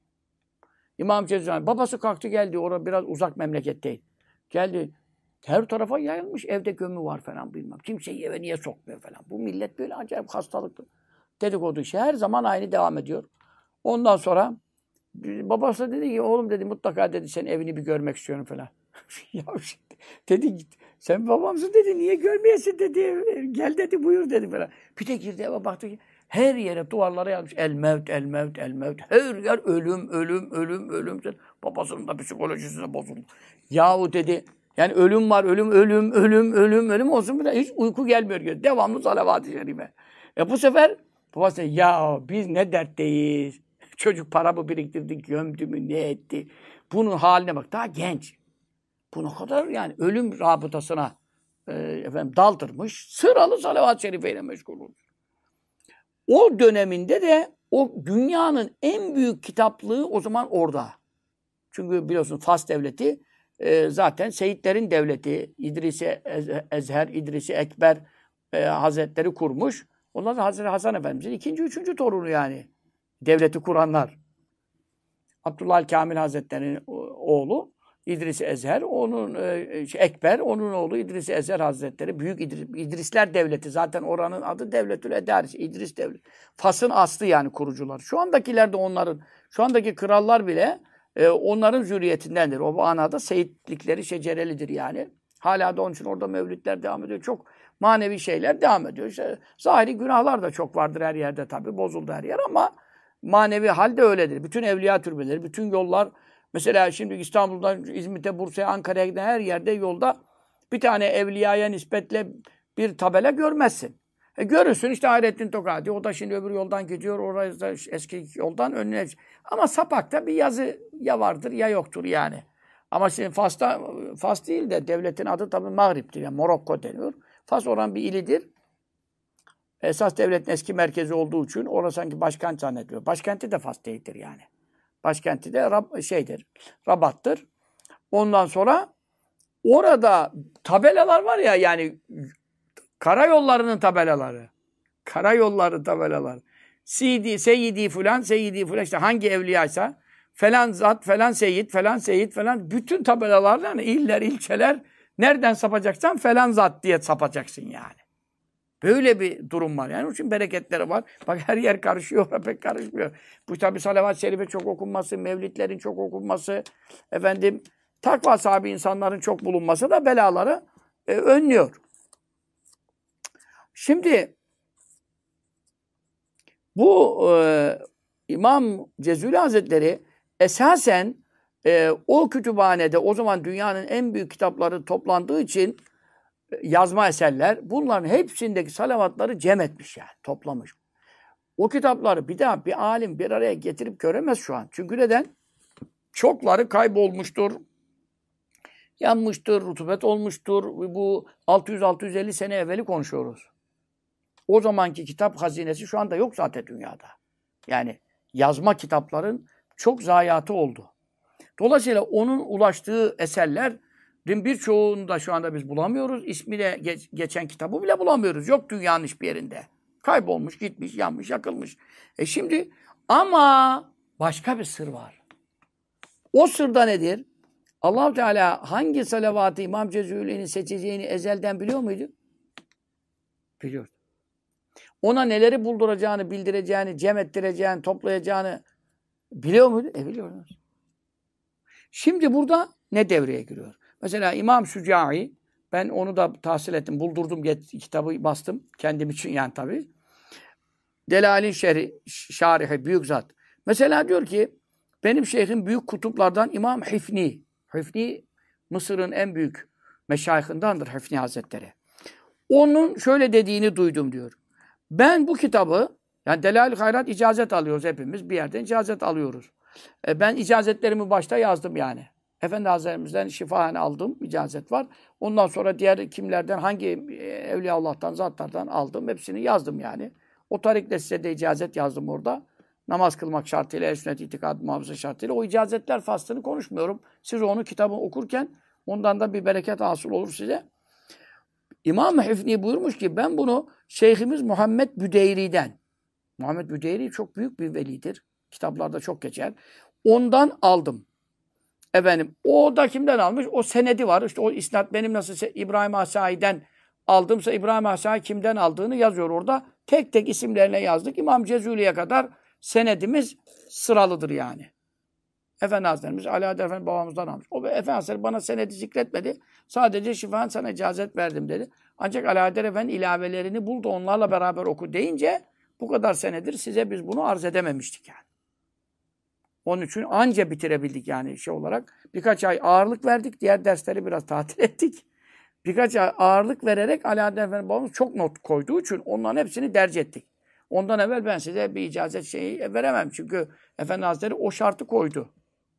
İmam Cezayir babası kalktı geldi. Orada biraz uzak memleketteydi. Geldi. Her tarafa yayılmış. Evde gömü var falan bilmem. Kimseyi eve niye sokmuyor falan. Bu millet böyle acayip hastalıklı. Dedikodu işi her zaman aynı devam ediyor. Ondan sonra babası dedi ki oğlum dedi mutlaka dedi senin evini bir görmek istiyorum falan. Ya dedi sen babamsın dedi niye görmeyesin dedi. Gel dedi buyur dedi falan. Bir de girdi eve baktı ki her yere duvarlara yazmış el mevt el mevt el mevt. Her yer ölüm ölüm ölüm ölüm. Babasının da psikolojisine bozuldu. Yahu dedi yani ölüm var ölüm ölüm ölüm ölüm ölüm olsun bile hiç uyku gelmiyor. Devamlı salavat-ı şerife. Bu sefer babası ya biz ne dertteyiz. Çocuk para mı biriktirdi, gömdü mü, ne etti? Bunun haline bak. Daha genç. Bu ne kadar yani ölüm rabıtasına daldırmış. Sıralı salavat-ı şerifeyle meşgul olmuş. O döneminde de o dünyanın en büyük kitaplığı o zaman orada. Çünkü biliyorsun Fas devleti zaten Seyitlerin devleti. İdris-i Ezher, İdris-i Ekber Hazretleri kurmuş. Onlar da Hazreti Hasan Efendimiz'in ikinci, üçüncü torunu yani. Devleti kuranlar. Abdullah Kamil Hazretleri'nin oğlu İdris-i Ezher, onun Ekber, onun oğlu İdris-i Ezher Hazretleri, büyük İdrisler devleti. Zaten oranın adı Devletül Edaris, İdris devleti. Fas'ın aslı yani kurucular. Şu andakiler de onların, şu andaki krallar bile onların zürriyetindendir. O anada seyitlikleri şecerelidir yani. Hala da onun için orada mevlütler devam ediyor. Çok manevi şeyler devam ediyor. İşte zahiri günahlar da çok vardır her yerde tabii. Bozuldu her yer ama manevi hal de öyledir. Bütün evliya türbeleri, bütün yollar. Mesela şimdi İstanbul'dan İzmit'e, Bursa'ya, Ankara'ya giden her yerde yolda bir tane evliyaya nispetle bir tabela görmezsin. Görürsün işte Hayrettin Tokadi. O da şimdi öbür yoldan gidiyor. Orası da eski yoldan önüne. Ama Sapak'ta bir yazı ya vardır ya yoktur yani. Ama şimdi Fas değil de devletin adı tabii Mağrip'tir. Yani Morokko deniyor. Fas oranın bir ilidir. Esas devletin eski merkezi olduğu için orası sanki başkent zannediyor. Başkenti de Fas değildir yani. Başkenti de Rabat'tır. Ondan sonra orada tabelalar var ya yani karayollarının tabelaları. Karayolları tabelaları. Seyyidi falan işte hangi evliyaysa falan zat, falan seyyid, falan seyyid, falan bütün tabelalar yani iller, ilçeler nereden sapacaksan falan zat diye sapacaksın yani. Böyle bir durum var. Yani onun için bereketleri var. Bak her yer karışıyor, orada pek karışmıyor. Bu tabi salavat-ı şerife çok okunması, mevlidlerin çok okunması, takva sahibi insanların çok bulunması da belaları önlüyor. Şimdi bu İmam Cezuli Hazretleri esasen o kütüphanede o zaman dünyanın en büyük kitapları toplandığı için yazma eserler bunların hepsindeki salavatları cem etmiş yani toplamış. O kitapları bir daha bir alim bir araya getirip göremez şu an. Çünkü neden? Çokları kaybolmuştur. Yanmıştır, rutubet olmuştur. Bu 600-650 sene evveli konuşuyoruz. O zamanki kitap hazinesi şu anda yok zaten dünyada. Yani yazma kitapların çok zayiatı oldu. Dolayısıyla onun ulaştığı eserlerin birçoğunu da şu anda biz bulamıyoruz. İsmiyle geçen kitabı bile bulamıyoruz. Yok dünyanın hiçbir yerinde. Kaybolmuş, gitmiş, yanmış, yakılmış. Şimdi ama başka bir sır var. O sır da nedir? Allah-u Teala hangi salavatı İmam Cezuli'nin seçeceğini ezelden biliyor muydu? Biliyordu. Ona neleri bulduracağını, bildireceğini, cem ettireceğini, toplayacağını biliyor muydu? Biliyoruz. Şimdi burada ne devreye giriyor? Mesela İmam Sücai, ben onu da tahsil ettim, buldurdum, kitabı bastım. Kendim için yani tabii. Delal'in şarihi, büyük zat. Mesela diyor ki, benim şeyhim büyük kutuplardan İmam Hifni. Hifni, Mısır'ın en büyük meşayihindandır Hifni Hazretleri. Onun şöyle dediğini duydum diyor. Ben bu kitabı, yani Delal-i Hayrat icazet alıyoruz hepimiz. Bir yerden icazet alıyoruz. Ben icazetlerimi başta yazdım yani. Efendi Hazretlerimizden şifahane aldım, icazet var. Ondan sonra diğer kimlerden, hangi Evliyaullah'tan, zatlardan aldım, hepsini yazdım yani. O tarikle size de icazet yazdım orada. Namaz kılmak şartıyla, sünnet itikad muhafaza şartıyla. O icazetler faslını konuşmuyorum. Siz onu kitabı okurken ondan da bir bereket hasıl olur size. İmam-ı Hifni buyurmuş ki ben bunu Şeyhimiz Muhammed Büdeyri'den. Muhammed Büdeyri çok büyük bir velidir. Kitaplarda çok geçer. Ondan aldım. Efendim, o da kimden almış? O senedi var. İşte o isnat benim nasıl İbrahim Asai'den aldımsa İbrahim Asai kimden aldığını yazıyor orada. Tek tek isimlerine yazdık. İmam Cezuli'ye kadar senedimiz sıralıdır yani. Efendi Hazretlerimiz Alaeddin Efendi babamızdan almış. O Efendi Hazretleri bana senedi zikretmedi. Sadece şifaen sana icazet verdim dedi. Ancak Alaeddin Efendi ilavelerini buldu. Onlarla beraber oku deyince bu kadar senedir size biz bunu arz edememiştik yani. Onun için anca bitirebildik yani şey olarak. Birkaç ay ağırlık verdik. Diğer dersleri biraz tatil ettik. Birkaç ay ağırlık vererek Alaeddin Efendi babamız çok not koyduğu için onların hepsini derc ettik. Ondan evvel ben size bir icazet şeyi veremem. Çünkü Efendi Hazretleri o şartı koydu.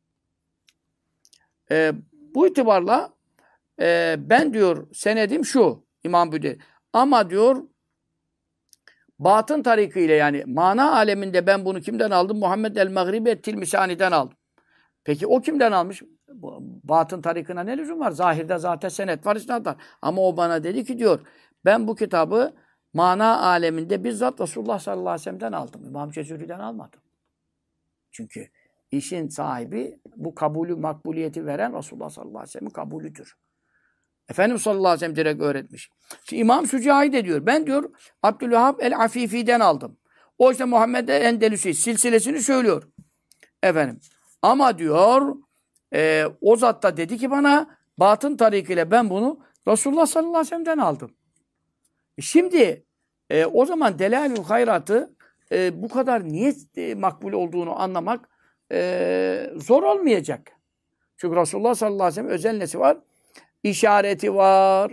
Bu itibarla ben diyor senedim şu İmam Büdeyri. Ama diyor batın tarikıyla yani mana aleminde ben bunu kimden aldım? Muhammed el-Mağribi et-Tilmisani'den aldım. Peki o kimden almış? Batın tarikına ne lüzum var? Zahirde zaten senet var, isnat var. Ama o bana dedi ki diyor ben bu kitabı mana aleminde bizzat Resulullah sallallahu aleyhi ve sellem'den aldım. İmam Cezuli'den almadım. Çünkü işin sahibi bu kabulü, makbuliyeti veren Resulullah sallallahu aleyhi ve sellem'in kabulüdür. Efendimiz sallallahu aleyhi ve sellem direkt öğretmiş. Şimdi İmam Sücai de diyor, ben diyor Abdülvehhab el-Afifi'den aldım. O işte Muhammed el-Endelüsi silsilesini söylüyor. Efendim. Ama diyor o zat da dedi ki bana batın tarikiyle ben bunu Resulullah sallallahu aleyhi ve sellem'den aldım. Şimdi o zaman Delalül Hayrat'ı bu kadar niye makbul olduğunu anlamak zor olmayacak. Çünkü Resulullah sallallahu aleyhi ve sellem özel nesi var? İşareti var.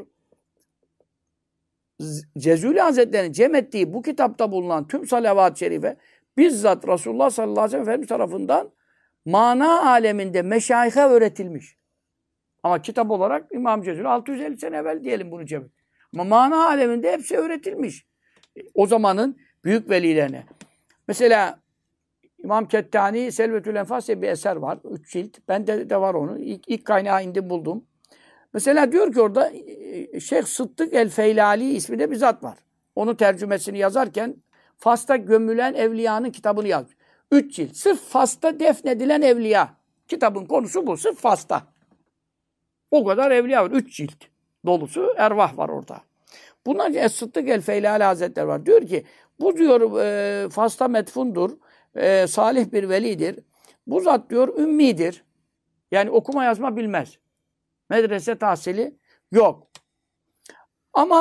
Cezuli Hazretleri'nin cem ettiği bu kitapta bulunan tüm salavat-ı şerife bizzat Resulullah sallallahu aleyhi ve sellem Efendimiz tarafından mana aleminde meşayihe öğretilmiş. Ama kitap olarak İmam Cezuli 650 sene evvel diyelim bunu cem. Ama mana aleminde hepsi öğretilmiş. O zamanın büyük velilerine. Mesela İmam Kettani Selvetül Enfas diye bir eser var. 3 cilt. Bende de var onu. İlk kaynağı indim buldum. Mesela diyor ki orada Şeyh Sıddık el-Feylali isminde bir zat var. Onun tercümesini yazarken Fas'ta gömülen evliyanın kitabını yazmış. 3 cilt. Sırf Fas'ta defnedilen evliya. Kitabın konusu bu. Sırf Fas'ta. O kadar evliya var. 3 cilt dolusu ervah var orada. Bunlar Sıddık el-Feylali Hazretleri var. Diyor ki bu diyor Fas'ta metfundur. Salih bir velidir. Bu zat diyor ümmidir. Yani okuma yazma bilmez. Medrese tahsili yok. Ama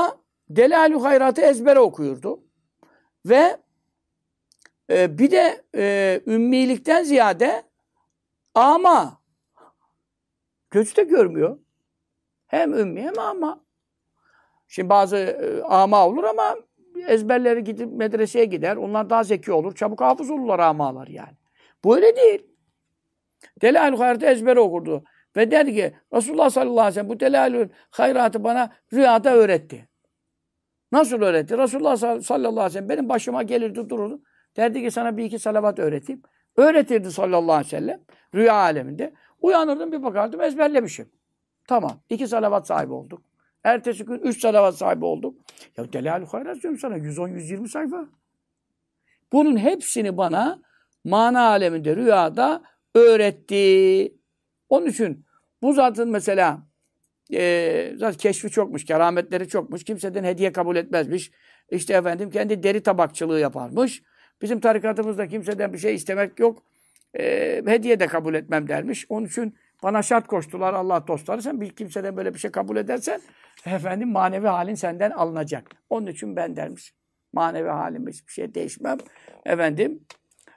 Delail-ü Hayrat'ı ezbere okuyordu. Ve bir de ümmilikten ziyade ama gözü de görmüyor. Hem ümmi hem ama. Şimdi bazı ama olur ama ezberleri gidip medreseye gider. Onlar daha zeki olur. Çabuk hafız olurlar amalar yani. Bu öyle değil. Delail-ü Hayrat'ı ezbere okurdu. Ve derdi ki Resulullah sallallahu aleyhi ve sellem bu Delail-ü Hayrat'ı bana rüyada öğretti. Nasıl öğretti? Resulullah sallallahu aleyhi ve sellem benim başıma gelirdi dururdu. Derdi ki sana bir iki salavat öğreteyim. Öğretirdi sallallahu aleyhi ve sellem rüya aleminde. Uyanırdım bir bakardım ezberlemişim. Tamam. 2 salavat sahibi olduk. Ertesi gün 3 salavat sahibi olduk. Ya Delail-i Hayrat diyorum sana 110-120 sayfa. Bunun hepsini bana mana aleminde rüyada öğretti. Onun için bu zatın mesela zaten keşfi çokmuş, kerametleri çokmuş. Kimseden hediye kabul etmezmiş. İşte efendim kendi deri tabakçılığı yaparmış. Bizim tarikatımızda kimseden bir şey istemek yok. Hediye de kabul etmem dermiş. Onun için bana şart koştular Allah dostları. Sen bir kimseden böyle bir şey kabul edersen efendim manevi halin senden alınacak. Onun için ben dermiş. Manevi halim hiçbir şey değişmem. Efendim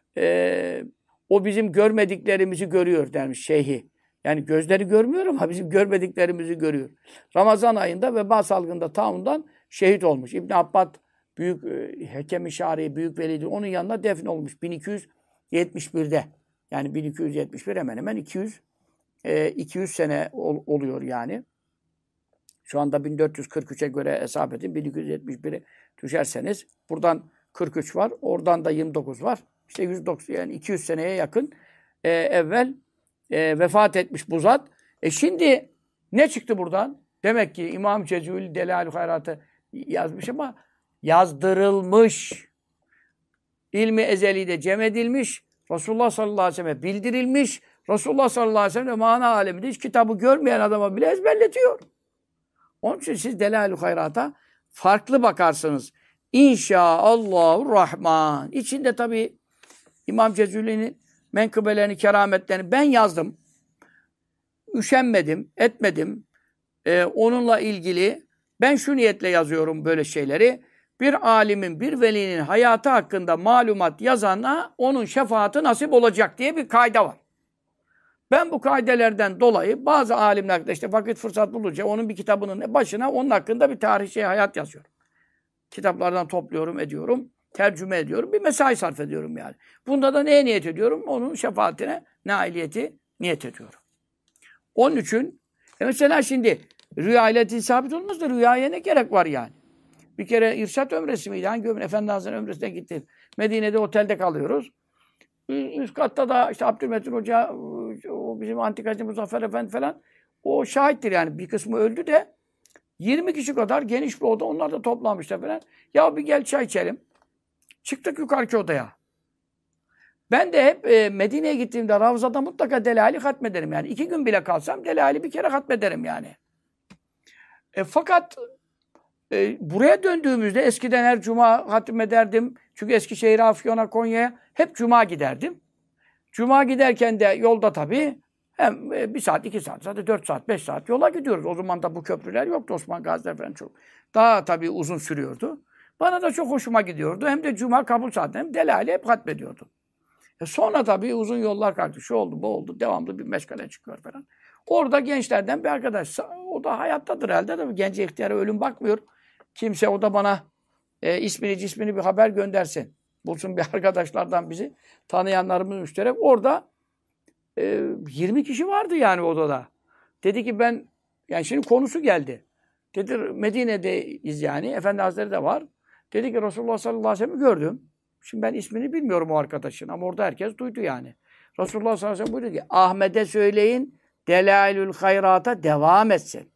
o bizim görmediklerimizi görüyor dermiş şeyhi. Yani gözleri görmüyor ama bizim görmediklerimizi görüyor. Ramazan ayında veba salgında taundan şehit olmuş. İbn Abbad büyük Hekem-i Şari, büyük velidi onun yanına defn olmuş 1271'de. Yani 1271 hemen hemen 200 sene oluyor yani. Şu anda 1443'e göre hesap edin. 1271'e düşerseniz buradan 43 var. Oradan da 29 var. İşte 190 yani 200 seneye yakın evvel vefat etmiş bu zat. Şimdi ne çıktı buradan? Demek ki İmam Cezuli Delail-i Hayrat'ı yazmış ama yazdırılmış. İlmi ezeli'de cem edilmiş. Resulullah sallallahu aleyhi ve sellem bildirilmiş. Resulullah sallallahu aleyhi ve sellem mana aleminde hiç kitabı görmeyen adama bile ezberletiyor. Onun için siz Delail-i Hayrat'a farklı bakarsınız. İnşaallahurrahman. İçinde tabii İmam Cezuli'nin menkıbelerini, kerametlerini ben yazdım. Üşenmedim, etmedim. Onunla ilgili ben şu niyetle yazıyorum böyle şeyleri. Bir alimin, bir velinin hayatı hakkında malumat yazana onun şefaati nasip olacak diye bir kaide var. Ben bu kaidelerden dolayı bazı alimler de işte vakit fırsat bulunca onun bir kitabının başına onun hakkında bir tarihçi hayat yazıyorum. Kitaplardan topluyorum, ediyorum, tercüme ediyorum, bir mesai sarf ediyorum yani. Bunda da neye niyet ediyorum? Onun şefaatine, nailiyeti niyet ediyorum. Onun için mesela şimdi rüya ile sabit olmaz da rüyaya ne gerek var yani? Bir kere irşat ömresi miydi? Hangi ömre? Efendi Hazretleri'nin ömresine gittim. Medine'de otelde kalıyoruz. Üst katta da işte Abdülmetin Hoca, o bizim antikacı Muzaffer Efendi falan o şahittir yani. Bir kısmı öldü de 20 kişi kadar geniş bir oda. Onlar da toplanmışlar falan. Ya bir gel çay içelim. Çıktık yukarıki odaya. Ben de hep Medine'ye gittiğimde Ravza'da mutlaka Delail'i hatmederim yani. 2 gün bile kalsam Delail'i bir kere hatmederim yani. Fakat buraya döndüğümüzde eskiden her cuma hatmederdim. Çünkü Eskişehir'e, Afyon'a, Konya'ya hep cuma giderdim. Cuma giderken de yolda tabii hem 1 saat, 2 saat, zaten 4 saat, 5 saat yola gidiyoruz. O zaman da bu köprüler yoktu. Osman Gazi'ler falan çok. Daha tabii uzun sürüyordu. Bana da çok hoşuma gidiyordu. Hem de cuma kabul saati hem Delail'i hep hatmediyordum. Sonra tabii uzun yollar kalktı. Şu oldu, bu oldu. Devamlı bir meşgale çıkıyor falan. Orada gençlerden bir arkadaş. O da hayattadır herhalde. Tabii gence ihtiyara ölüm bakmıyor. Kimse o da bana ismini cismini bir haber göndersin. Bulsun bir arkadaşlardan bizi. Tanıyanlarımız müşterek. Orada 20 kişi vardı yani odada. Dedi ki ben, yani şimdi konusu geldi. Dedi Medine'deyiz yani. Efendi Hazretleri de var. Dedi ki Resulullah sallallahu aleyhi ve sellem'i gördüm. Şimdi ben ismini bilmiyorum o arkadaşın ama orada herkes duydu yani. Resulullah sallallahu aleyhi ve sellem buyurdu ki Ahmet'e söyleyin Delailül Hayrat'a devam etsin.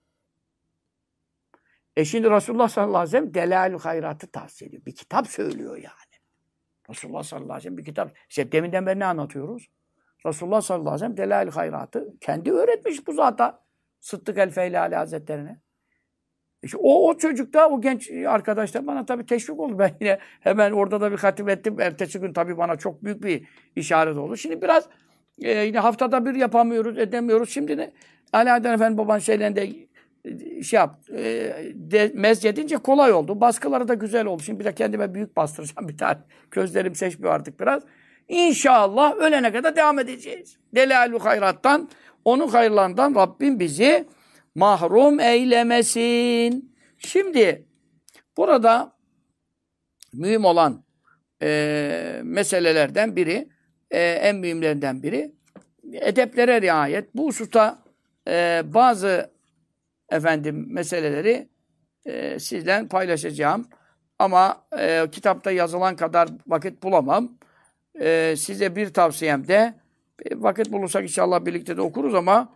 Şimdi Resulullah sallallahu aleyhi ve sellem Delailül Hayrat'ı tavsiye ediyor. Bir kitap söylüyor yani. Resulullah sallallahu aleyhi ve sellem bir kitap. İşte deminden beri ne anlatıyoruz? Resulullah sallallahu aleyhi ve sellem Delailül Hayrat'ı kendi öğretmiş bu zata. Sıddık el-Feylali Hazretlerine. İşte o çocuk da, o genç arkadaş da bana tabii teşvik oldu. Ben yine hemen orada da bir hatim ettim. Ertesi gün tabii bana çok büyük bir işaret oldu. Şimdi biraz yine haftada bir yapamıyoruz, edemiyoruz. Şimdi de Ali Adem Efendi babanın şeylerinde şey yap. Mezcedince kolay oldu. Baskıları da güzel oldu. Şimdi bir de kendime büyük bastıracağım bir tane. Gözlerim seçmiyor artık biraz. İnşallah ölene kadar devam edeceğiz. Delalü hayrattan, onun hayırlarından Rabbim bizi mahrum eylemesin. Şimdi burada mühim olan meselelerden biri, en mühimlerinden biri edeplere riayet. Bu hususta bazı meseleleri sizden paylaşacağım. Ama kitapta yazılan kadar vakit bulamam. Size bir tavsiyem de vakit bulursak inşallah birlikte de okuruz ama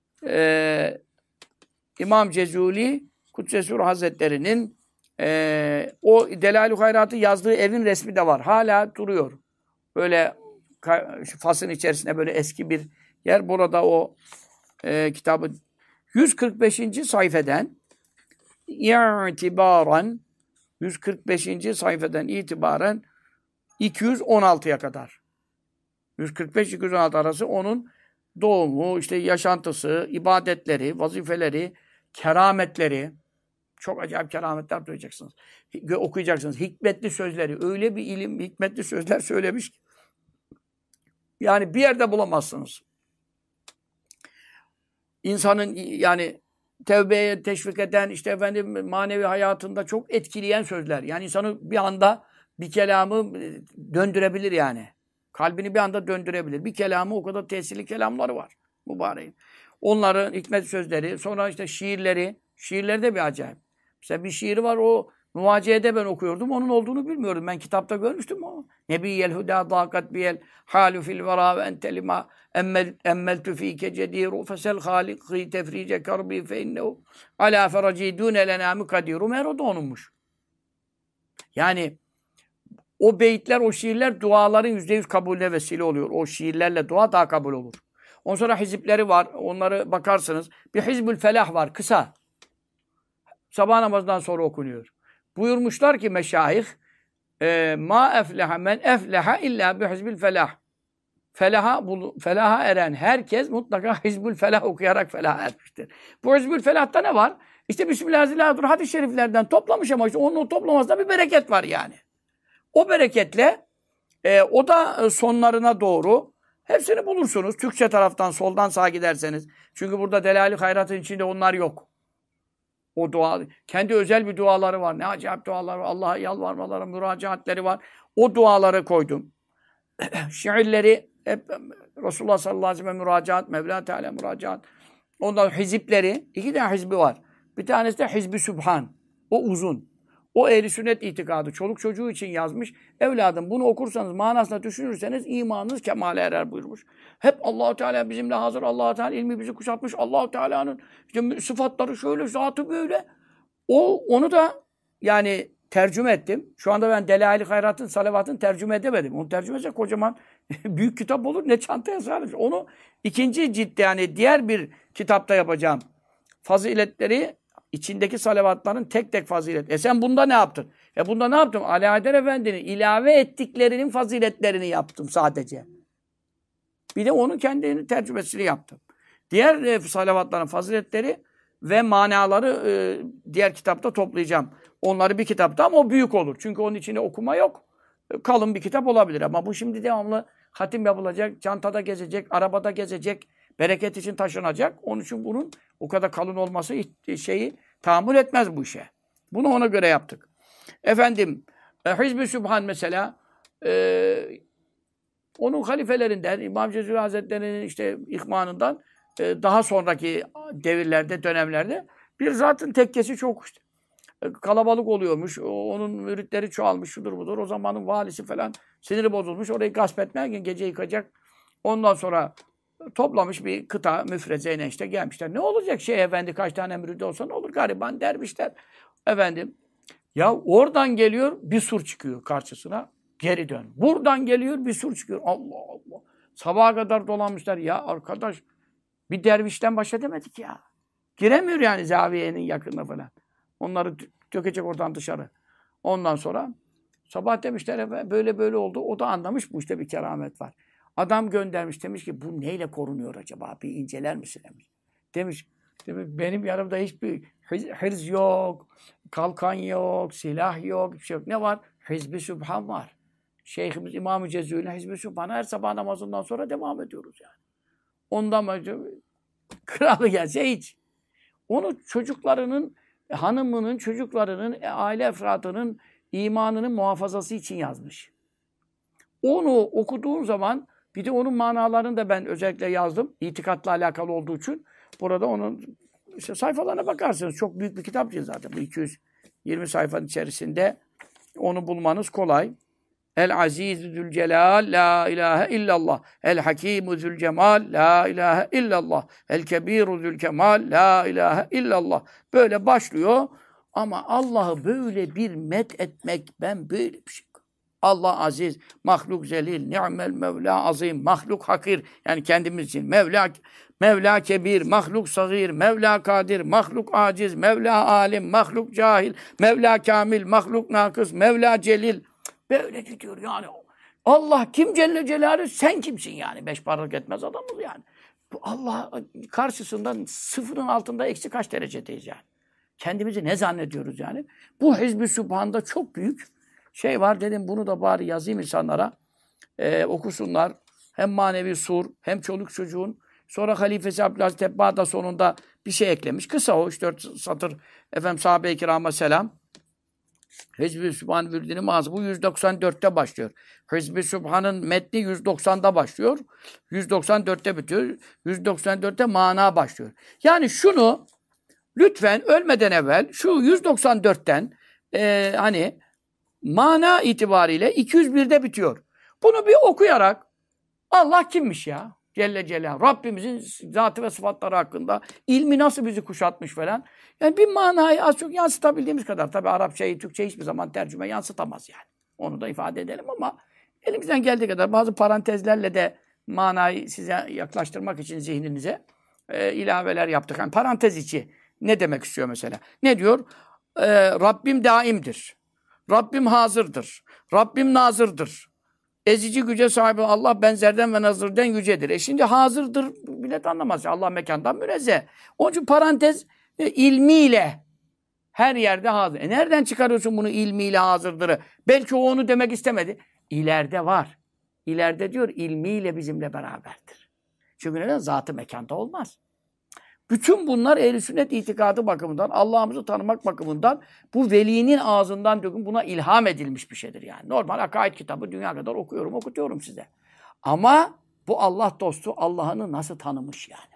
İmam Cezuli Kuddesur Hazretleri'nin o Delalü Hayrat'ı yazdığı evin resmi de var. Hala duruyor. Böyle Fas'ın içerisinde böyle eski bir yer. Burada o kitabı 145. sayfeden itibaren 145. sayfeden itibaren 216'ya kadar 145-216 arası onun doğumu, işte yaşantısı, ibadetleri, vazifeleri, kerametleri, çok acayip kerametler duyacaksınız. Okuyacaksınız. Hikmetli sözleri. Öyle bir ilim, hikmetli sözler söylemiş ki. Yani bir yerde bulamazsınız. İnsanın yani tevbeye teşvik eden, işte manevi hayatında çok etkileyen sözler. Yani insanı bir anda bir kelamı döndürebilir yani. Kalbini bir anda döndürebilir. Bir kelamı o kadar tesirli kelamları var mübareğin. Onların hikmet sözleri, sonra işte şiirleri. Şiirleri de bir acayip. Mesela bir şiiri var, o Muvaciye'de ben okuyordum. Onun olduğunu bilmiyordum. Ben kitapta görmüştüm o. Nebiyyel huda dâkat biyel hâlü fil verâ ve entelima emmeltü fîke cedîru fesel hâlikî tefrice karbi fe innehu alâ feracidûne lenâ mukadîru. Meğer o da onunmuş. Yani o beyitler, o şiirler duaların %100 kabulüne vesile oluyor. O şiirlerle dua daha kabul olur. Ondan sonra hizipleri var. Onları bakarsınız. Bir Hizbül Felah var. Kısa. Sabah namazından sonra okunuyor. Buyurmuşlar ki meşayih ma efleha men efleha illa bi hizbil felah. Felaha eren herkes mutlaka Hizbül Felah okuyarak felaha ermiştir. Bu Hizbül Felah'ta ne var? İşte Bismillahirrahmanirrahim hadis-i şeriflerden toplamış ama işte onun toplamasında bir bereket var yani. O bereketle o da sonlarına doğru hepsini bulursunuz. Türkçe taraftan soldan sağa giderseniz. Çünkü burada Delali Hayrat'ın içinde onlar yok. O dua, kendi özel bir duaları var. Ne acayip dualar var. Allah'a yalvarmaları, müracaatleri var. O duaları koydum. Şiirleri hep Resulullah sallallahu aleyhi ve sellem müracaat, Mevla Teala müracaat. Ondan hizipleri, 2 tane hizbi var. Bir tanesi de Hizb-i Sübhan. O uzun. O ehli sünnet itikadı. Çoluk çocuğu için yazmış. Evladım bunu okursanız, manasına düşünürseniz imanınız kemale erer buyurmuş. Hep Allah-u Teala bizimle hazır. Allah-u Teala ilmi bizi kuşatmış. Allah-u Teala'nın işte sıfatları şöyle, zatı böyle. Onu da yani tercüme ettim. Şu anda ben Delail-i Hayrat'ın, Salavat'ın tercüme edemedim. Onu tercüme etse kocaman büyük kitap olur. Ne çantaya sığarmış. Onu ikinci ciltte yani diğer bir kitapta yapacağım. Faziletleri, içindeki salavatların tek tek fazilet. Sen bunda ne yaptın? Bunda ne yaptım? Ali Haydar Efendi'nin ilave ettiklerinin faziletlerini yaptım sadece. Bir de onun kendini tercümesini yaptım. Diğer salavatların faziletleri ve manaları diğer kitapta toplayacağım. Onları bir kitapta ama o büyük olur. Çünkü onun içinde okuma yok. Kalın bir kitap olabilir ama bu şimdi devamlı hatim yapılacak, çantada gezecek, arabada gezecek, bereket için taşınacak. Onun için bunun o kadar kalın olması şeyi tahammül etmez bu işe. Bunu ona göre yaptık. Hizb-i Sübhan mesela onun halifelerinden, İmam Cezuri Hazretleri'nin işte ihmanından daha sonraki devirlerde, dönemlerde bir zatın tekkesi çok işte kalabalık oluyormuş. Onun müritleri çoğalmış, şudur budur. O zamanın valisi falan siniri bozulmuş. Orayı gasp etmeye gece yıkacak. Ondan sonra toplamış bir kıta müfrezeyle işte gelmişler. Ne olacak efendi kaç tane müridi olsa ne olur gariban dervişler. Ya oradan geliyor bir sur çıkıyor karşısına. Geri dön. Buradan geliyor bir sur çıkıyor. Allah Allah. Sabaha kadar dolanmışlar. Ya arkadaş bir dervişten baş edemedik ya. Giremiyor yani zaviyenin yakınına falan. Onları dökecek oradan dışarı. Ondan sonra sabah demişler böyle böyle oldu. O da anlamış bu işte bir keramet var. Adam göndermiş demiş ki bu neyle korunuyor acaba? Bir inceler misin demiş. Demiş Değil mi? Benim yanımda hiçbir hırz yok, kalkan yok, silah yok, bir şey yok. Ne var? Hizb-i Sübhan var. Şeyhimiz İmam-ı Cezûl'ün Hizb-i Sübhan'a her sabah namazından sonra devam ediyoruz yani. Ondan önce kralı gelse hiç. Onu çocuklarının, hanımının, çocuklarının, aile efradının imanının muhafazası için yazmış. Onu okuduğun zaman bir de onun manalarını da ben özellikle yazdım. İtikatla alakalı olduğu için. Burada onun işte sayfalarına bakarsınız. Çok büyük bir kitap değil zaten. Bu 220 sayfanın içerisinde onu bulmanız kolay. El-Azîzü Zülcelal, la ilahe illallah. El-Hakîmü Zülcemal, la ilahe illallah. El-Kebîrü Zülkemal, la ilahe illallah. Böyle başlıyor. Ama Allah'ı böyle bir met etmek, ben böyle bir şey. Allah aziz, mahluk zelil, ni'mel mevla azim, mahluk hakir. Yani kendimiz için. Mevla kebir, mahluk sagir, Mevla kadir, mahluk aciz, Mevla alim, mahluk cahil, Mevla kamil, mahluk nakıs, Mevla celil. Böyle gidiyor yani. Allah kim Celle Celaluhu, sen kimsin yani? Beş paralık etmez adamız yani. Bu Allah karşısında sıfırın altında eksi kaç derecedeyiz yani. Kendimizi ne zannediyoruz yani? Bu Hizb-i Sübhan'da çok büyük şey var. Dedim bunu da bari yazayım insanlara. Okusunlar. Hem manevi sur, hem çoluk çocuğun. Sonra halifesi Abdülaziz Tebbâ da sonunda bir şey eklemiş. Kısa o 3-4 satır. Efendim sahabe-i kirama selam. Hizb-i Sübhan Vürdini Mağazı. Bu 194'te başlıyor. Hizb-i Sübhan'ın metni 190'da başlıyor. 194'te bitiyor. 194'te mana başlıyor. Yani şunu lütfen ölmeden evvel şu 194'ten hani mana itibariyle 201'de bitiyor. Bunu bir okuyarak Allah kimmiş ya? Celle Celaluhu. Rabbimizin zatı ve sıfatları hakkında ilmi nasıl bizi kuşatmış falan. Yani bir manayı az çok yansıtabildiğimiz kadar. Tabii Arapçayı, Türkçeyi hiçbir zaman tercüme yansıtamaz yani. Onu da ifade edelim ama elimizden geldiği kadar bazı parantezlerle de manayı size yaklaştırmak için zihninize ilaveler yaptık. Yani parantez içi ne demek istiyor mesela? Ne diyor? Rabbim daimdir. Rabbim hazırdır. Rabbim nazırdır. Ezici güce sahibi Allah benzerden ve nazırden yücedir. Şimdi hazırdır millet anlamaz. Allah mekandan münezzeh. Onun için parantez ilmiyle her yerde hazır. Nereden çıkarıyorsun bunu ilmiyle hazırdırı? Belki o onu demek istemedi. İleride var. İleride diyor ilmiyle bizimle beraberdir. Çünkü neden? Zatı mekanda olmaz. Bütün bunlar ehl-i sünnet itikadı bakımından, Allah'ımızı tanımak bakımından bu velinin ağzından dökün buna ilham edilmiş bir şeydir yani. Normal akaid kitabı dünya kadar okuyorum, okutuyorum size. Ama bu Allah dostu Allah'ını nasıl tanımış yani?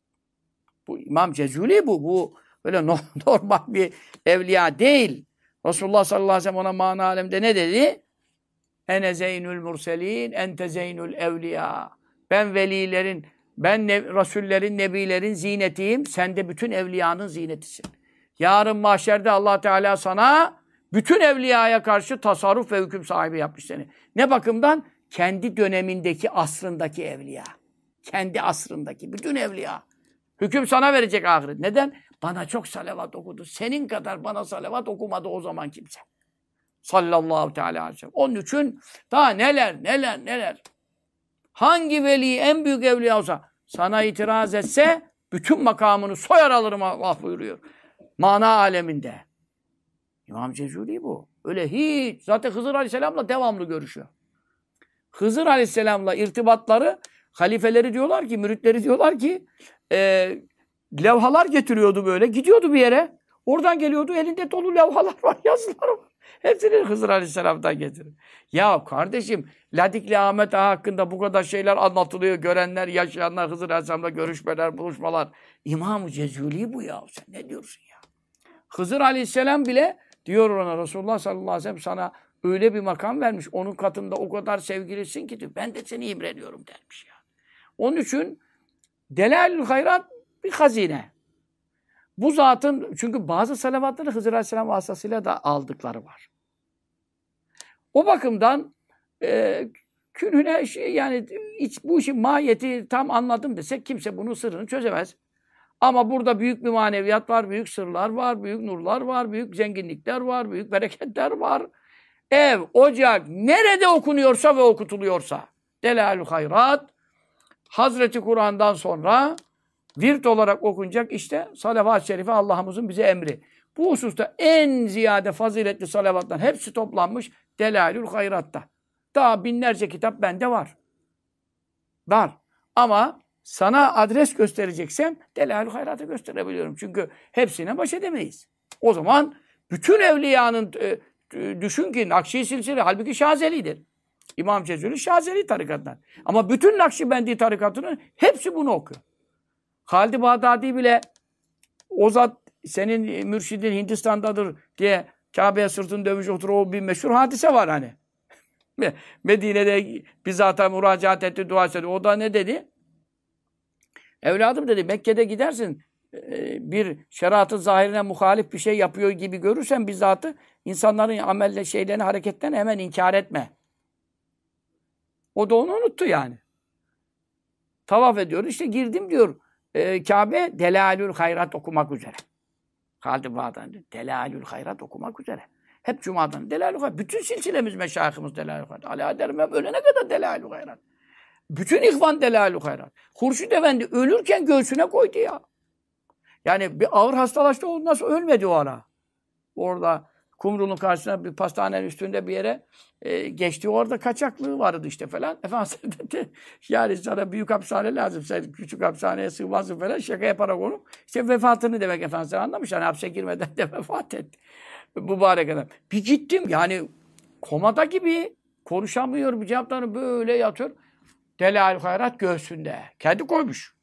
Bu İmam Cezûlî bu böyle normal bir evliya değil. Resulullah sallallahu aleyhi ve sellem ona mana alemde ne dedi? Ene zeynül murselin, ente zeynül evliya. Ben velilerin, Rasullerin, nebilerin zinetiyim. Sen de bütün evliyanın zinetisin. Yarın mahşerde Allah Teala sana bütün evliyaya karşı tasarruf ve hüküm sahibi yapmış seni. Ne bakımdan? Kendi dönemindeki, asrındaki evliya. Kendi asrındaki bütün evliya. Hüküm sana verecek ahiret. Neden? Bana çok salavat okudu. Senin kadar bana salavat okumadı o zaman kimse. Sallallahu teala aleyhi ve sellem. Onun için daha neler. Hangi veli en büyük evliya olsa sana itiraz etse bütün makamını soyar alırım Allah buyuruyor. Mana aleminde. İmam Cezûlî bu. Öyle hiç. Zaten Hızır Aleyhisselam'la devamlı görüşüyor. Hızır Aleyhisselam'la irtibatları halifeleri diyorlar ki, müritleri diyorlar ki levhalar getiriyordu böyle. Gidiyordu bir yere. Oradan geliyordu. Elinde dolu levhalar var, yazılar var. Hepsini Hızır Aleyhisselam'dan getirir. Ya kardeşim, Ladikli Ahmet Ağa hakkında bu kadar şeyler anlatılıyor. Görenler, yaşayanlar, Hızır Aleyhisselam'la görüşmeler, buluşmalar. İmam-ı Cezûlî bu ya. Sen ne diyorsun ya? Hızır Aleyhisselam bile diyor ona Resulullah sallallahu aleyhi ve sellem sana öyle bir makam vermiş. Onun katında o kadar sevgilisin ki diyor. Ben de seni imreniyorum dermiş ya. Onun için Delâlül Hayrat bir hazine. Bu zatın, çünkü bazı salavatları Hızır Aleyhisselam vasıtasıyla da aldıkları var. O bakımdan künhüne yani bu işin mahiyeti tam anladım desek kimse bunun sırrını çözemez. Ama burada büyük bir maneviyat var, büyük sırlar var, büyük nurlar var, büyük zenginlikler var, büyük bereketler var. Ev, ocak, nerede okunuyorsa ve okutuluyorsa. Delâlül Hayrat, Hazreti Kur'an'dan sonra Virt olarak okunacak işte salavat-ı şerife Allah'ımızın bize emri. Bu hususta en ziyade faziletli salavatlar hepsi toplanmış Delailül Hayrat'ta. Daha binlerce kitap bende var. Var. Ama sana adres göstereceksem Delailül Hayrat'ı gösterebiliyorum. Çünkü hepsine baş edemeyiz. O zaman bütün evliyanın düşün ki Nakşi silsile halbuki Şazeli'dir. İmam Cezuli Şazeli tarikatından. Ama bütün Nakşibendi tarikatının hepsi bunu okuyor. Halid-i Bağdadi bile o zat senin mürşidin Hindistan'dadır diye Kabe'ye sırtını dönmüş oturuyor. O bir meşhur hadise var hani. Medine'de bizzat müracaat etti, dua etti. O da ne dedi? Evladım dedi, Mekke'de gidersin bir şeriatın zahirine muhalif bir şey yapıyor gibi görürsen bizzatı insanların amelle şeylerini, hareketlerini hemen inkar etme. O da onu unuttu yani. Tavaf ediyor. İşte girdim diyor. Kabe Delalül Hayrat okumak üzere. Halid-i Bağdadi Delalül Hayrat okumak üzere. Hep Cuma'dan Delalül Hayrat. Bütün silsilemiz meşayihimiz Delalül Hayrat. Ali Adermem ölene kadar Delalül Hayrat. Bütün ihvan Delalül Hayrat. Hurşid Efendi ölürken göğsüne koydu ya. Yani bir ağır hastalaştı, o nasıl ölmedi o ara. Orada Kumru'nun karşısına bir pastanenin üstünde bir yere geçti. Orada kaçaklığı vardı işte falan. Efendimiz dedi, yani sana büyük hapishane lazım. Sen küçük hapishaneye sığmazsın falan. Şaka yaparak onu. İşte vefatını demek Efendimiz anlamış. Hani hapse girmeden de vefat etti. Mübarek adam. Bir gittim yani komada gibi. Konuşamıyor, bir cevaplarını böyle yatıyor. Delail Hayrat göğsünde. Kendi koymuş.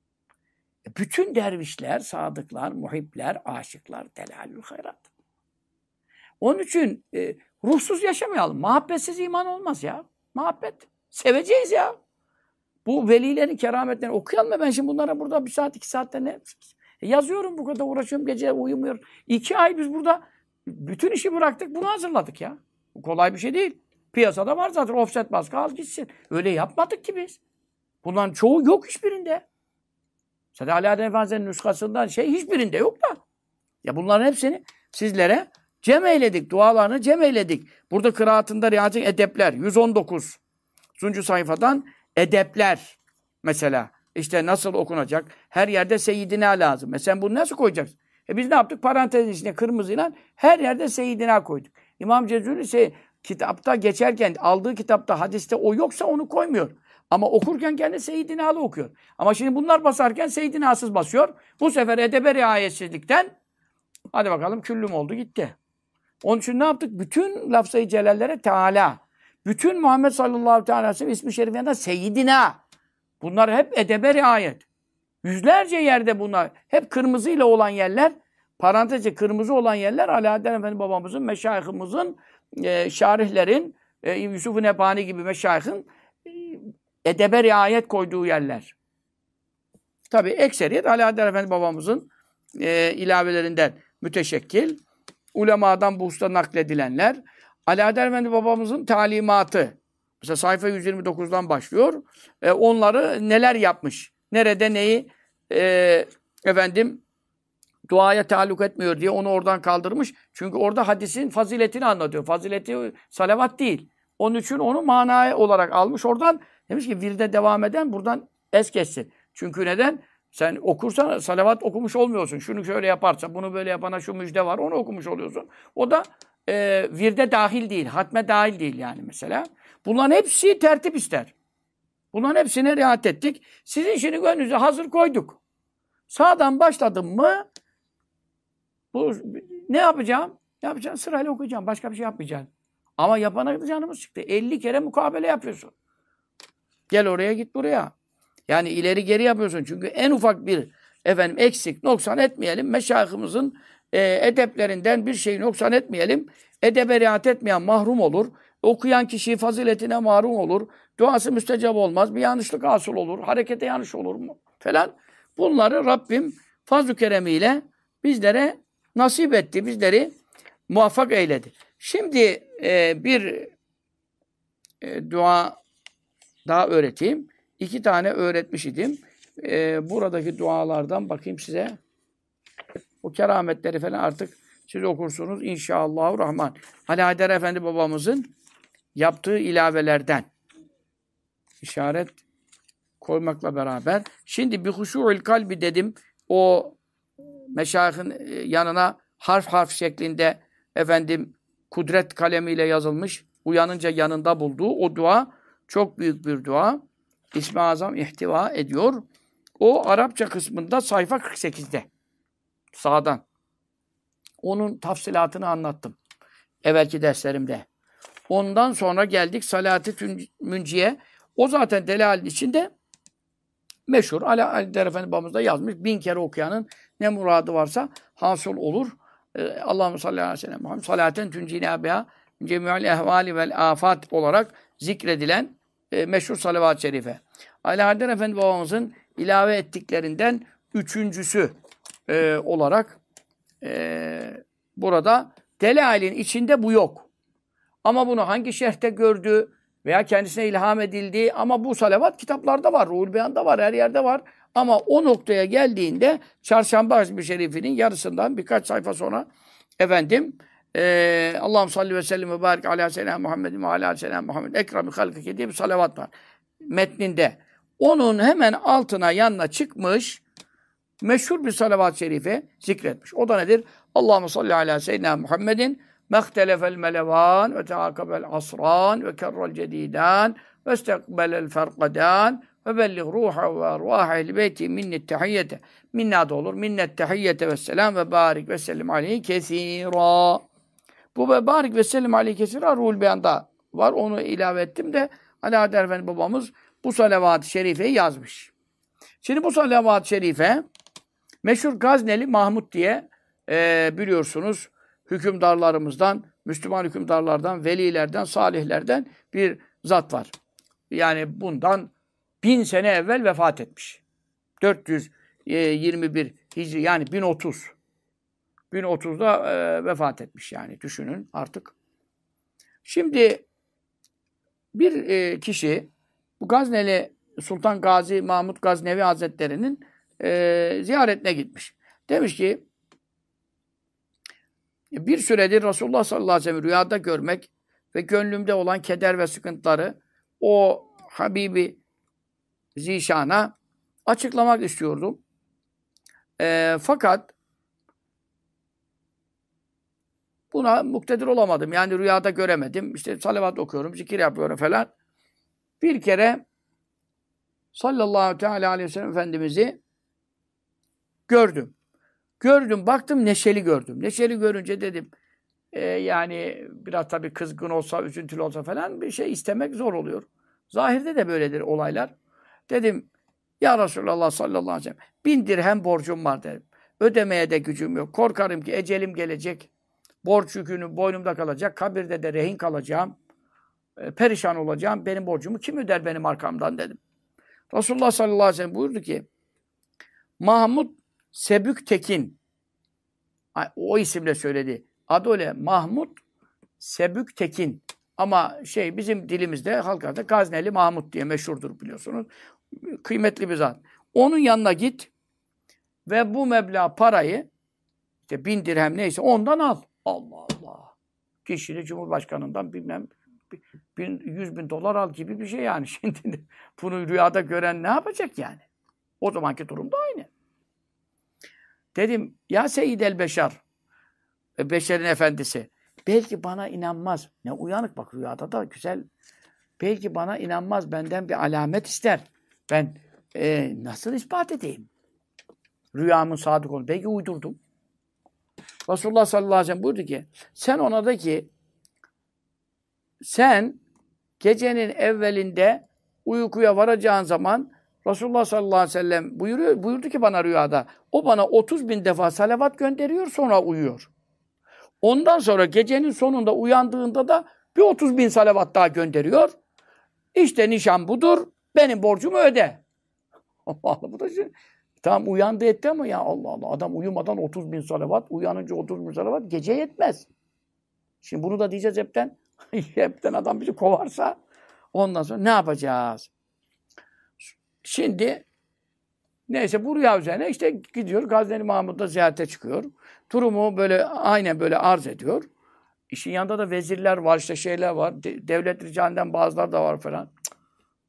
Bütün dervişler, sadıklar, muhipler, aşıklar Delalül Hayrat. Onun için ruhsuz yaşamayalım. Muhabbetsiz iman olmaz ya. Muhabbet. Seveceğiz ya. Bu velilerin kerametlerini okuyalım mı? Ben şimdi bunlara burada 1 saat, 2 saatte ne? Yazıyorum bu kadar uğraşıyorum. Gece uyumuyorum. 2 ay biz burada bütün işi bıraktık. Bunu hazırladık ya. Bu kolay bir şey değil. Piyasada var zaten. Offset baskı al gitsin. Öyle yapmadık ki biz. Bunların çoğu yok hiçbirinde. Zaten Ali Adem Efendimiz'in nüshasından hiçbirinde yok da. Ya bunların hepsini sizlere cem eyledik. Dualarını cem eyledik. Burada kıraatında riayet edepler. 119. sayfadan edepler. Mesela işte nasıl okunacak? Her yerde Seyyidina lazım. Mesela bunu nasıl koyacaksın? Biz ne yaptık? Parantezin içine kırmızıyla her yerde Seyyidina koyduk. İmam Cezuli kitapta geçerken aldığı kitapta hadiste o yoksa onu koymuyor. Ama okurken kendi Seyyidina'lı okuyor. Ama şimdi bunlar basarken Seyyidina'sız basıyor. Bu sefer edebe riayetsizlikten hadi bakalım küllüm oldu gitti. Onun için ne yaptık? Bütün lafzayı celallere Teala. Bütün Muhammed sallallahu aleyhi ve sellem ismi şeriflerinde Seyyidina. Bunlar hep edebe riayet. Yüzlerce yerde bunlar. Hep kırmızıyla olan yerler, parantezce kırmızı olan yerler Ali Adem Efendi babamızın, meşayihimizin, şarihlerin, Yusuf-u Nebhani gibi meşayihin edebe riayet koyduğu yerler. Tabi ekseriyet Ali Adem Efendi babamızın ilavelerinden müteşekkil. Ulemadan bu hususta nakledilenler. Ali Adem Efendi babamızın talimatı. Mesela sayfa 129'dan başlıyor. Onları neler yapmış? Nerede neyi duaya taalluk etmiyor diye onu oradan kaldırmış. Çünkü orada hadisin faziletini anlatıyor. Fazileti salavat değil. Onun için onu manaya olarak almış. Oradan demiş ki virde devam eden buradan es geçsin. Çünkü neden? Sen okursan salavat okumuş olmuyorsun. Şunu şöyle yaparsa, bunu böyle yapana şu müjde var, onu okumuş oluyorsun. O da virde dahil değil, hatme dahil değil yani mesela. Bunların hepsi tertip ister. Bunların hepsine riayet ettik. Sizin şimdi gönlünüze hazır koyduk. Sağdan başladım mı ne yapacağım? Yapacağım sırayla okuyacağım. Başka bir şey yapmayacağım. Ama yapana canımız çıktı. 50 kere mukabele yapıyorsun. Gel oraya git buraya. Yani ileri geri yapıyorsun. Çünkü en ufak bir eksik, noksan etmeyelim. Meşayihimizin edeplerinden bir şeyi noksan etmeyelim. Edebe riayet etmeyen mahrum olur. Okuyan kişi faziletine mahrum olur. Duası müstecab olmaz. Bir yanlışlık hasıl olur. Harekete yanlış olur mu? Falan. Bunları Rabbim fazl-ı keremiyle bizlere nasip etti. Bizleri muvaffak eyledi. Şimdi bir dua daha öğreteyim. 2 tane öğretmiş idim. Buradaki dualardan bakayım size. O kerametleri falan artık siz okursunuz inşallahurrahman. Ali Haydar Efendi babamızın yaptığı ilavelerden. İşaret koymakla beraber. Şimdi bir huşû'ül kalbi dedim. O meşayihin yanına harf harf şeklinde efendim kudret kalemiyle yazılmış. Uyanınca yanında bulduğu o dua çok büyük bir dua. İsmi Azam ihtiva ediyor. O Arapça kısmında sayfa 48'de. Sağdan. Onun tafsilatını anlattım. Evvelki derslerimde. Ondan sonra geldik Salat-ı Münciye. O zaten Delal'in içinde meşhur. Ali Der Efendi babamız da yazmış. 1000 kere okuyanın ne muradı varsa hasıl olur. Allahümme salli aleyhi ve sellem Muhammed salaten tüncine biha cemi'al ehvali vel afat olarak zikredilen meşhur salavat-ı şerife. Ali Der Efendi babamızın ilave ettiklerinden üçüncüsü olarak burada Delal'in içinde bu yok. Ama bunu hangi şerhte gördü veya kendisine ilham edildi ama bu salavat kitaplarda var, Ruhul Beyan'da var, her yerde var. Ama o noktaya geldiğinde Çarşamba Azmi Şerif'inin yarısından birkaç sayfa sonra efendim Allahümme salli ve sellem ve barik ala selam Muhammedin ve ala selam Muhammed ekrem-i halkike diye bir salavat var metninde. Onun hemen altına yanına çıkmış meşhur bir salavat-ı şerife zikretmiş. O da nedir? Allahümme salli ala seyyidina Muhammedin mehtelefel melevan ve teakabel asran ve kerrel cedidan ve istekbelel ferkadan ve bellig ruha ve arvah ehli beyti minnet tehiyyete. Minna da olur. Minnet tehiyyete ve selam ve barik ve sellim aleyhi kesira. Bu ve barik ve sellim aleyhi kesira Ruhul Beyan'da var. Onu ilave ettim de Ali Der Efendi babamız bu salavat-ı şerifeyi yazmış. Şimdi bu salavat-ı şerife meşhur Gazneli Mahmud diye biliyorsunuz hükümdarlarımızdan, Müslüman hükümdarlardan, velilerden, salihlerden bir zat var. Yani bundan 1000 sene evvel vefat etmiş. 421 Hicri yani 1030. 1030'da vefat etmiş yani düşünün artık. Şimdi bir kişi bu Gazneli Sultan Gazi Mahmud Gaznevi Hazretleri'nin ziyaretine gitmiş. Demiş ki bir süredir Resulullah sallallahu aleyhi ve sellem rüyada görmek ve gönlümde olan keder ve sıkıntıları o Habibi Zişan'a açıklamak istiyordum. Fakat buna muktedir olamadım. Yani rüyada göremedim. İşte salavat okuyorum, zikir yapıyorum falan. Bir kere sallallahu teala aleyhi ve sellem Efendimiz'i gördüm. Baktım neşeli gördüm. Neşeli görünce dedim yani biraz tabii kızgın olsa, üzüntülü olsa falan bir şey istemek zor oluyor. Zahirde de böyledir olaylar. Dedim ya Resulallah sallallahu aleyhi ve sellem 1000 dirhem borcum var dedim. Ödemeye de gücüm yok. Korkarım ki ecelim gelecek. Borç yükünü boynumda kalacak. Kabirde de rehin kalacağım. Perişan olacağım. Benim borcumu kim öder benim arkamdan dedim. Resulullah sallallahu aleyhi ve sellem buyurdu ki Mahmud Sebük Tekin o isimle söyledi. Adı öyle Mahmud Sebük Tekin. Ama bizim dilimizde halkada Gazneli Mahmud diye meşhurdur biliyorsunuz. Kıymetli bir zat. Onun yanına git ve bu meblağ parayı işte 1000 dirhem neyse ondan al. Allah Allah. Kişinin Cumhurbaşkanından bilmem 100.000 dolar al gibi bir şey yani. Şimdi bunu rüyada gören ne yapacak yani? O zamanki durumda aynı. Dedim ya Seyyid-el Beşer, beşerin efendisi. Belki bana inanmaz. Ne uyanık bak rüyada da güzel. Belki bana inanmaz. Benden bir alamet ister. Ben nasıl ispat edeyim? Rüyamın sadık olduğunu. Belki uydurdum. Resulullah sallallahu aleyhi ve sellem buyurdu ki sen ona de ki sen gecenin evvelinde uykuya varacağın zaman Resulullah sallallahu aleyhi ve sellem buyurdu ki bana rüyada o bana 30.000 defa salavat gönderiyor sonra uyuyor. Ondan sonra gecenin sonunda uyandığında da bir 30.000 salavat daha gönderiyor. İşte nişan budur. Benim borcumu öde. Allah Allah bu da şey. Tamam uyandı etti ama ya Allah Allah adam uyumadan 30.000 salavat, uyanınca 30.000 salavat gece yetmez. Şimdi bunu da diyeceğiz hepten. Hepten adam bizi kovarsa ondan sonra ne yapacağız? Şimdi neyse bu rüya üzerine işte gidiyor Gazneli Mahmud'da ziyarete çıkıyor. Durumu böyle aynen böyle arz ediyor. İşin yanında da vezirler var, işte şeyler var. Devlet ricalinden bazıları da var falan.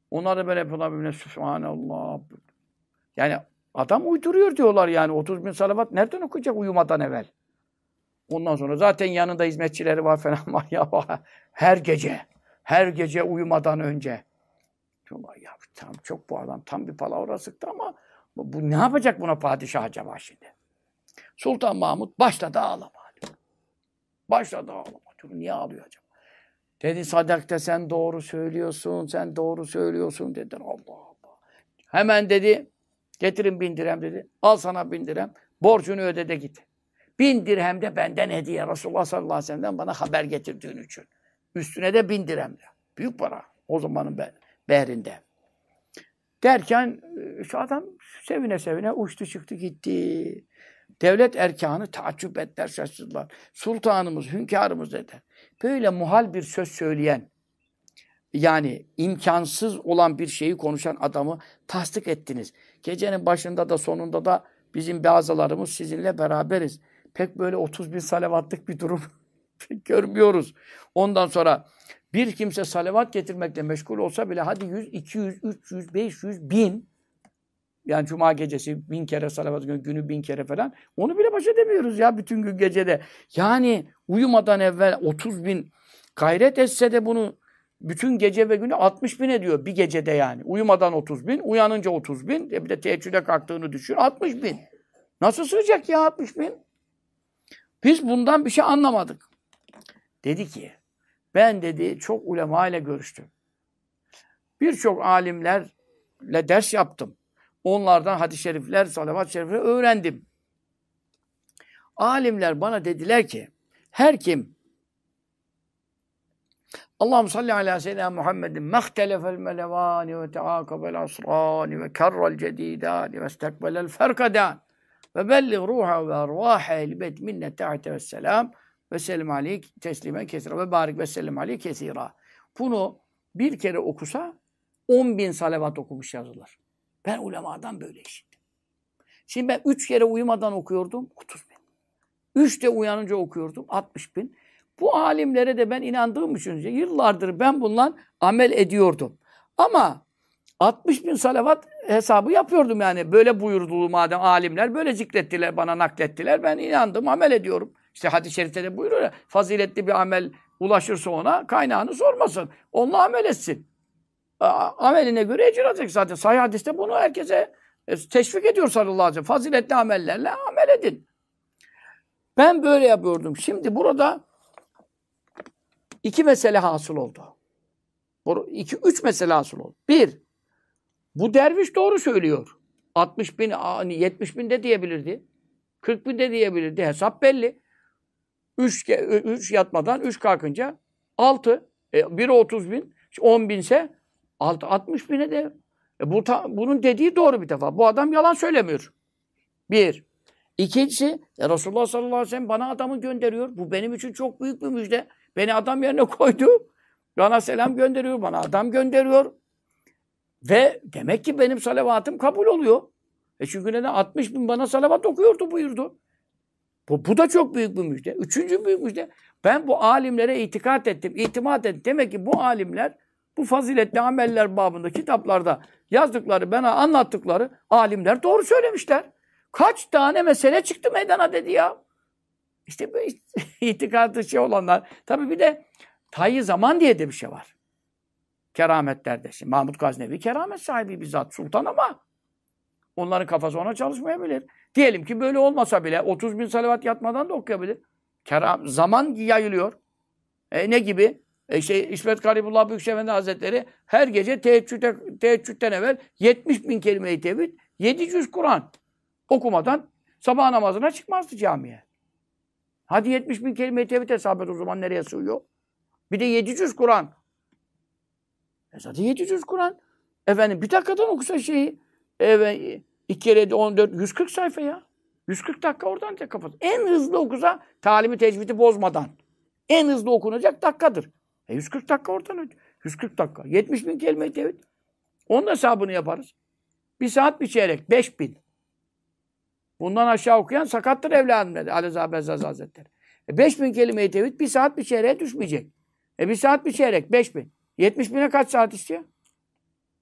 Onlar da böyle yapıyorlar birbirine Sübhanallah. Yani adam uyduruyor diyorlar yani. 30 bin salavat nereden okuyacak uyumadan evvel? Ondan sonra zaten yanında hizmetçileri var falan var ya. Her gece uyumadan önce. Diyorlar ya tam çok bu adam tam bir palavra sıktı ama bu ne yapacak buna padişah acaba şimdi? Sultan Mahmud başladı ağlama. Başladı ağlama. Niye ağlıyor acaba? Dedi Sadak'ta sen doğru söylüyorsun dediler. Allah Allah. Hemen dedi getirin 1000 dirhem dedi. Al sana 1000 dirhem. Borcunu öde de git. 1000 dirhem de benden hediye. Resulullah sallallahu aleyhi ve sellem'den bana haber getirdiğin için. Üstüne de 1000 dirhem de. Büyük para. O zamanın behrinde. Derken şu adam sevine sevine uçtu çıktı gitti. Devlet erkanı taaccüp ettiler, şaşırdılar. Sultanımız, hünkârımız dediler. Böyle muhal bir söz söyleyen, yani imkansız olan bir şeyi konuşan adamı tasdik ettiniz. Gecenin başında da sonunda da bizim bazılarımız sizinle beraberiz. Pek böyle 30 bin salavatlık bir durum görmüyoruz. Ondan sonra bir kimse salavat getirmekle meşgul olsa bile hadi 100, 200, 300, 500, 1000 yani cuma gecesi 1000 kere salavat günü 1000 kere falan. Onu bile baş edemiyoruz ya bütün gün gecede. Yani uyumadan evvel 30 bin gayret etse de bunu bütün gece ve günü 60 bin ediyor bir gecede yani. Uyumadan 30 bin, uyanınca 30 bin. Bir de teheccüde kalktığını düşün 60 bin. Nasıl sığacak ya 60 bin? Biz bundan bir şey anlamadık. Dedi ki ben dedi çok ulema ile görüştüm. Birçok alimlerle ders yaptım. Onlardan hadis-i şerifler, salavat-ı şerifler öğrendim. Alimler bana dediler ki, her kim Allahümme salli ala seyyidina Muhammedin mehtelefel melevani ve teâkabel asrani ve kerrel cedîdâni ve istekbelel ferkadân ve belliğ ruha ve arvâhe elbet minne ta'ate vesselam ve selim aleyh teslimen kesira ve barik ve selim aleyh kesira. Bunu bir kere okusa 10 bin salavat okumuş yazılır. Ben ulemadan böyle işittim. Şimdi ben 3 kere uyumadan okuyordum 30 bin. 3 de uyanınca okuyordum 60 bin. Bu alimlere de ben inandığım için yıllardır ben bundan amel ediyordum. Ama 60 bin salavat hesabı yapıyordum yani. Böyle buyurdu madem alimler böyle zikrettiler bana naklettiler. Ben inandım amel ediyorum. İşte hadis-i şerifte de buyuruyor ya faziletli bir amel ulaşırsa ona kaynağını sormasın. Onunla amel etsin. Ameline göre ecir alacak zaten. Sahih hadiste bunu herkese teşvik ediyor sallallahu aleyhi ve sellem. Faziletli amellerle amel edin. Ben böyle yapıyordum. Şimdi burada 2 mesele hasıl oldu. 3 mesele hasıl oldu. 1. Bu derviş doğru söylüyor. 60 bin, 70 bin de diyebilirdi. 40 bin de diyebilirdi. Hesap belli. 3 yatmadan 3 kalkınca 6. Biri 30 bin. 10 binse 60 bine de. Bunun dediği doğru bir defa. Bu adam yalan söylemiyor. 1. İkincisi Resulullah sallallahu aleyhi ve sellem bana adamı gönderiyor. Bu benim için çok büyük bir müjde. Beni adam yerine koydu. Bana selam gönderiyor. Bana adam gönderiyor. Ve demek ki benim salavatım kabul oluyor. Çünkü neden? 60 bin bana salavat okuyordu buyurdu. Bu da çok büyük bir müjde. 3. büyük müjde. Ben bu alimlere itikat ettim, itimat ettim. Demek ki bu alimler bu faziletli ameller babında kitaplarda yazdıkları, bana anlattıkları alimler doğru söylemişler. Kaç tane mesele çıktı meydana dedi ya. İşte bu itikadı şey olanlar. Tabii bir de tayyi zaman diye de bir şey var. Kerametlerde. Şimdi Mahmud Gaznevi keramet sahibi bizzat sultan ama onların kafası ona çalışmayabilir. Diyelim ki böyle olmasa bile 30 bin salavat yatmadan da okuyabilir. Zaman yayılıyor. Ne gibi? İsmet Garibullah Büyükşehir'de Hazretleri her gece teheccüden evvel 70 bin kelime-i tevhid, 700 Kur'an okumadan sabah namazına çıkmazdı camiye. Hadi 70 bin kelime-i tevhid hesap et o zaman nereye sığıyor? Bir de 700 Kur'an. Zaten 700 Kur'an. Efendim bir dakikadan okusa şeyi. 2 kere 14, 140 sayfa ya. 140 dakika oradan da kapat. En hızlı okusa talimi tecvidi bozmadan. En hızlı okunacak dakikadır. 140 dakika oradan önce. 140 dakika. 70 bin kelime-i tevhid. Onun hesabını yaparız. 1 saat bir çeyrek. 5 bin. Bundan aşağı okuyan sakattır evladım dedi Ali Bezzaz Hazretleri. 5 bin kelime-i tevhid 1 saat bir çeyreğe düşmeyecek. 1 saat bir çeyrek 5 bin. 70 bine kaç saat istiyor?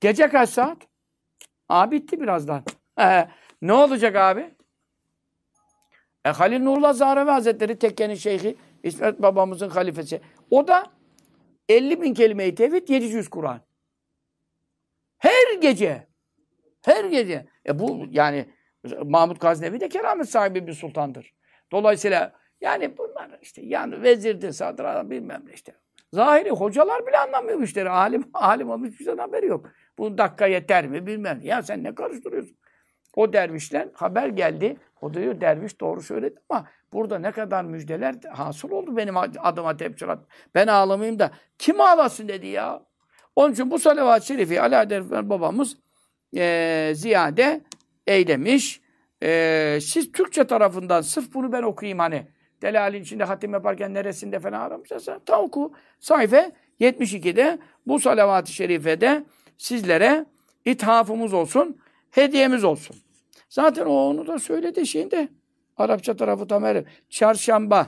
Gece kaç saat? Bitti birazdan. Ne olacak abi? Halil Nurullah Zahravi Hazretleri Tekke'nin şeyhi, İsmet babamızın halifesi. O da 50.000 kelime-i tevhid, 700 Kur'an. Her gece. Her gece. Bu yani Mahmud Gaznevi de keramet sahibi bir sultandır. Dolayısıyla yani bunlar işte yani vezirdi, sadra bilmem ne işte. Zahiri hocalar bile anlamıyor bu işleri. Alim olmuş hiçbir şeyden haberi yok. Bu dakika yeter mi bilmem. Ya sen ne karıştırıyorsun? O dervişten haber geldi. O diyor derviş doğru söyledi ama burada ne kadar müjdeler hasıl oldu benim adıma tebşirat. Ben ağlamayayım da kim ağlasın dedi ya. Onun için bu salavat-ı şerifi Alaeddin babamız ziyade eylemiş. Siz Türkçe tarafından sırf bunu ben okuyayım hani. Delal'in içinde hatim yaparken neresinde falan aramışsa tam oku. Sayfa 72'de bu salavat-ı şerifede sizlere ithafımız olsun, hediyemiz olsun. Zaten onu da söyledi şeyinde. Arapça tarafı tam çarşamba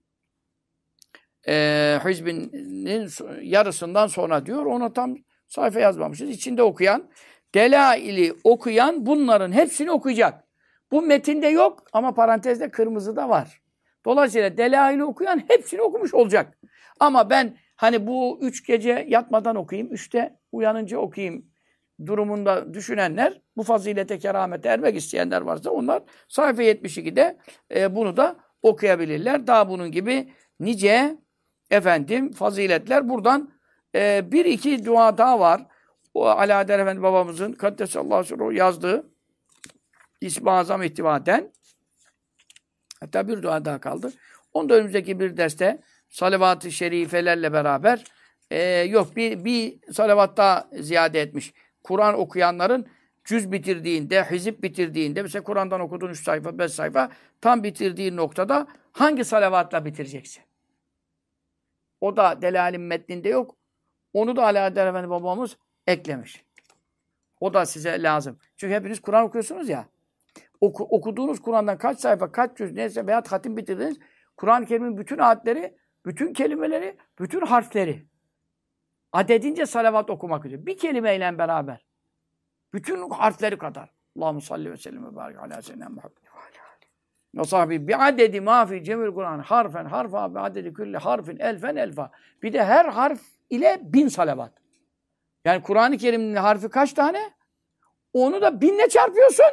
hizbinin yarısından sonra diyor. Ona tam sayfa yazmamışız. İçinde okuyan, Delail'i okuyan bunların hepsini okuyacak. Bu metinde yok ama parantezde kırmızı da var. Dolayısıyla Delail'i okuyan hepsini okumuş olacak. Ama ben hani bu 3 gece yatmadan okuyayım, 3'te uyanınca okuyayım durumunda düşünenler, bu fazilete, keramete ermek isteyenler varsa onlar sayfa 72'de bunu da okuyabilirler. Daha bunun gibi nice faziletler buradan bir iki dua daha var. O Alaeddin Efendi babamızın Kaddesallahu sirruhu yazdığı İsmi Azam ihtivaten. Hatta bir dua daha kaldı. Onu da önümüzdeki bir derste salavat-ı şerifelerle beraber yok bir salavat daha ziyade etmiş. Kur'an okuyanların cüz bitirdiğinde, hizip bitirdiğinde, mesela Kur'an'dan okuduğun 3 sayfa, 5 sayfa tam bitirdiğin noktada hangi salavatla bitireceksin? O da Delal'in metninde yok. Onu da Alaeddin Efendi babamız eklemiş. O da size lazım. Çünkü hepiniz Kur'an okuyorsunuz ya. Okuduğunuz Kur'an'dan kaç sayfa, kaç cüz neyse veya hatim bitirdiniz. Kur'an-ı Kerim'in bütün ayetleri, bütün kelimeleri, bütün harfleri. Adedince salavat okumak üzere. Bir kelimeyle beraber. Bütün harfleri kadar. Allahu salli ve sellem ve barik ala seyyidina Muhammed ve ala alihi ve sahbihi bi adedi ma fi cemil Kur'an harfen harfa bi adedi kulli harfin elfen elfa. Bir de her harf ile 1000 salavat. Yani Kur'an-ı Kerim'in harfi kaç tane? Onu da 1000'le çarpıyorsun.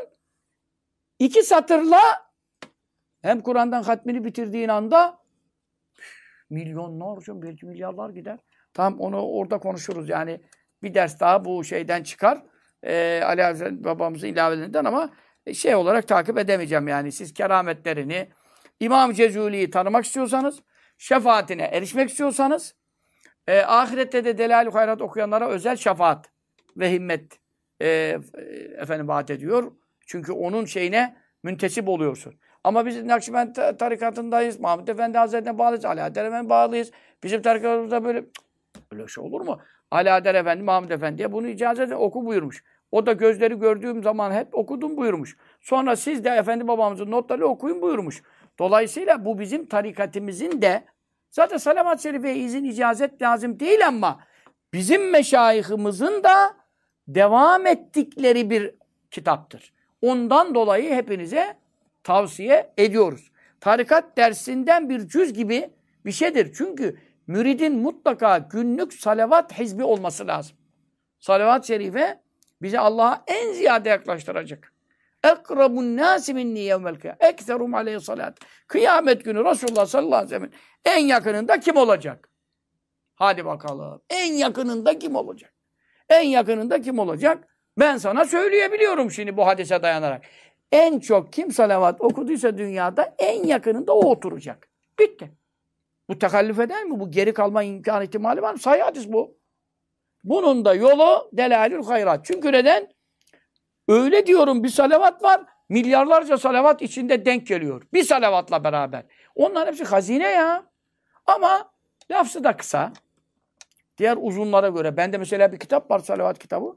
2 satırla hem Kur'an'dan hatmini bitirdiğin anda milyonlarca, belki milyarlar gider. Tam onu orada konuşuruz. Yani bir ders daha bu şeyden çıkar. Ali babamızın ilavelerinden ama şey olarak takip edemeyeceğim yani. Siz kerametlerini, İmam Cezuli'yi tanımak istiyorsanız, şefaatine erişmek istiyorsanız, ahirette de Delal-i Hayrat okuyanlara özel şefaat ve himmet vaat ediyor. Çünkü onun şeyine müntesip oluyorsun. Ama biz Nakşibend tarikatındayız. Mahmud Efendi Hazretleri'ne bağlıyız. Alaeddin Efendi bağlıyız. Bizim tarikatımızda böyle öyle şey olur mu? Alaeddin Efendi, Mahmud Efendi'ye bunu icazet oku buyurmuş. O da gözleri gördüğüm zaman hep okudum buyurmuş. Sonra siz de Efendi babamızın notlarını okuyun buyurmuş. Dolayısıyla bu bizim tarikatimizin de zaten salavat-ı şerifeye izin icazet lazım değil ama bizim meşayihimizin da devam ettikleri bir kitaptır. Ondan dolayı hepinize tavsiye ediyoruz. Tarikat dersinden bir cüz gibi bir şeydir. Çünkü müridin mutlaka günlük salavat hizbi olması lazım. Salavat-ı şerife bizi Allah'a en ziyade yaklaştıracak. Ekrabun nâsi minni yevmel kıyâmet. Ekserum aleyhi salat. Kıyamet günü Resulullah sallallahu aleyhi ve sellem en yakınında kim olacak? Hadi bakalım. En yakınında kim olacak? En yakınında kim olacak? Ben sana söyleyebiliyorum şimdi bu hadise dayanarak. En çok kim salavat okuduysa dünyada en yakınında o oturacak. Bitti. Bu tekallüf eder mi? Bu geri kalma imkan ihtimali var mı? Sahih hadis bu. Bunun da yolu Delalül Hayrat. Çünkü neden? Öyle diyorum bir salavat var. Milyarlarca salavat içinde denk geliyor. Bir salavatla beraber. Onların hepsi hazine ya. Ama lafzı da kısa. Diğer uzunlara göre. Bende mesela bir kitap var, salavat kitabı.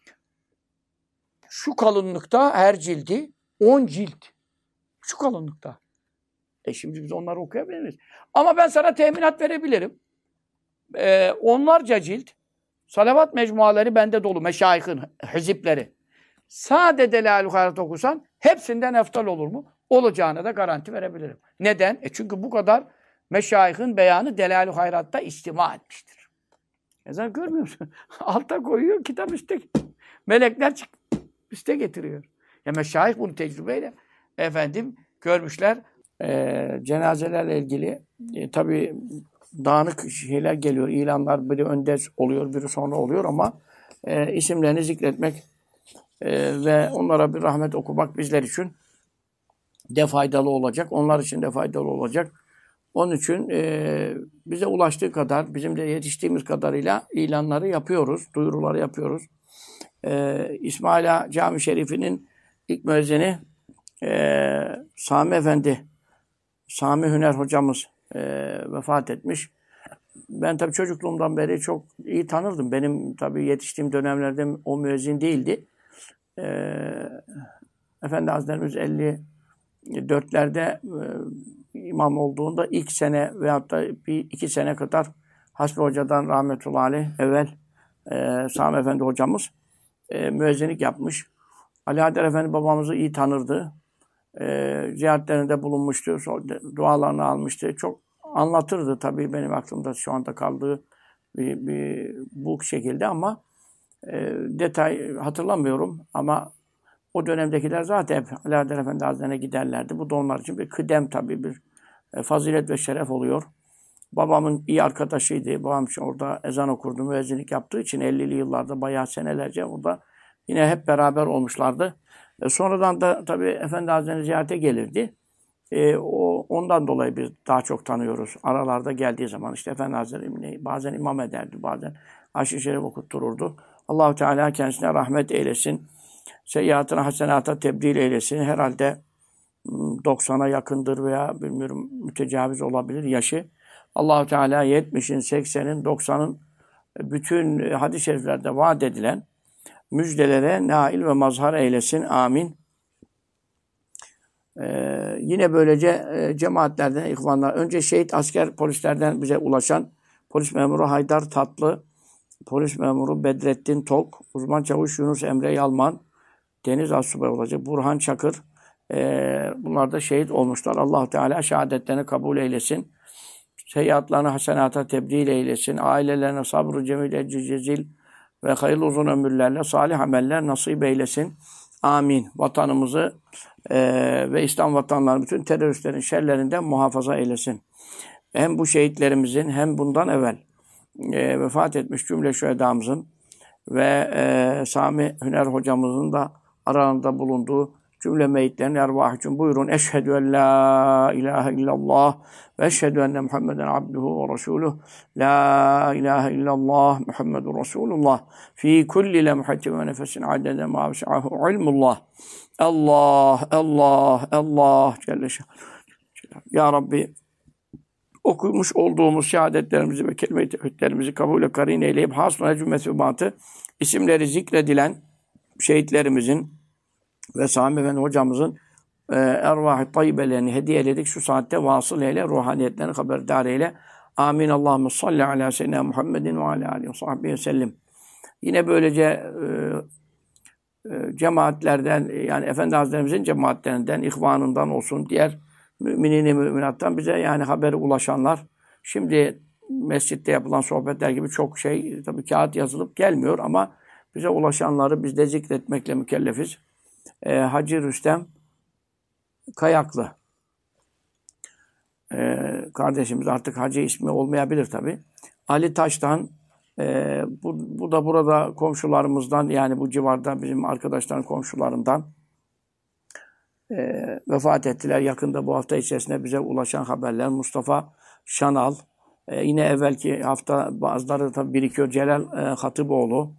Şu kalınlıkta her cildi 10 cilt. Şu kalınlıkta. Şimdi biz onları okuyabilir miyiz? Ama ben sana teminat verebilirim. Onlarca cilt Salavat mecmuaları bende dolu. Meşayihin hizipleri. Sade Delalül Hayrat okusan hepsinden eftal olur mu? Olacağına da garanti verebilirim. Neden? Çünkü bu kadar meşayihin beyanı Delalül Hayrat'ta istima etmiştir. Sen görmüyor musun? Alta koyuyor, kitap üstte. Melekler üste getiriyor. Ya meşayih bunu tecrübeyle görmüşler. Cenazelerle ilgili tabii dağınık şeyler geliyor. İlanlar biri önde oluyor, biri sonra oluyor ama isimlerini zikretmek ve onlara bir rahmet okumak bizler için de faydalı olacak. Onlar için de faydalı olacak. Onun için bize ulaştığı kadar, bizim de yetiştiğimiz kadarıyla ilanları yapıyoruz, duyuruları yapıyoruz. İsmaila Cami Şerifi'nin ilk müezzini Sami Efendi, Sami Hüner hocamız vefat etmiş. Ben tabii çocukluğumdan beri çok iyi tanırdım. Benim tabii yetiştiğim dönemlerde o müezzin değildi. Efendi Hazretlerimiz 54'lerde imam olduğunda ilk sene veyahut da iki sene kadar Hasbi Hoca'dan rahmetullahi aleyh evvel Sami Efendi hocamız müezzinlik yapmış. Ali Haydar Efendi babamızı iyi tanırdı. Ziyaretlerinde bulunmuştu. Dualarını almıştı. Çok anlatırdı tabii benim aklımda şu anda kaldığı bu şekilde ama detay hatırlamıyorum ama o dönemdekiler zaten hep Ali Haydar Efendi Hazretleri'ne giderlerdi. Bu da onlar için bir kıdem tabii bir fazilet ve şeref oluyor. Babamın iyi arkadaşıydı. Babam orada ezan okurdu, müezzinlik yaptığı için 50'li yıllarda bayağı senelerce orada yine hep beraber olmuşlardı. Sonradan da tabii Efendi Hazretleri ziyarete gelirdi. Ondan dolayı biz daha çok tanıyoruz. Aralarda geldiği zaman işte Efendi Hazretleri bazen imam ederdi, bazen aşırı şerif okuttururdu. Allah-u Teala kendisine rahmet eylesin. Seyyiatına, hasenata tebdil eylesin. Herhalde 90'a yakındır veya bilmiyorum mütecaviz olabilir yaşı. Allah-u Teala 70'in, 80'in, 90'ın bütün hadis-i şeriflerde vaat edilen müjdelere nail ve mazhar eylesin. Amin. Yine böylece cemaatlerden, ihvanlar, önce şehit asker polislerden bize ulaşan polis memuru Haydar Tatlı, polis memuru Bedrettin Tok, uzman çavuş Yunus Emre Yalman, deniz asubay olacak Burhan Çakır, bunlar da şehit olmuşlar. Allah Teala şehadetlerini kabul eylesin. Seyyiatlarını hasenata tebdil eylesin. Ailelerine sabrı cemil ecri cezil ve hayırlı uzun ömürlerle salih ameller nasip eylesin. Amin. Vatanımızı ve İslam vatanlarını bütün teröristlerin şerlerinden muhafaza eylesin. Hem bu şehitlerimizin hem bundan evvel vefat etmiş cümle şühedamızın ve Sami Hüner hocamızın da aralarında bulunduğu cümle meyitlerin ervahı için buyurun. Eşhedü en la ilahe illallah ve eşhedü enne Muhammeden abduhu ve resuluh. La ilahe illallah Muhammedun Resulullah. Fi kulli lemhatin ve nefesin adede ma vesi'ahu ilmullah. Allah, Allah, Allah Celle Şanuhu. Ya Rabbi, okumuş olduğumuz şehadetlerimizi ve kelime-i tevhidlerimizi kabul-i karin eyleyip hasmına cümle isimleri zikredilen şehitlerimizin ve Sami Efendi hocamızın ervah-ı tayyibelerini hediye ededik. Şu saatte vasıl eyle, ruhaniyetlerini haberdar eyle. Amin. Allahümme salli ala seyyidina Muhammedin ve ala aleyhi ve sahbihi sellem. Yine böylece cemaatlerden, yani Efendi Hazretlerimizin cemaatlerinden, ihvanından olsun, diğer müminin müminattan bize yani haberi ulaşanlar. Şimdi mescitte yapılan sohbetler gibi çok şey, tabii kağıt yazılıp gelmiyor ama bize ulaşanları biz de zikretmekle mükellefiz. Hacı Rüstem Kayaklı kardeşimiz, artık hacı ismi olmayabilir tabii. Ali Taş'tan, bu da burada komşularımızdan, yani bu civarda bizim arkadaşların komşularından vefat ettiler. Yakında bu hafta içerisinde bize ulaşan haberler. Mustafa Şanal, yine evvelki hafta bazıları tabii birikiyor. Celal Hatipoğlu,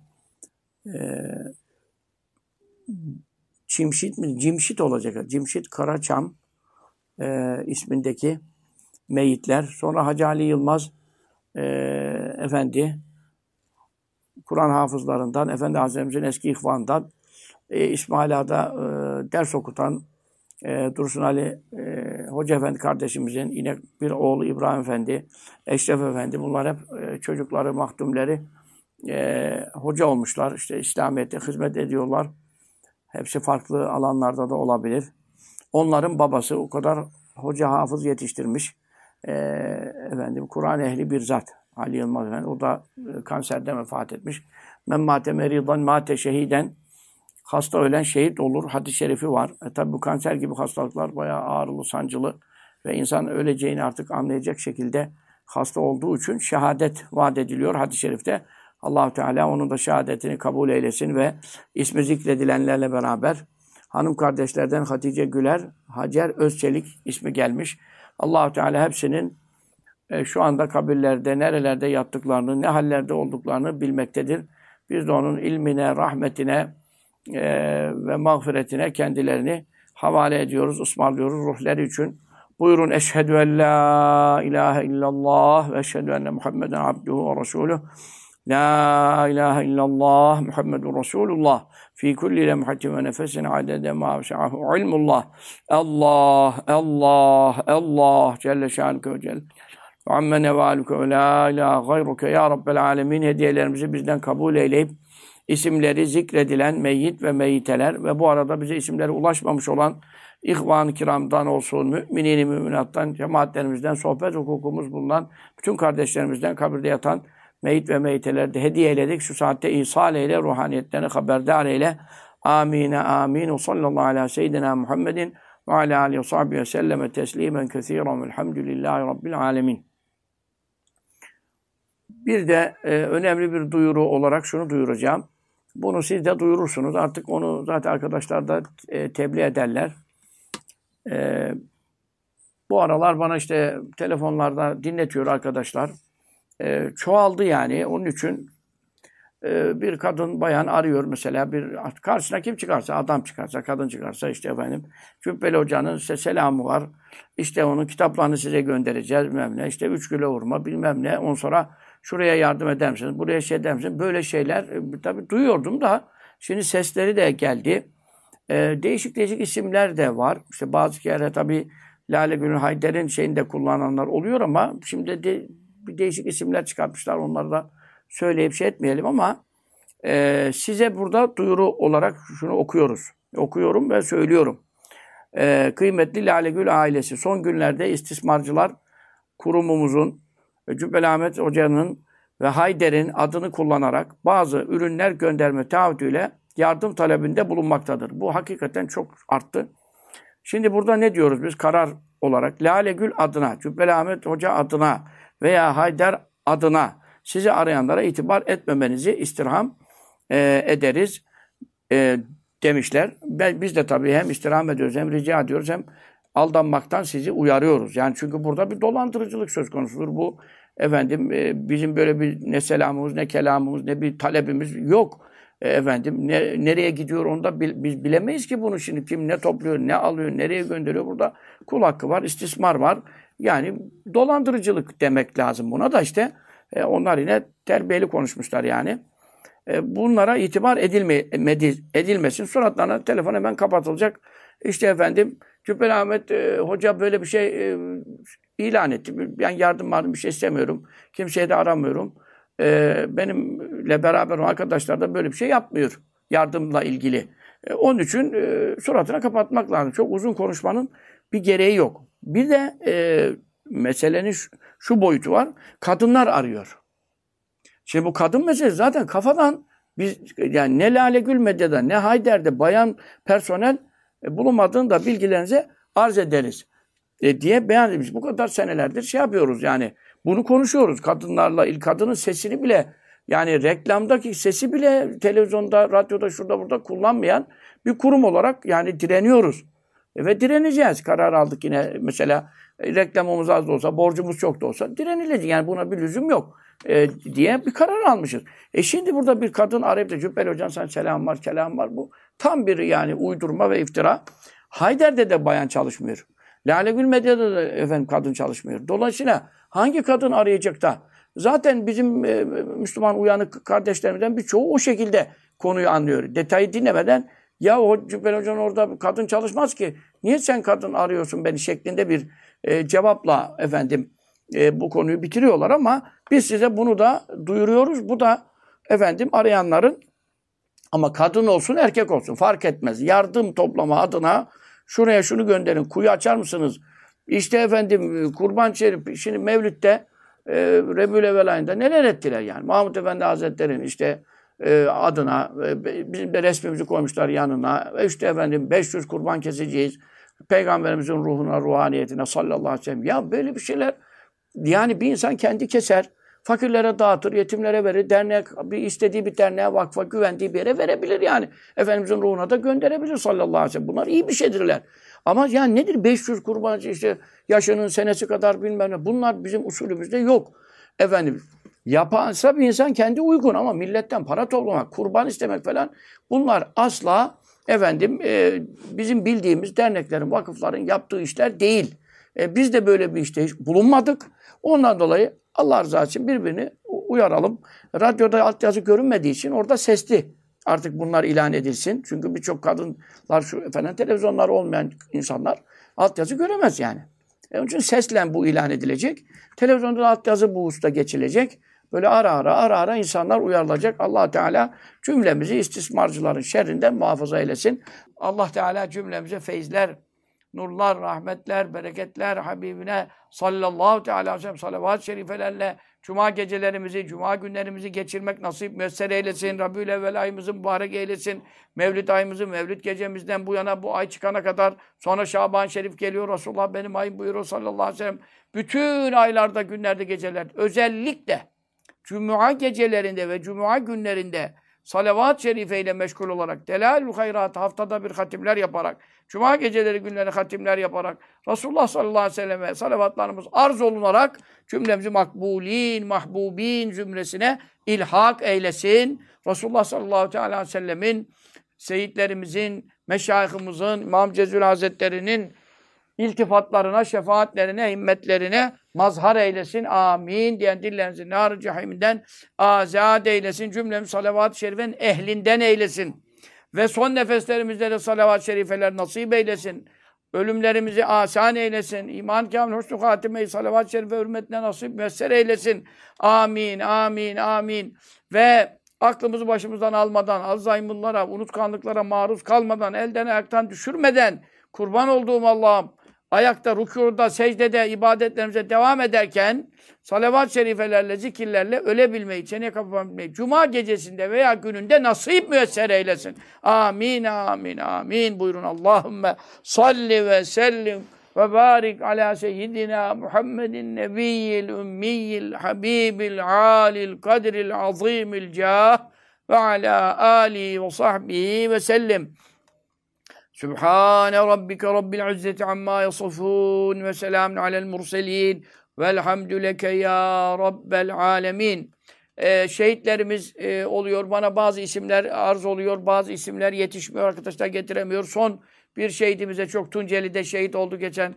Cimşit mi? Cimşit olacak. Cimşit Karaçam ismindeki meyitler. Sonra Hacı Ali Yılmaz Efendi, Kur'an hafızlarından, Efendi Hazretlerimizin eski ihvanından, İsmail Ağa'da ders okutan Dursun Ali Hoca Efendi kardeşimizin yine bir oğlu İbrahim Efendi, Eşref Efendi, bunlar hep çocukları, mahdumları hoca olmuşlar. İşte İslamiyet'e hizmet ediyorlar. Hepsi farklı alanlarda da olabilir. Onların babası o kadar hoca hafız yetiştirmiş. Kur'an ehli bir zat. Ali Yılmaz Efendi. O da kanserden vefat etmiş. Men mate meridan mate şehiden. Hasta ölen şehit olur. Hadis-i şerifi var. Tabi bu kanser gibi hastalıklar bayağı ağrılı, sancılı ve insan öleceğini artık anlayacak şekilde hasta olduğu için şehadet vaat ediliyor hadis-i şerifte. Allah-u Teala onun da şehadetini kabul eylesin ve ismi zikredilenlerle beraber hanım kardeşlerden Hatice Güler, Hacer Özçelik ismi gelmiş. Allah-u Teala hepsinin şu anda kabirlerde, nerelerde yattıklarını, ne hallerde olduklarını bilmektedir. Biz de onun ilmine, rahmetine ve mağfiretine kendilerini havale ediyoruz, ısmarlıyoruz ruhları için. Buyurun, eşhedü en la ilahe illallah ve eşhedü enne Muhammeden abduhu ve resuluh. La ilahe illallah Muhammedun Resulullah fi kulli lemhatin ve nefesin adede ma veşa'ahu ilmullah. Allah, Allah, Allah Celle şanuke ve celle. Ve amme nevaluke ve la ilahe gayruke ya Rabbel alemin. Hediyelerimizi bizden kabul eyleyip isimleri zikredilen meyyit ve meyyiteler ve bu arada bize isimleri ulaşmamış olan İhvan-ı kiramdan olsun, müminin müminattan, cemaatlerimizden, sohbet hukukumuz bulunan bütün kardeşlerimizden kabirde yatan meyyit ve meyyiteleri de hediye eyledik. Şu saatte ihsal eyle, ruhaniyetlerini haberdar eyle. Amine amin. Ve sallallahu aleyhi ve seyyidina Muhammedin ve ala aleyhi ve sahbihi ve selleme teslimen kethiren velhamdülillahi rabbil alemin. Bir de önemli bir duyuru olarak şunu duyuracağım. Bunu siz de duyurursunuz. Artık onu zaten arkadaşlar da tebliğ ederler. Bu aralar bana işte telefonlarda dinletiyor arkadaşlar. Çoğaldı yani. Onun için bir kadın, bayan arıyor mesela. Karşısına kim çıkarsa, adam çıkarsa, kadın çıkarsa işte Cübbeli Hoca'nın size selamı var. İşte onun kitaplarını size göndereceğiz bilmem ne. İşte 3 kilo hurma bilmem ne. Ondan sonra şuraya yardım eder misiniz? Buraya şey eder misiniz? Böyle şeyler tabii duyuyordum da şimdi sesleri de geldi. Değişik değişik isimler de var. İşte bazı yerde tabii Lale Gül Haydar'ın şeyini de kullananlar oluyor ama şimdi de bir değişik isimler çıkartmışlar. Onları da söyleyip şey etmeyelim ama size burada duyuru olarak şunu okuyoruz. Okuyorum ve söylüyorum. Kıymetli Lale Gül ailesi, son günlerde istismarcılar kurumumuzun Cübbeli Ahmet Hoca'nın ve Haydar'ın adını kullanarak bazı ürünler gönderme taahhüdüyle yardım talebinde bulunmaktadır. Bu hakikaten çok arttı. Şimdi burada ne diyoruz biz karar olarak? Lale Gül adına, Cübbeli Ahmet Hoca adına veya Haydar adına sizi arayanlara itibar etmemenizi istirham ederiz demişler. Biz de tabii hem istirham ediyoruz hem rica ediyoruz hem aldanmaktan sizi uyarıyoruz. Yani çünkü burada bir dolandırıcılık söz konusudur. Bu bizim böyle bir ne selamımız ne kelamımız ne bir talebimiz yok. Nereye gidiyor onu da biz bilemeyiz ki bunu şimdi kim ne topluyor, ne alıyor, nereye gönderiyor. Burada kul hakkı var, istismar var. Yani dolandırıcılık demek lazım buna da işte. Onlar yine terbiyeli konuşmuşlar yani. Bunlara itibar edilmesin. Suratlarına telefon hemen kapatılacak. İşte Cübbeli Ahmet Hoca böyle bir şey ilan etti. Ben yardım bir şey istemiyorum. Kimseye de aramıyorum. Benimle beraber o arkadaşlar da böyle bir şey yapmıyor. Yardımla ilgili. Onun için suratına kapatmak lazım. Çok uzun konuşmanın bir gereği yok. Bir de meselenin şu boyutu var. Kadınlar arıyor. Şimdi bu kadın meselesi zaten kafadan biz yani ne Lale Gül Medya'da ne Haydar'da bayan personel bulunmadığını da bilgilerinize arz ederiz diye beyan etmiş. Bu kadar senelerdir şey yapıyoruz yani. Bunu konuşuyoruz. Kadınlarla kadının sesini bile yani reklamdaki sesi bile televizyonda, radyoda, şurada burada kullanmayan bir kurum olarak yani direniyoruz. Ve direneceğiz. Karar aldık yine mesela reklamımız az da olsa, borcumuz çok da olsa direnilecek. Yani buna bir lüzum yok diye bir karar almışız. Şimdi burada bir kadın arayıp da Cübbeli Hocam sana selam var, kelam var. Bu tam bir yani uydurma ve iftira. Haydar'da de bayan çalışmıyor. Lale Gül Medya'da da kadın çalışmıyor. Dolayısıyla hangi kadın arayacak da? Zaten bizim Müslüman uyanık kardeşlerimizden birçoğu o şekilde konuyu anlıyor. Detayı dinlemeden ya Cübbeli Hoca'nın orada kadın çalışmaz ki. Niye sen kadın arıyorsun beni şeklinde bir cevapla bu konuyu bitiriyorlar ama biz size bunu da duyuruyoruz. Bu da efendim arayanların ama kadın olsun erkek olsun fark etmez. Yardım toplama adına şuraya şunu gönderin. Kuyu açar mısınız? İşte efendim Kurban Şerif şimdi Mevlüt'te Rebül-Evvel ayında neler ettiler yani. Mahmud Efendi Hazretleri'nin işte adına bizim de resmimizi koymuşlar yanına. İşte efendim 500 kurban keseceğiz. Peygamberimizin ruhuna, ruhaniyetine sallallahu aleyhi ve sellem. Ya böyle bir şeyler yani bir insan kendi keser. Fakirlere dağıtır, yetimlere verir, dernek, bir istediği bir derneğe, vakfa, güvendiği bir yere verebilir yani. Efendimizin ruhuna da gönderebilir sallallahu aleyhi ve sellem. Bunlar iyi bir şeydirler. Ama yani nedir 500 kurbancı işte yaşının senesi kadar bilmem ne. Bunlar bizim usulümüzde yok. Efendim yapansa bir insan kendi uygun ama milletten para toplamak, kurban istemek falan bunlar asla efendim bizim bildiğimiz derneklerin, vakıfların yaptığı işler değil. Biz de böyle bir işte hiç bulunmadık. Ondan dolayı Allah rızası için birbirini uyaralım. Radyoda altyazı görünmediği için orada sesli artık bunlar ilan edilsin. Çünkü birçok kadınlar şu efendim televizyonlar olmayan insanlar altyazı göremez yani. Onun için sesle bu ilan edilecek. Televizyonda da altyazı bu usta geçilecek. Böyle ara ara insanlar uyarılacak. Allah Teala cümlemizi istismarcıların şerrinden muhafaza eylesin. Allah Teala cümlemize feyizler, nurlar, rahmetler, bereketler Habibine sallallahu teala aleyhi ve sellem salavat-ı şerifelerle cuma gecelerimizi, cuma günlerimizi geçirmek nasip müyesser eylesin. Rabiül-Evvel ayımızı mübarek eylesin. Mevlid ayımızı, Mevlid gecemizden bu yana bu ay çıkana kadar sonra Şaban Şerif geliyor. Resulullah benim ayım buyuruyor sallallahu aleyhi ve sellem. Bütün aylarda, günlerde, gecelerde özellikle cuma gecelerinde ve cuma günlerinde salavat-ı şerifeyle meşgul olarak, delalül hayrat haftada bir hatimler yaparak, cuma geceleri günleri hatimler yaparak, Resulullah sallallahu aleyhi ve selleme salavatlarımız arz olunarak cümlemizi makbulin, mahbubin zümresine ilhak eylesin. Resulullah sallallahu aleyhi ve sellemin, seyitlerimizin, meşayihimizin, İmam Cezül Hazretleri'nin iltifatlarına, şefaatlerine, himmetlerine mazhar eylesin. Amin diyen dillerinizi nar-ı cehiminden azad eylesin. Cümlemiz salavat-ı şerifenin ehlinden eylesin. Ve son nefeslerimizde de salavat-ı şerifeler nasip eylesin. Ölümlerimizi asan eylesin. İman kâmil husnü hâtime-i salavat-ı şerife hürmetine nasip müesser eylesin. Amin, amin, amin. Ve aklımızı başımızdan almadan, Alzheimer'lara, unutkanlıklara maruz kalmadan, elden ayaktan düşürmeden, kurban olduğum Allah'ım, ayakta, rükûda, secdede, ibadetlerimize devam ederken salavat-ı şerifelerle, zikirlerle ölebilmeyi, çeneye kapatabilmeyi, cuma gecesinde veya gününde nasip müyesser eylesin. Amin, amin, amin. Buyurun Allahümme salli ve sellim ve barik ala seyyidina Muhammedin nebiyyil ümmiyyil habibil alil kadril azimil cah ve ala alihi ve sahbihi ve sellim. Sübhane rabbike rabbil izzeti amma yasifun ve selamun alel murselin velhamdü leke ya rabbel alemin. Şehitlerimiz oluyor. Bana bazı isimler arz oluyor. Bazı isimler yetişmiyor. Arkadaşlar getiremiyor. Son bir şehidimize çok Tunceli'de şehit oldu geçen.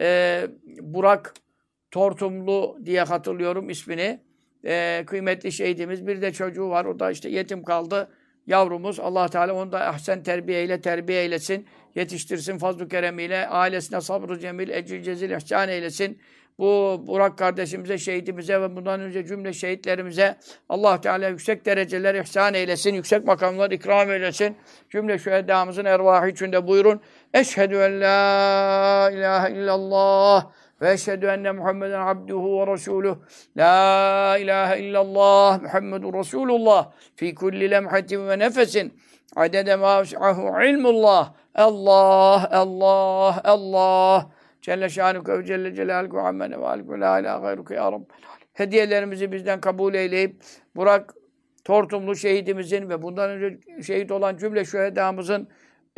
Burak Tortumlu diye hatırlıyorum ismini. Kıymetli şehidimiz. Bir de çocuğu var. O da işte yetim kaldı. Yavrumuz Allah Teala onu da ahsen terbiye eylesin. Yetiştirsin fazl-ı keremiyle. Ailesine sabrı cemil, ecil cezil ihsan eylesin. Bu Burak kardeşimize, şehidimize ve bundan önce cümle şehitlerimize Allah Teala yüksek dereceler ihsan eylesin. Yüksek makamlar ikram eylesin. Cümle şühedamızın ervahı içinde buyurun. Eşhedü en la ilahe illallah ve eşhedü enne Muhammeden abduhu ve resuluh. La ilahe illallah Muhammedun Resulullah fi kulli lemhatin ve nefesin adede ma vesi'ahu ilmullah. Allah, Allah, Allah. Celle şanuke ve celle celaluhu amme nevaluke ve la ilahe gayruke ya Rabbi. Hediyelerimizi bizden kabul eyleyip Burak Tortumlu şehidimizin ve bundan önce şehit olan cümle şühedamızın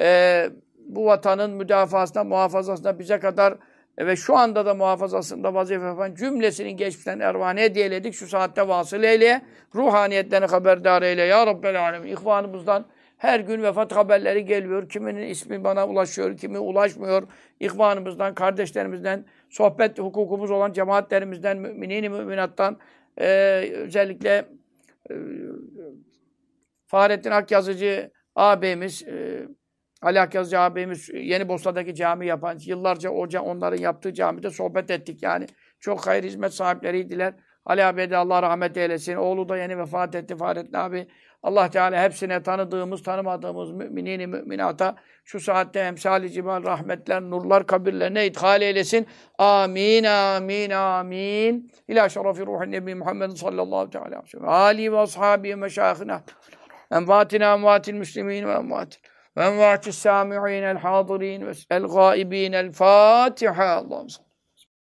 bu vatanın müdafasına, muhafazasına bize kadar ve şu anda da muhafazasında vazife yapan cümlesinin geçmişten ervahine hediyeledik. Şu saatte vasıl eyle, ruhaniyetlerini haberdar eyle ya Rabbel alemin. İhvanımızdan her gün vefat haberleri geliyor. Kiminin ismi bana ulaşıyor, kimi ulaşmıyor. İhvanımızdan, kardeşlerimizden, sohbet hukukumuz olan cemaatlerimizden, müminin-i müminattan, özellikle Fahrettin Akyazıcı ağabeyimiz, Ali Akyazıcı ağabeyimiz Yenibosna'daki cami yapan, yıllarca onların yaptığı camide sohbet ettik yani. Çok hayır hizmet sahipleriydiler. Ali abiye de Allah rahmet eylesin. Oğlu da yeni vefat etti Fahrettin abi. Allah Teala hepsine tanıdığımız, tanımadığımız müminini, müminata şu saatte emsali cimal rahmetler, nurlar kabirlerine ithal eylesin. Amin, amin, amin. İlâ şerefi ruhin nebi Muhammed sallallahu teala aleyhi ve sellem. Ali ve ashabi ve meşâhına. Envatina, envatil müslimin ve envatil. Ve envatis sâmi'in el hâzirîn ve el gâibîn el Fâtiha. Allah'ım